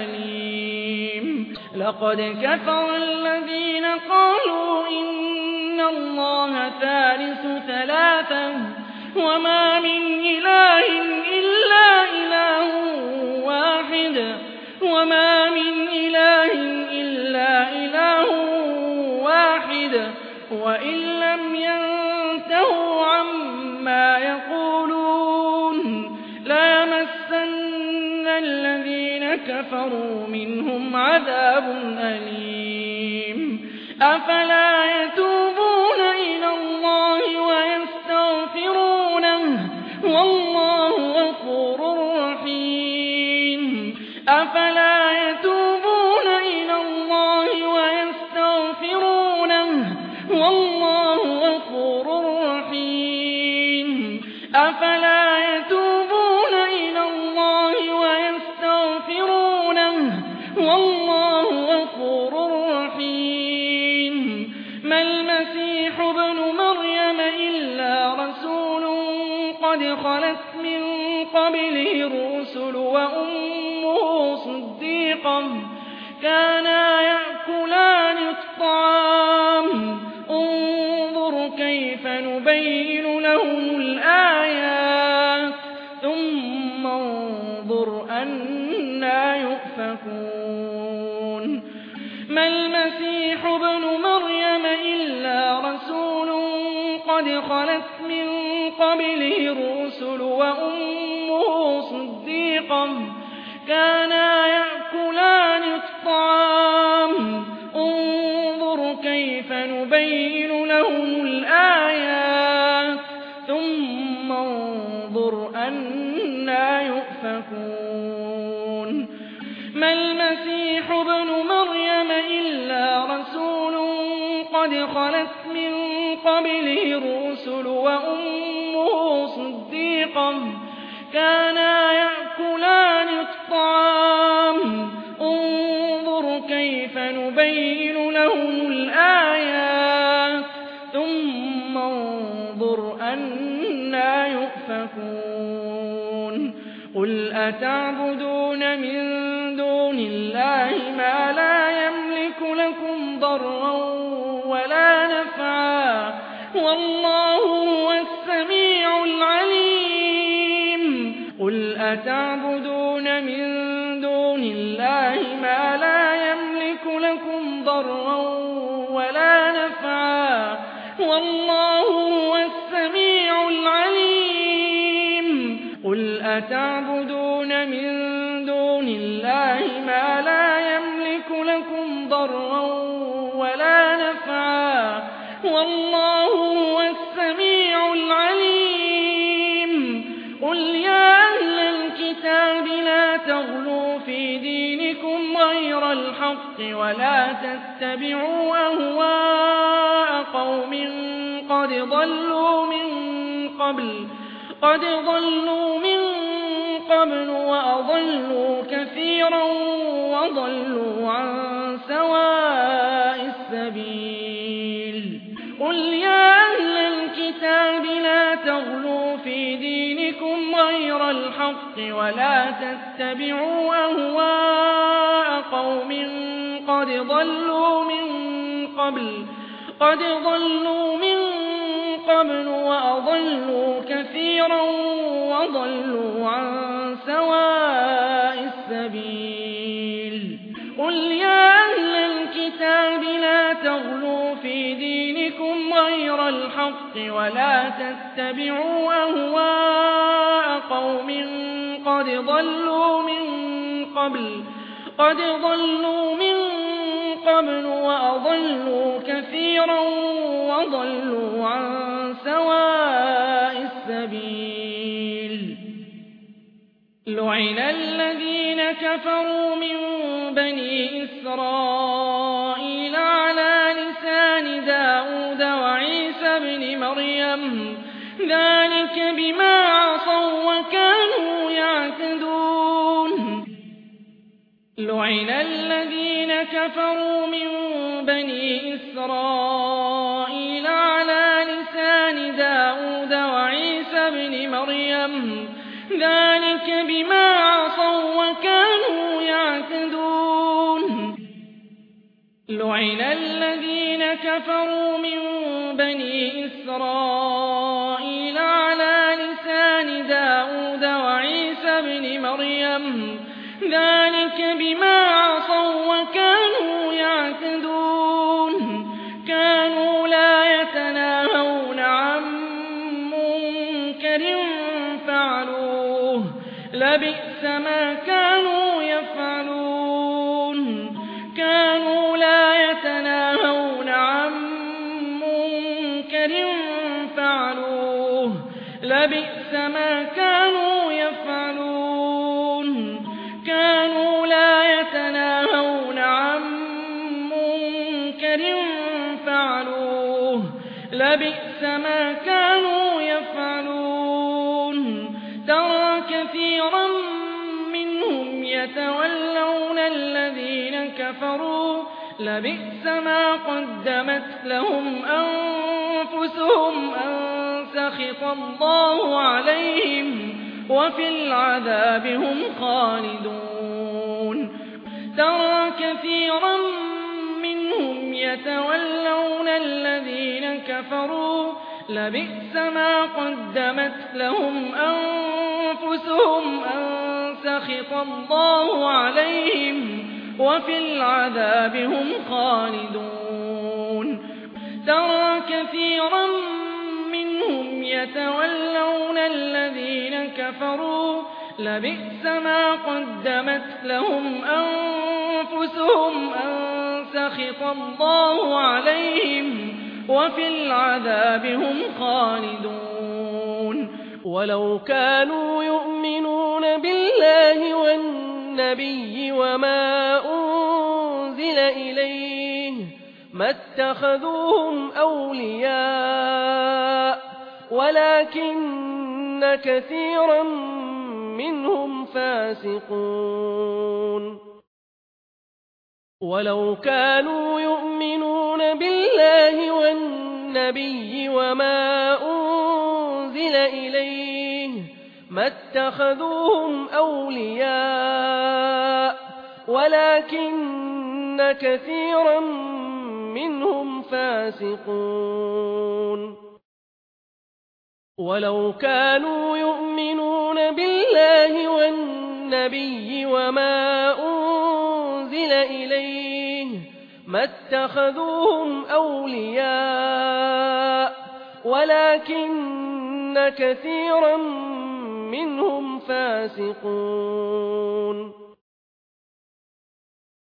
Speaker 1: أَلِيمٌ لَقَدْ كَفَرَ الَّذِينَ قَالُوا إِنَّ اللَّهَ ثَالِثُ ثَلَاثَةٍ وَمَا مِنْ إِلَٰهٍ إِلَّا إِلَٰهٌ وَاحِدٌ وَمَا مِنْ إِلَٰهٍ إِلَّا إِلَٰهٌ وَاحِدٌ وَإِن لَّمْ يَنتَهُوا عَمَّا يَقُولُونَ لَيَمَسَّنَّ الَّذِينَ كَفَرُوا مِنْهُمْ عَذَابٌ أَلِيمٌ أَفَلَا يَتُوبُونَ إِلَى اللَّهِ وَيَسْتَغْفِرُونَهُ وَاللَّهُ غَفُورٌ رَّحِيمٌ أَفَلَا يَتُوبُونَ إِلَى اللَّهِ وَيَسْتَغْفِرُونَهُ وَاللَّهُ غَفُورٌ رَّحِيمٌ أَفَلَا يَتُوبُونَ إِلَى اللَّهِ وَيَسْتَغْفِرُونَهُ وَاللَّهُ غَفُورٌ رَّحِيمٌ مَا الْمَسِيحُ ابْنُ مَرْيَمَ إِلَّا رَسُولٌ قَدْ خَلَتْ مِن قَبْلِهِ الرُّسُلُ وَأُمُّهُ صِدِّيقَةٌ كَانَا يَأْكُلَانِ الطَّعَامَ انظُرْ كَيْفَ نُبَيِّنُ لَهُمُ الْآيَاتِ ثُمَّ انظُرْ أَنَّىٰ يُؤْفَكُونَ مَا الْمَسِيحُ ابْنُ مَرْيَمَ إِلَّا رَسُولٌ قَدْ خَلَتْ مِن قَبْلِهِ الرُّسُلُ وَأُمُّهُ صِدِّيقَةٌ كَانَا يَأْكُلَانِ الطَّعَامَ انظُرْ كَيْفَ نُبَيِّنُ لَهُمُ الْآيَاتِ ثُمَّ انظُرْ أَنَّىٰ يُؤْفَكُونَ مَا الْمَسِيحُ ابْنُ مَرْيَمَ إِلَّا رَسُولٌ قَدْ خَلَتْ مِن قَبْلِهِ الرُّسُلُ وَأُمُّهُ صِدِّيقَةٌ كَانَا يَأْكُلَانِ الطَّعَامَ انظُرْ كَيْفَ نُبَيِّنُ لَهُمُ الْآيَاتِ ثُمَّ انظُرْ أَنَّىٰ يُؤْفَكُونَ قُلْ أَتَعْبُدُونَ مِن دُونِ اللَّهِ مَا لَا يَمْلِكُ لَكُمْ ضَرًّا وَلَا نَفْعًا وَاللَّهُ هُوَ السَّمِيعُ الْعَلِيمُ قُلْ أَتَعْبُدُونَ مِن دُونِ اللَّهِ مَا لَا يَمْلِكُ لَكُمْ ضَرًّا وَلَا نَفْعًا وَاللَّهُ هُوَ السَّمِيعُ الْعَلِيمُ قُلْ أَتَعْبُدُونَ مِن دُونِ اللَّهِ مَا لَا يَمْلِكُ لَكُمْ ضَرًّا وَلَا نَفْعًا وَاللَّهُ هُوَ السَّمِيعُ الْعَلِيمُ قُلْ يَا أَهْلَ الْكِتَابِ لَا تَغْلُوا فِي دِينِكُمْ غَيْرَ الْحَقِّ وَلَا تَتَّبِعُوا أَهْوَاءَ قَوْمٍ قَدْ ضَلُّوا مِن قَبْلُ وَأَضَلُّوا كَثِيرًا وَضَلُّوا عَن سَوَاءِ السَّبِيلِ قُلْ يَا أَهْلَ الْكِتَابِ لَا تَغْلُوا فِي دِينِكُمْ غَيْرَ الْحَقِّ وَلَا تَتَّبِعُوا أَهْوَاءَ قَوْمٍ قَدْ ضَلُّوا مِن قَبْلُ وَأَضَلُّوا كَثِيرًا وَضَلُّوا عَن سَوَاءِ السَّبِيلِ قُلْ يَا أَهْلَ الْكِتَابِ لَا تَغْلُوا فِي دِينِكُمْ غَيْرَ الْحَقِّ وَلَا تَتَّبِعُوا أَهْوَاءَ قَوْمٍ قَدْ ضَلُّوا مِن قَبْلُ وَأَضَلُّوا كَثِيرًا وَضَلُّوا عَن سَوَاءِ السَّبِيلِ لُعِنَ الَّذِينَ كَفَرُوا مِن بَنِي إِسْرَائِيلَ عَلَىٰ لِسَانِ دَاوُودَ وَعِيسَى ابْنِ مَرْيَمَ ذَٰلِكَ بِمَا عَصَوا وَّكَانُوا يَعْتَدُونَ لُعِنَ الَّذِينَ كَفَرُوا مِن بَنِي إِسْرَائِيلَ عَلَىٰ لِسَانِ دَاوُودَ وَعِيسَى ابْنِ مَرْيَمَ مريم ذلك بما عصوا وكانوا يعتدون لعن الذين كفروا من بني إسرائيل على لسان داود وعيسى بن مريم ذلك بما عصوا وكانوا يعتدون كانوا لا يتناهون عن منكر فعلوه لبئس ما كانوا يفعلون كانوا لا يتناهون عن منكر فعلوه لبئس ما كانوا يفعلون كانوا لا يتناهون عن منكر فعلوه لبئس ما كانوا يفعلون ترى كثيرا منهم يتولون الذين كفروا لبئس ما قدمت لهم أنفسهم أن سخط الله عليهم وفي العذاب هم خالدون ترى كثيرا منهم يتولون الذين كفروا لبئس ما قدمت لهم أنفسهم أن سخط الله عليهم وفي العذاب هم خالدون ترى كثيرا منهم يتولون الذين كفروا لبئس ما قدمت لهم أنفسهم أن سخط الله عليهم وفي العذاب هم خالدون ولو كانوا يؤمنون بالله والنبي وما أنزل إليه ما اتخذوهم أولياء ولكن كثيرا منهم فاسقون ولو كانوا يؤمنون بالله والنبي وما أنزل إليه ما اتخذوهم أولياء ولكن كثيرا منهم فاسقون ولو كانوا يؤمنون بالله والنبي وما أنزل إليه ما اتخذوهم أولياء ولكن كثيرا منهم فاسقون